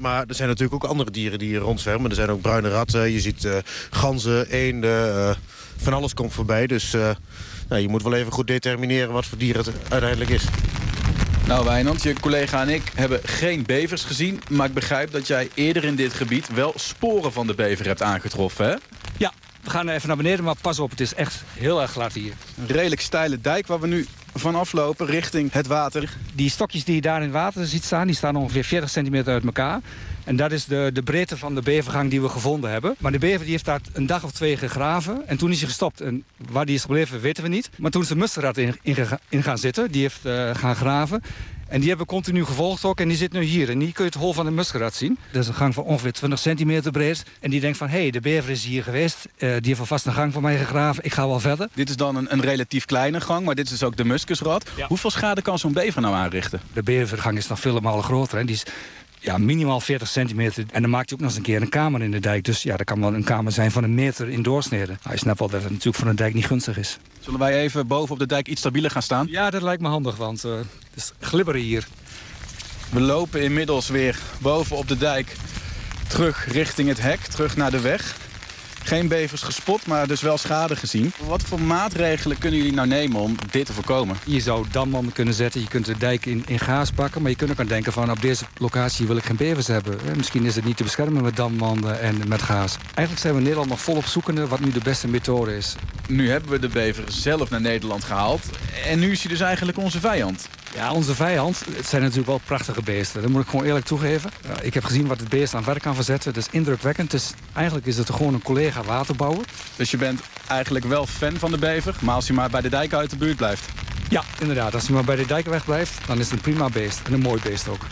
Maar er zijn natuurlijk ook andere dieren die hier rondzwermen. Er zijn ook bruine ratten, je ziet ganzen, eenden, van alles komt voorbij. Dus je moet wel even goed determineren wat voor dier het uiteindelijk is. Nou Wijnand, je collega en ik hebben geen bevers gezien, maar ik begrijp dat jij eerder in dit gebied wel sporen van de bever hebt aangetroffen, hè? Ja, we gaan even naar beneden, maar pas op, het is echt heel erg glad hier. Een redelijk steile dijk waar we nu vanaf lopen richting het water. Die stokjes die je daar in het water ziet staan, die staan ongeveer 40 centimeter uit elkaar. En dat is de breedte van de bevergang die we gevonden hebben. Maar de bever die heeft daar een dag of 2 gegraven. En toen is hij gestopt. En waar die is gebleven weten we niet. Maar toen is de musterrat in gaan zitten. Die heeft gaan graven. En die hebben we continu gevolgd ook. En die zit nu hier. En hier kun je het hol van de musterrat zien. Dat is een gang van ongeveer 20 centimeter breed. En die denkt van, hé, de bever is hier geweest. Die heeft alvast een gang voor mij gegraven. Ik ga wel verder. Dit is dan een relatief kleine gang. Maar dit is dus ook de muskusrat. Ja. Hoeveel schade kan zo'n bever nou aanrichten? De bevergang is nog vele malen groter. En die is minimaal 40 centimeter. En dan maakt hij ook nog eens een keer een kamer in de dijk. Dus ja, dat kan wel een kamer zijn van 1 meter in doorsnede. Nou, je snapt wel dat het natuurlijk voor een dijk niet gunstig is. Zullen wij even boven op de dijk iets stabieler gaan staan? Ja, dat lijkt me handig, want het is glibberen hier. We lopen inmiddels weer boven op de dijk terug richting het hek, terug naar de weg. Geen bevers gespot, maar dus wel schade gezien. Wat voor maatregelen kunnen jullie nou nemen om dit te voorkomen? Je zou damwanden kunnen zetten, je kunt de dijk in gaas pakken. Maar je kunt ook aan denken van, op deze locatie wil ik geen bevers hebben. Misschien is het niet te beschermen met damwanden en met gaas. Eigenlijk zijn we in Nederland nog volop zoekende wat nu de beste methode is. Nu hebben we de bever zelf naar Nederland gehaald. En nu is hij dus eigenlijk onze vijand. Ja, onze vijand. Het zijn natuurlijk wel prachtige beesten. Dat moet ik gewoon eerlijk toegeven. Ik heb gezien wat het beest aan werk kan verzetten. Dat is indrukwekkend. Dus eigenlijk is het gewoon een collega waterbouwer. Dus je bent eigenlijk wel fan van de bever, maar als hij maar bij de dijk uit de buurt blijft? Ja, inderdaad. Als hij maar bij de dijk weg blijft, dan is het een prima beest. En een mooi beest ook.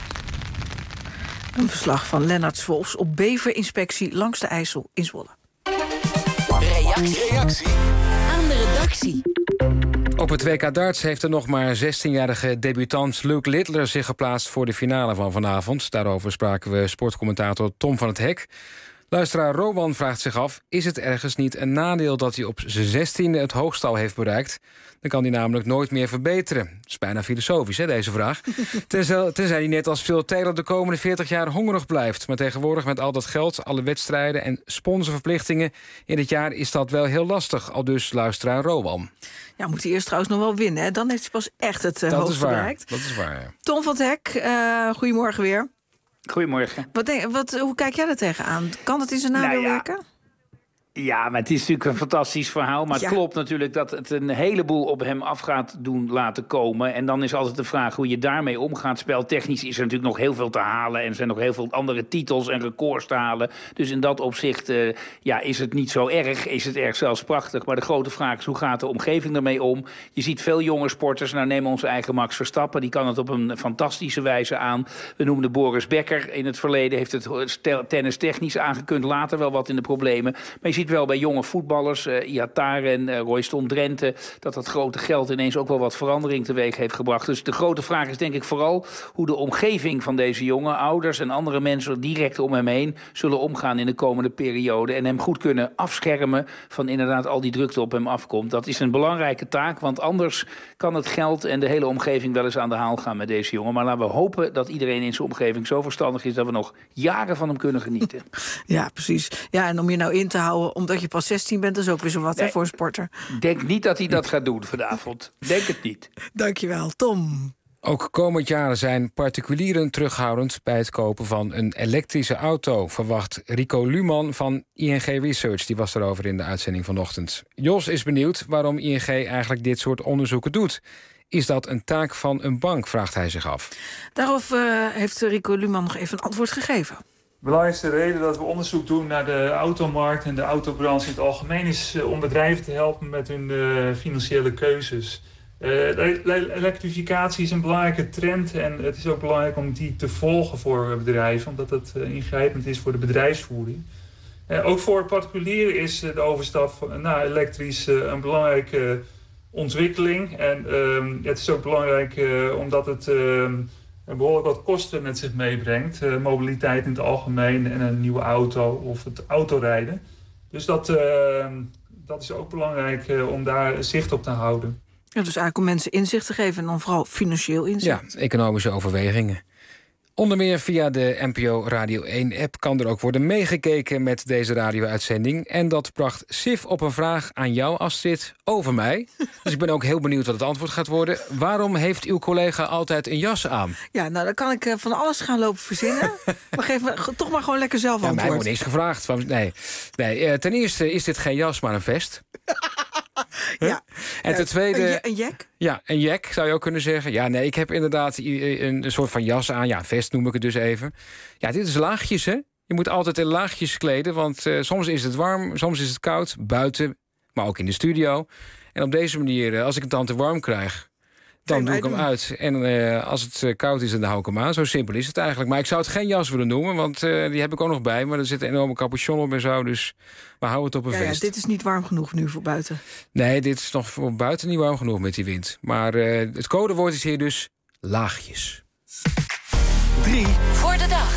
Een verslag van Lennart Swolfs op beverinspectie langs de IJssel in Zwolle. Reactie aan de redactie. Op het WK darts heeft de nog maar 16-jarige debutant Luke Littler zich geplaatst voor de finale van vanavond. Daarover spraken we sportcommentator Tom van het Hek. Luisteraar Rowan vraagt zich af, is het ergens niet een nadeel dat hij op zijn 16e het hoogste al heeft bereikt? Dan kan hij namelijk nooit meer verbeteren. Dat is bijna filosofisch, hè, deze vraag. Tenzij hij net als Phil Taylor de komende 40 jaar hongerig blijft. Maar tegenwoordig met al dat geld, alle wedstrijden en sponsorverplichtingen in dit jaar is dat wel heel lastig, aldus luisteraar Rowan. Ja, moet hij eerst trouwens nog wel winnen, hè? Dan heeft hij pas echt het hoogste bereikt. Dat is waar, ja. Tom van het Hek, goedemorgen weer. Goedemorgen. Hoe kijk jij er tegenaan? Kan het in zijn nadeel werken? Ja, maar het is natuurlijk een fantastisch verhaal. Maar het klopt natuurlijk dat het een heleboel op hem af gaat doen laten komen. En dan is altijd de vraag hoe je daarmee omgaat. Speltechnisch is er natuurlijk nog heel veel te halen. En er zijn nog heel veel andere titels en records te halen. Dus in dat opzicht is het niet zo erg. Is het erg zelfs prachtig. Maar de grote vraag is, hoe gaat de omgeving ermee om? Je ziet veel jonge sporters. Nou, neem onze eigen Max Verstappen. Die kan het op een fantastische wijze aan. We noemden Boris Becker in het verleden. Heeft het tennis technisch aangekund. Later wel wat in de problemen. Maar je ziet wel bij jonge voetballers, Iataren, Royston Drenthe, dat grote geld ineens ook wel wat verandering teweeg heeft gebracht. Dus de grote vraag is denk ik vooral hoe de omgeving van deze jongen, ouders en andere mensen direct om hem heen, zullen omgaan in de komende periode en hem goed kunnen afschermen van inderdaad al die drukte op hem afkomt. Dat is een belangrijke taak, want anders kan het geld en de hele omgeving wel eens aan de haal gaan met deze jongen. Maar laten we hopen dat iedereen in zijn omgeving zo verstandig is dat we nog jaren van hem kunnen genieten. Ja, precies. Ja, en om je nou in te houden omdat je pas 16 bent, dat is ook weer zo wat voor een sporter. Denk niet dat hij dat gaat doen vanavond. Denk het niet. Dankjewel, Tom. Ook komend jaar zijn particulieren terughoudend bij het kopen van een elektrische auto, verwacht Rico Luman van ING Research. Die was erover in de uitzending vanochtend. Jos is benieuwd waarom ING eigenlijk dit soort onderzoeken doet. Is dat een taak van een bank, vraagt hij zich af. Daarop heeft Rico Luman nog even een antwoord gegeven. De belangrijkste reden dat we onderzoek doen naar de automarkt en de autobranche in het algemeen is om bedrijven te helpen met hun financiële keuzes. Elektrificatie is een belangrijke trend en het is ook belangrijk om die te volgen voor bedrijven, omdat het ingrijpend is voor de bedrijfsvoering. Ook voor particulieren is de overstap naar elektrisch een belangrijke ontwikkeling. En het is ook belangrijk omdat het behoorlijk wat kosten met zich meebrengt. Mobiliteit in het algemeen en een nieuwe auto of het autorijden. Dus dat is ook belangrijk om daar zicht op te houden. Ja, dus eigenlijk om mensen inzicht te geven en dan vooral financieel inzicht. Ja, economische overwegingen. Onder meer via de NPO Radio 1-app kan er ook worden meegekeken met deze radio-uitzending. En dat bracht Sif op een vraag aan jou, Astrid, over mij. Dus ik ben ook heel benieuwd wat het antwoord gaat worden. Waarom heeft uw collega altijd een jas aan? Ja, nou, dan kan ik van alles gaan lopen verzinnen. Maar geef me toch maar gewoon lekker zelf antwoord. Mij wordt niks gevraagd. Nee, ten eerste is dit geen jas, maar een vest. Ja. En ten tweede... Een jack? Ja, een jack zou je ook kunnen zeggen. Ja, nee, ik heb inderdaad een soort van jas aan. Ja, vest noem ik het dus even. Ja, dit is laagjes, hè. Je moet altijd in laagjes kleden, want soms is het warm, soms is het koud. Buiten, maar ook in de studio. En op deze manier, als ik het dan te warm krijg, dan doe ik hem uit. En als het koud is, dan hou ik hem aan. Zo simpel is het eigenlijk. Maar ik zou het geen jas willen noemen, want die heb ik ook nog bij. Maar er zit een enorme capuchon op en zo, dus we houden het op een vest. Ja, dit is niet warm genoeg nu voor buiten. Nee, dit is nog voor buiten niet warm genoeg met die wind. Maar het codewoord is hier dus laagjes. 3 voor de dag.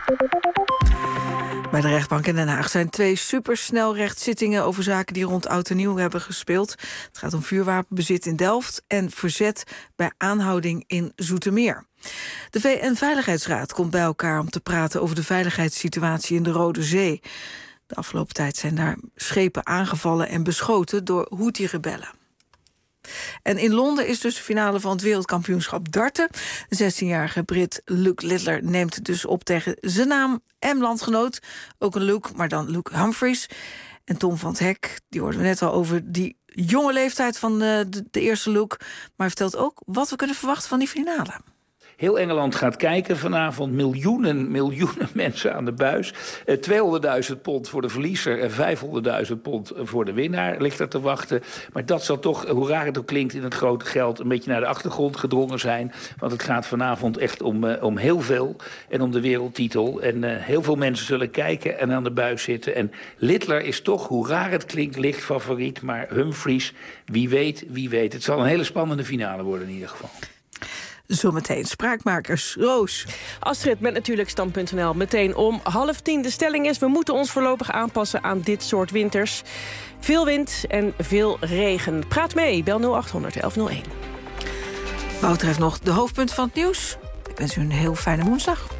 Bij de rechtbank in Den Haag zijn 2 supersnelrechtszittingen over zaken die rond Oud en Nieuw hebben gespeeld. Het gaat om vuurwapenbezit in Delft en verzet bij aanhouding in Zoetermeer. De VN-veiligheidsraad komt bij elkaar om te praten over de veiligheidssituatie in de Rode Zee. De afgelopen tijd zijn daar schepen aangevallen en beschoten door Houthi-rebellen. En in Londen is dus de finale van het wereldkampioenschap darten. De 16-jarige Brit Luke Littler neemt dus op tegen zijn naam en landgenoot. Ook een Luke, maar dan Luke Humphries. En Tom van het Hek, die hoorden we net al over die jonge leeftijd van de eerste Luke. Maar vertelt ook wat we kunnen verwachten van die finale. Heel Engeland gaat kijken vanavond. Miljoenen mensen aan de buis. 200.000 pond voor de verliezer en 500.000 pond voor de winnaar ligt er te wachten. Maar dat zal toch, hoe raar het ook klinkt in het grote geld, een beetje naar de achtergrond gedrongen zijn. Want het gaat vanavond echt om heel veel en om de wereldtitel. En heel veel mensen zullen kijken en aan de buis zitten. En Littler is toch, hoe raar het klinkt, licht favoriet. Maar Humphries, wie weet. Het zal een hele spannende finale worden in ieder geval. Zometeen Spraakmakers. Roos. Astrid met natuurlijk Stand.nl. Meteen om 9:30. De stelling is, we moeten ons voorlopig aanpassen aan dit soort winters. Veel wind en veel regen. Praat mee, bel 0800 1101. Wouter heeft nog de hoofdpunten van het nieuws. Ik wens u een heel fijne woensdag.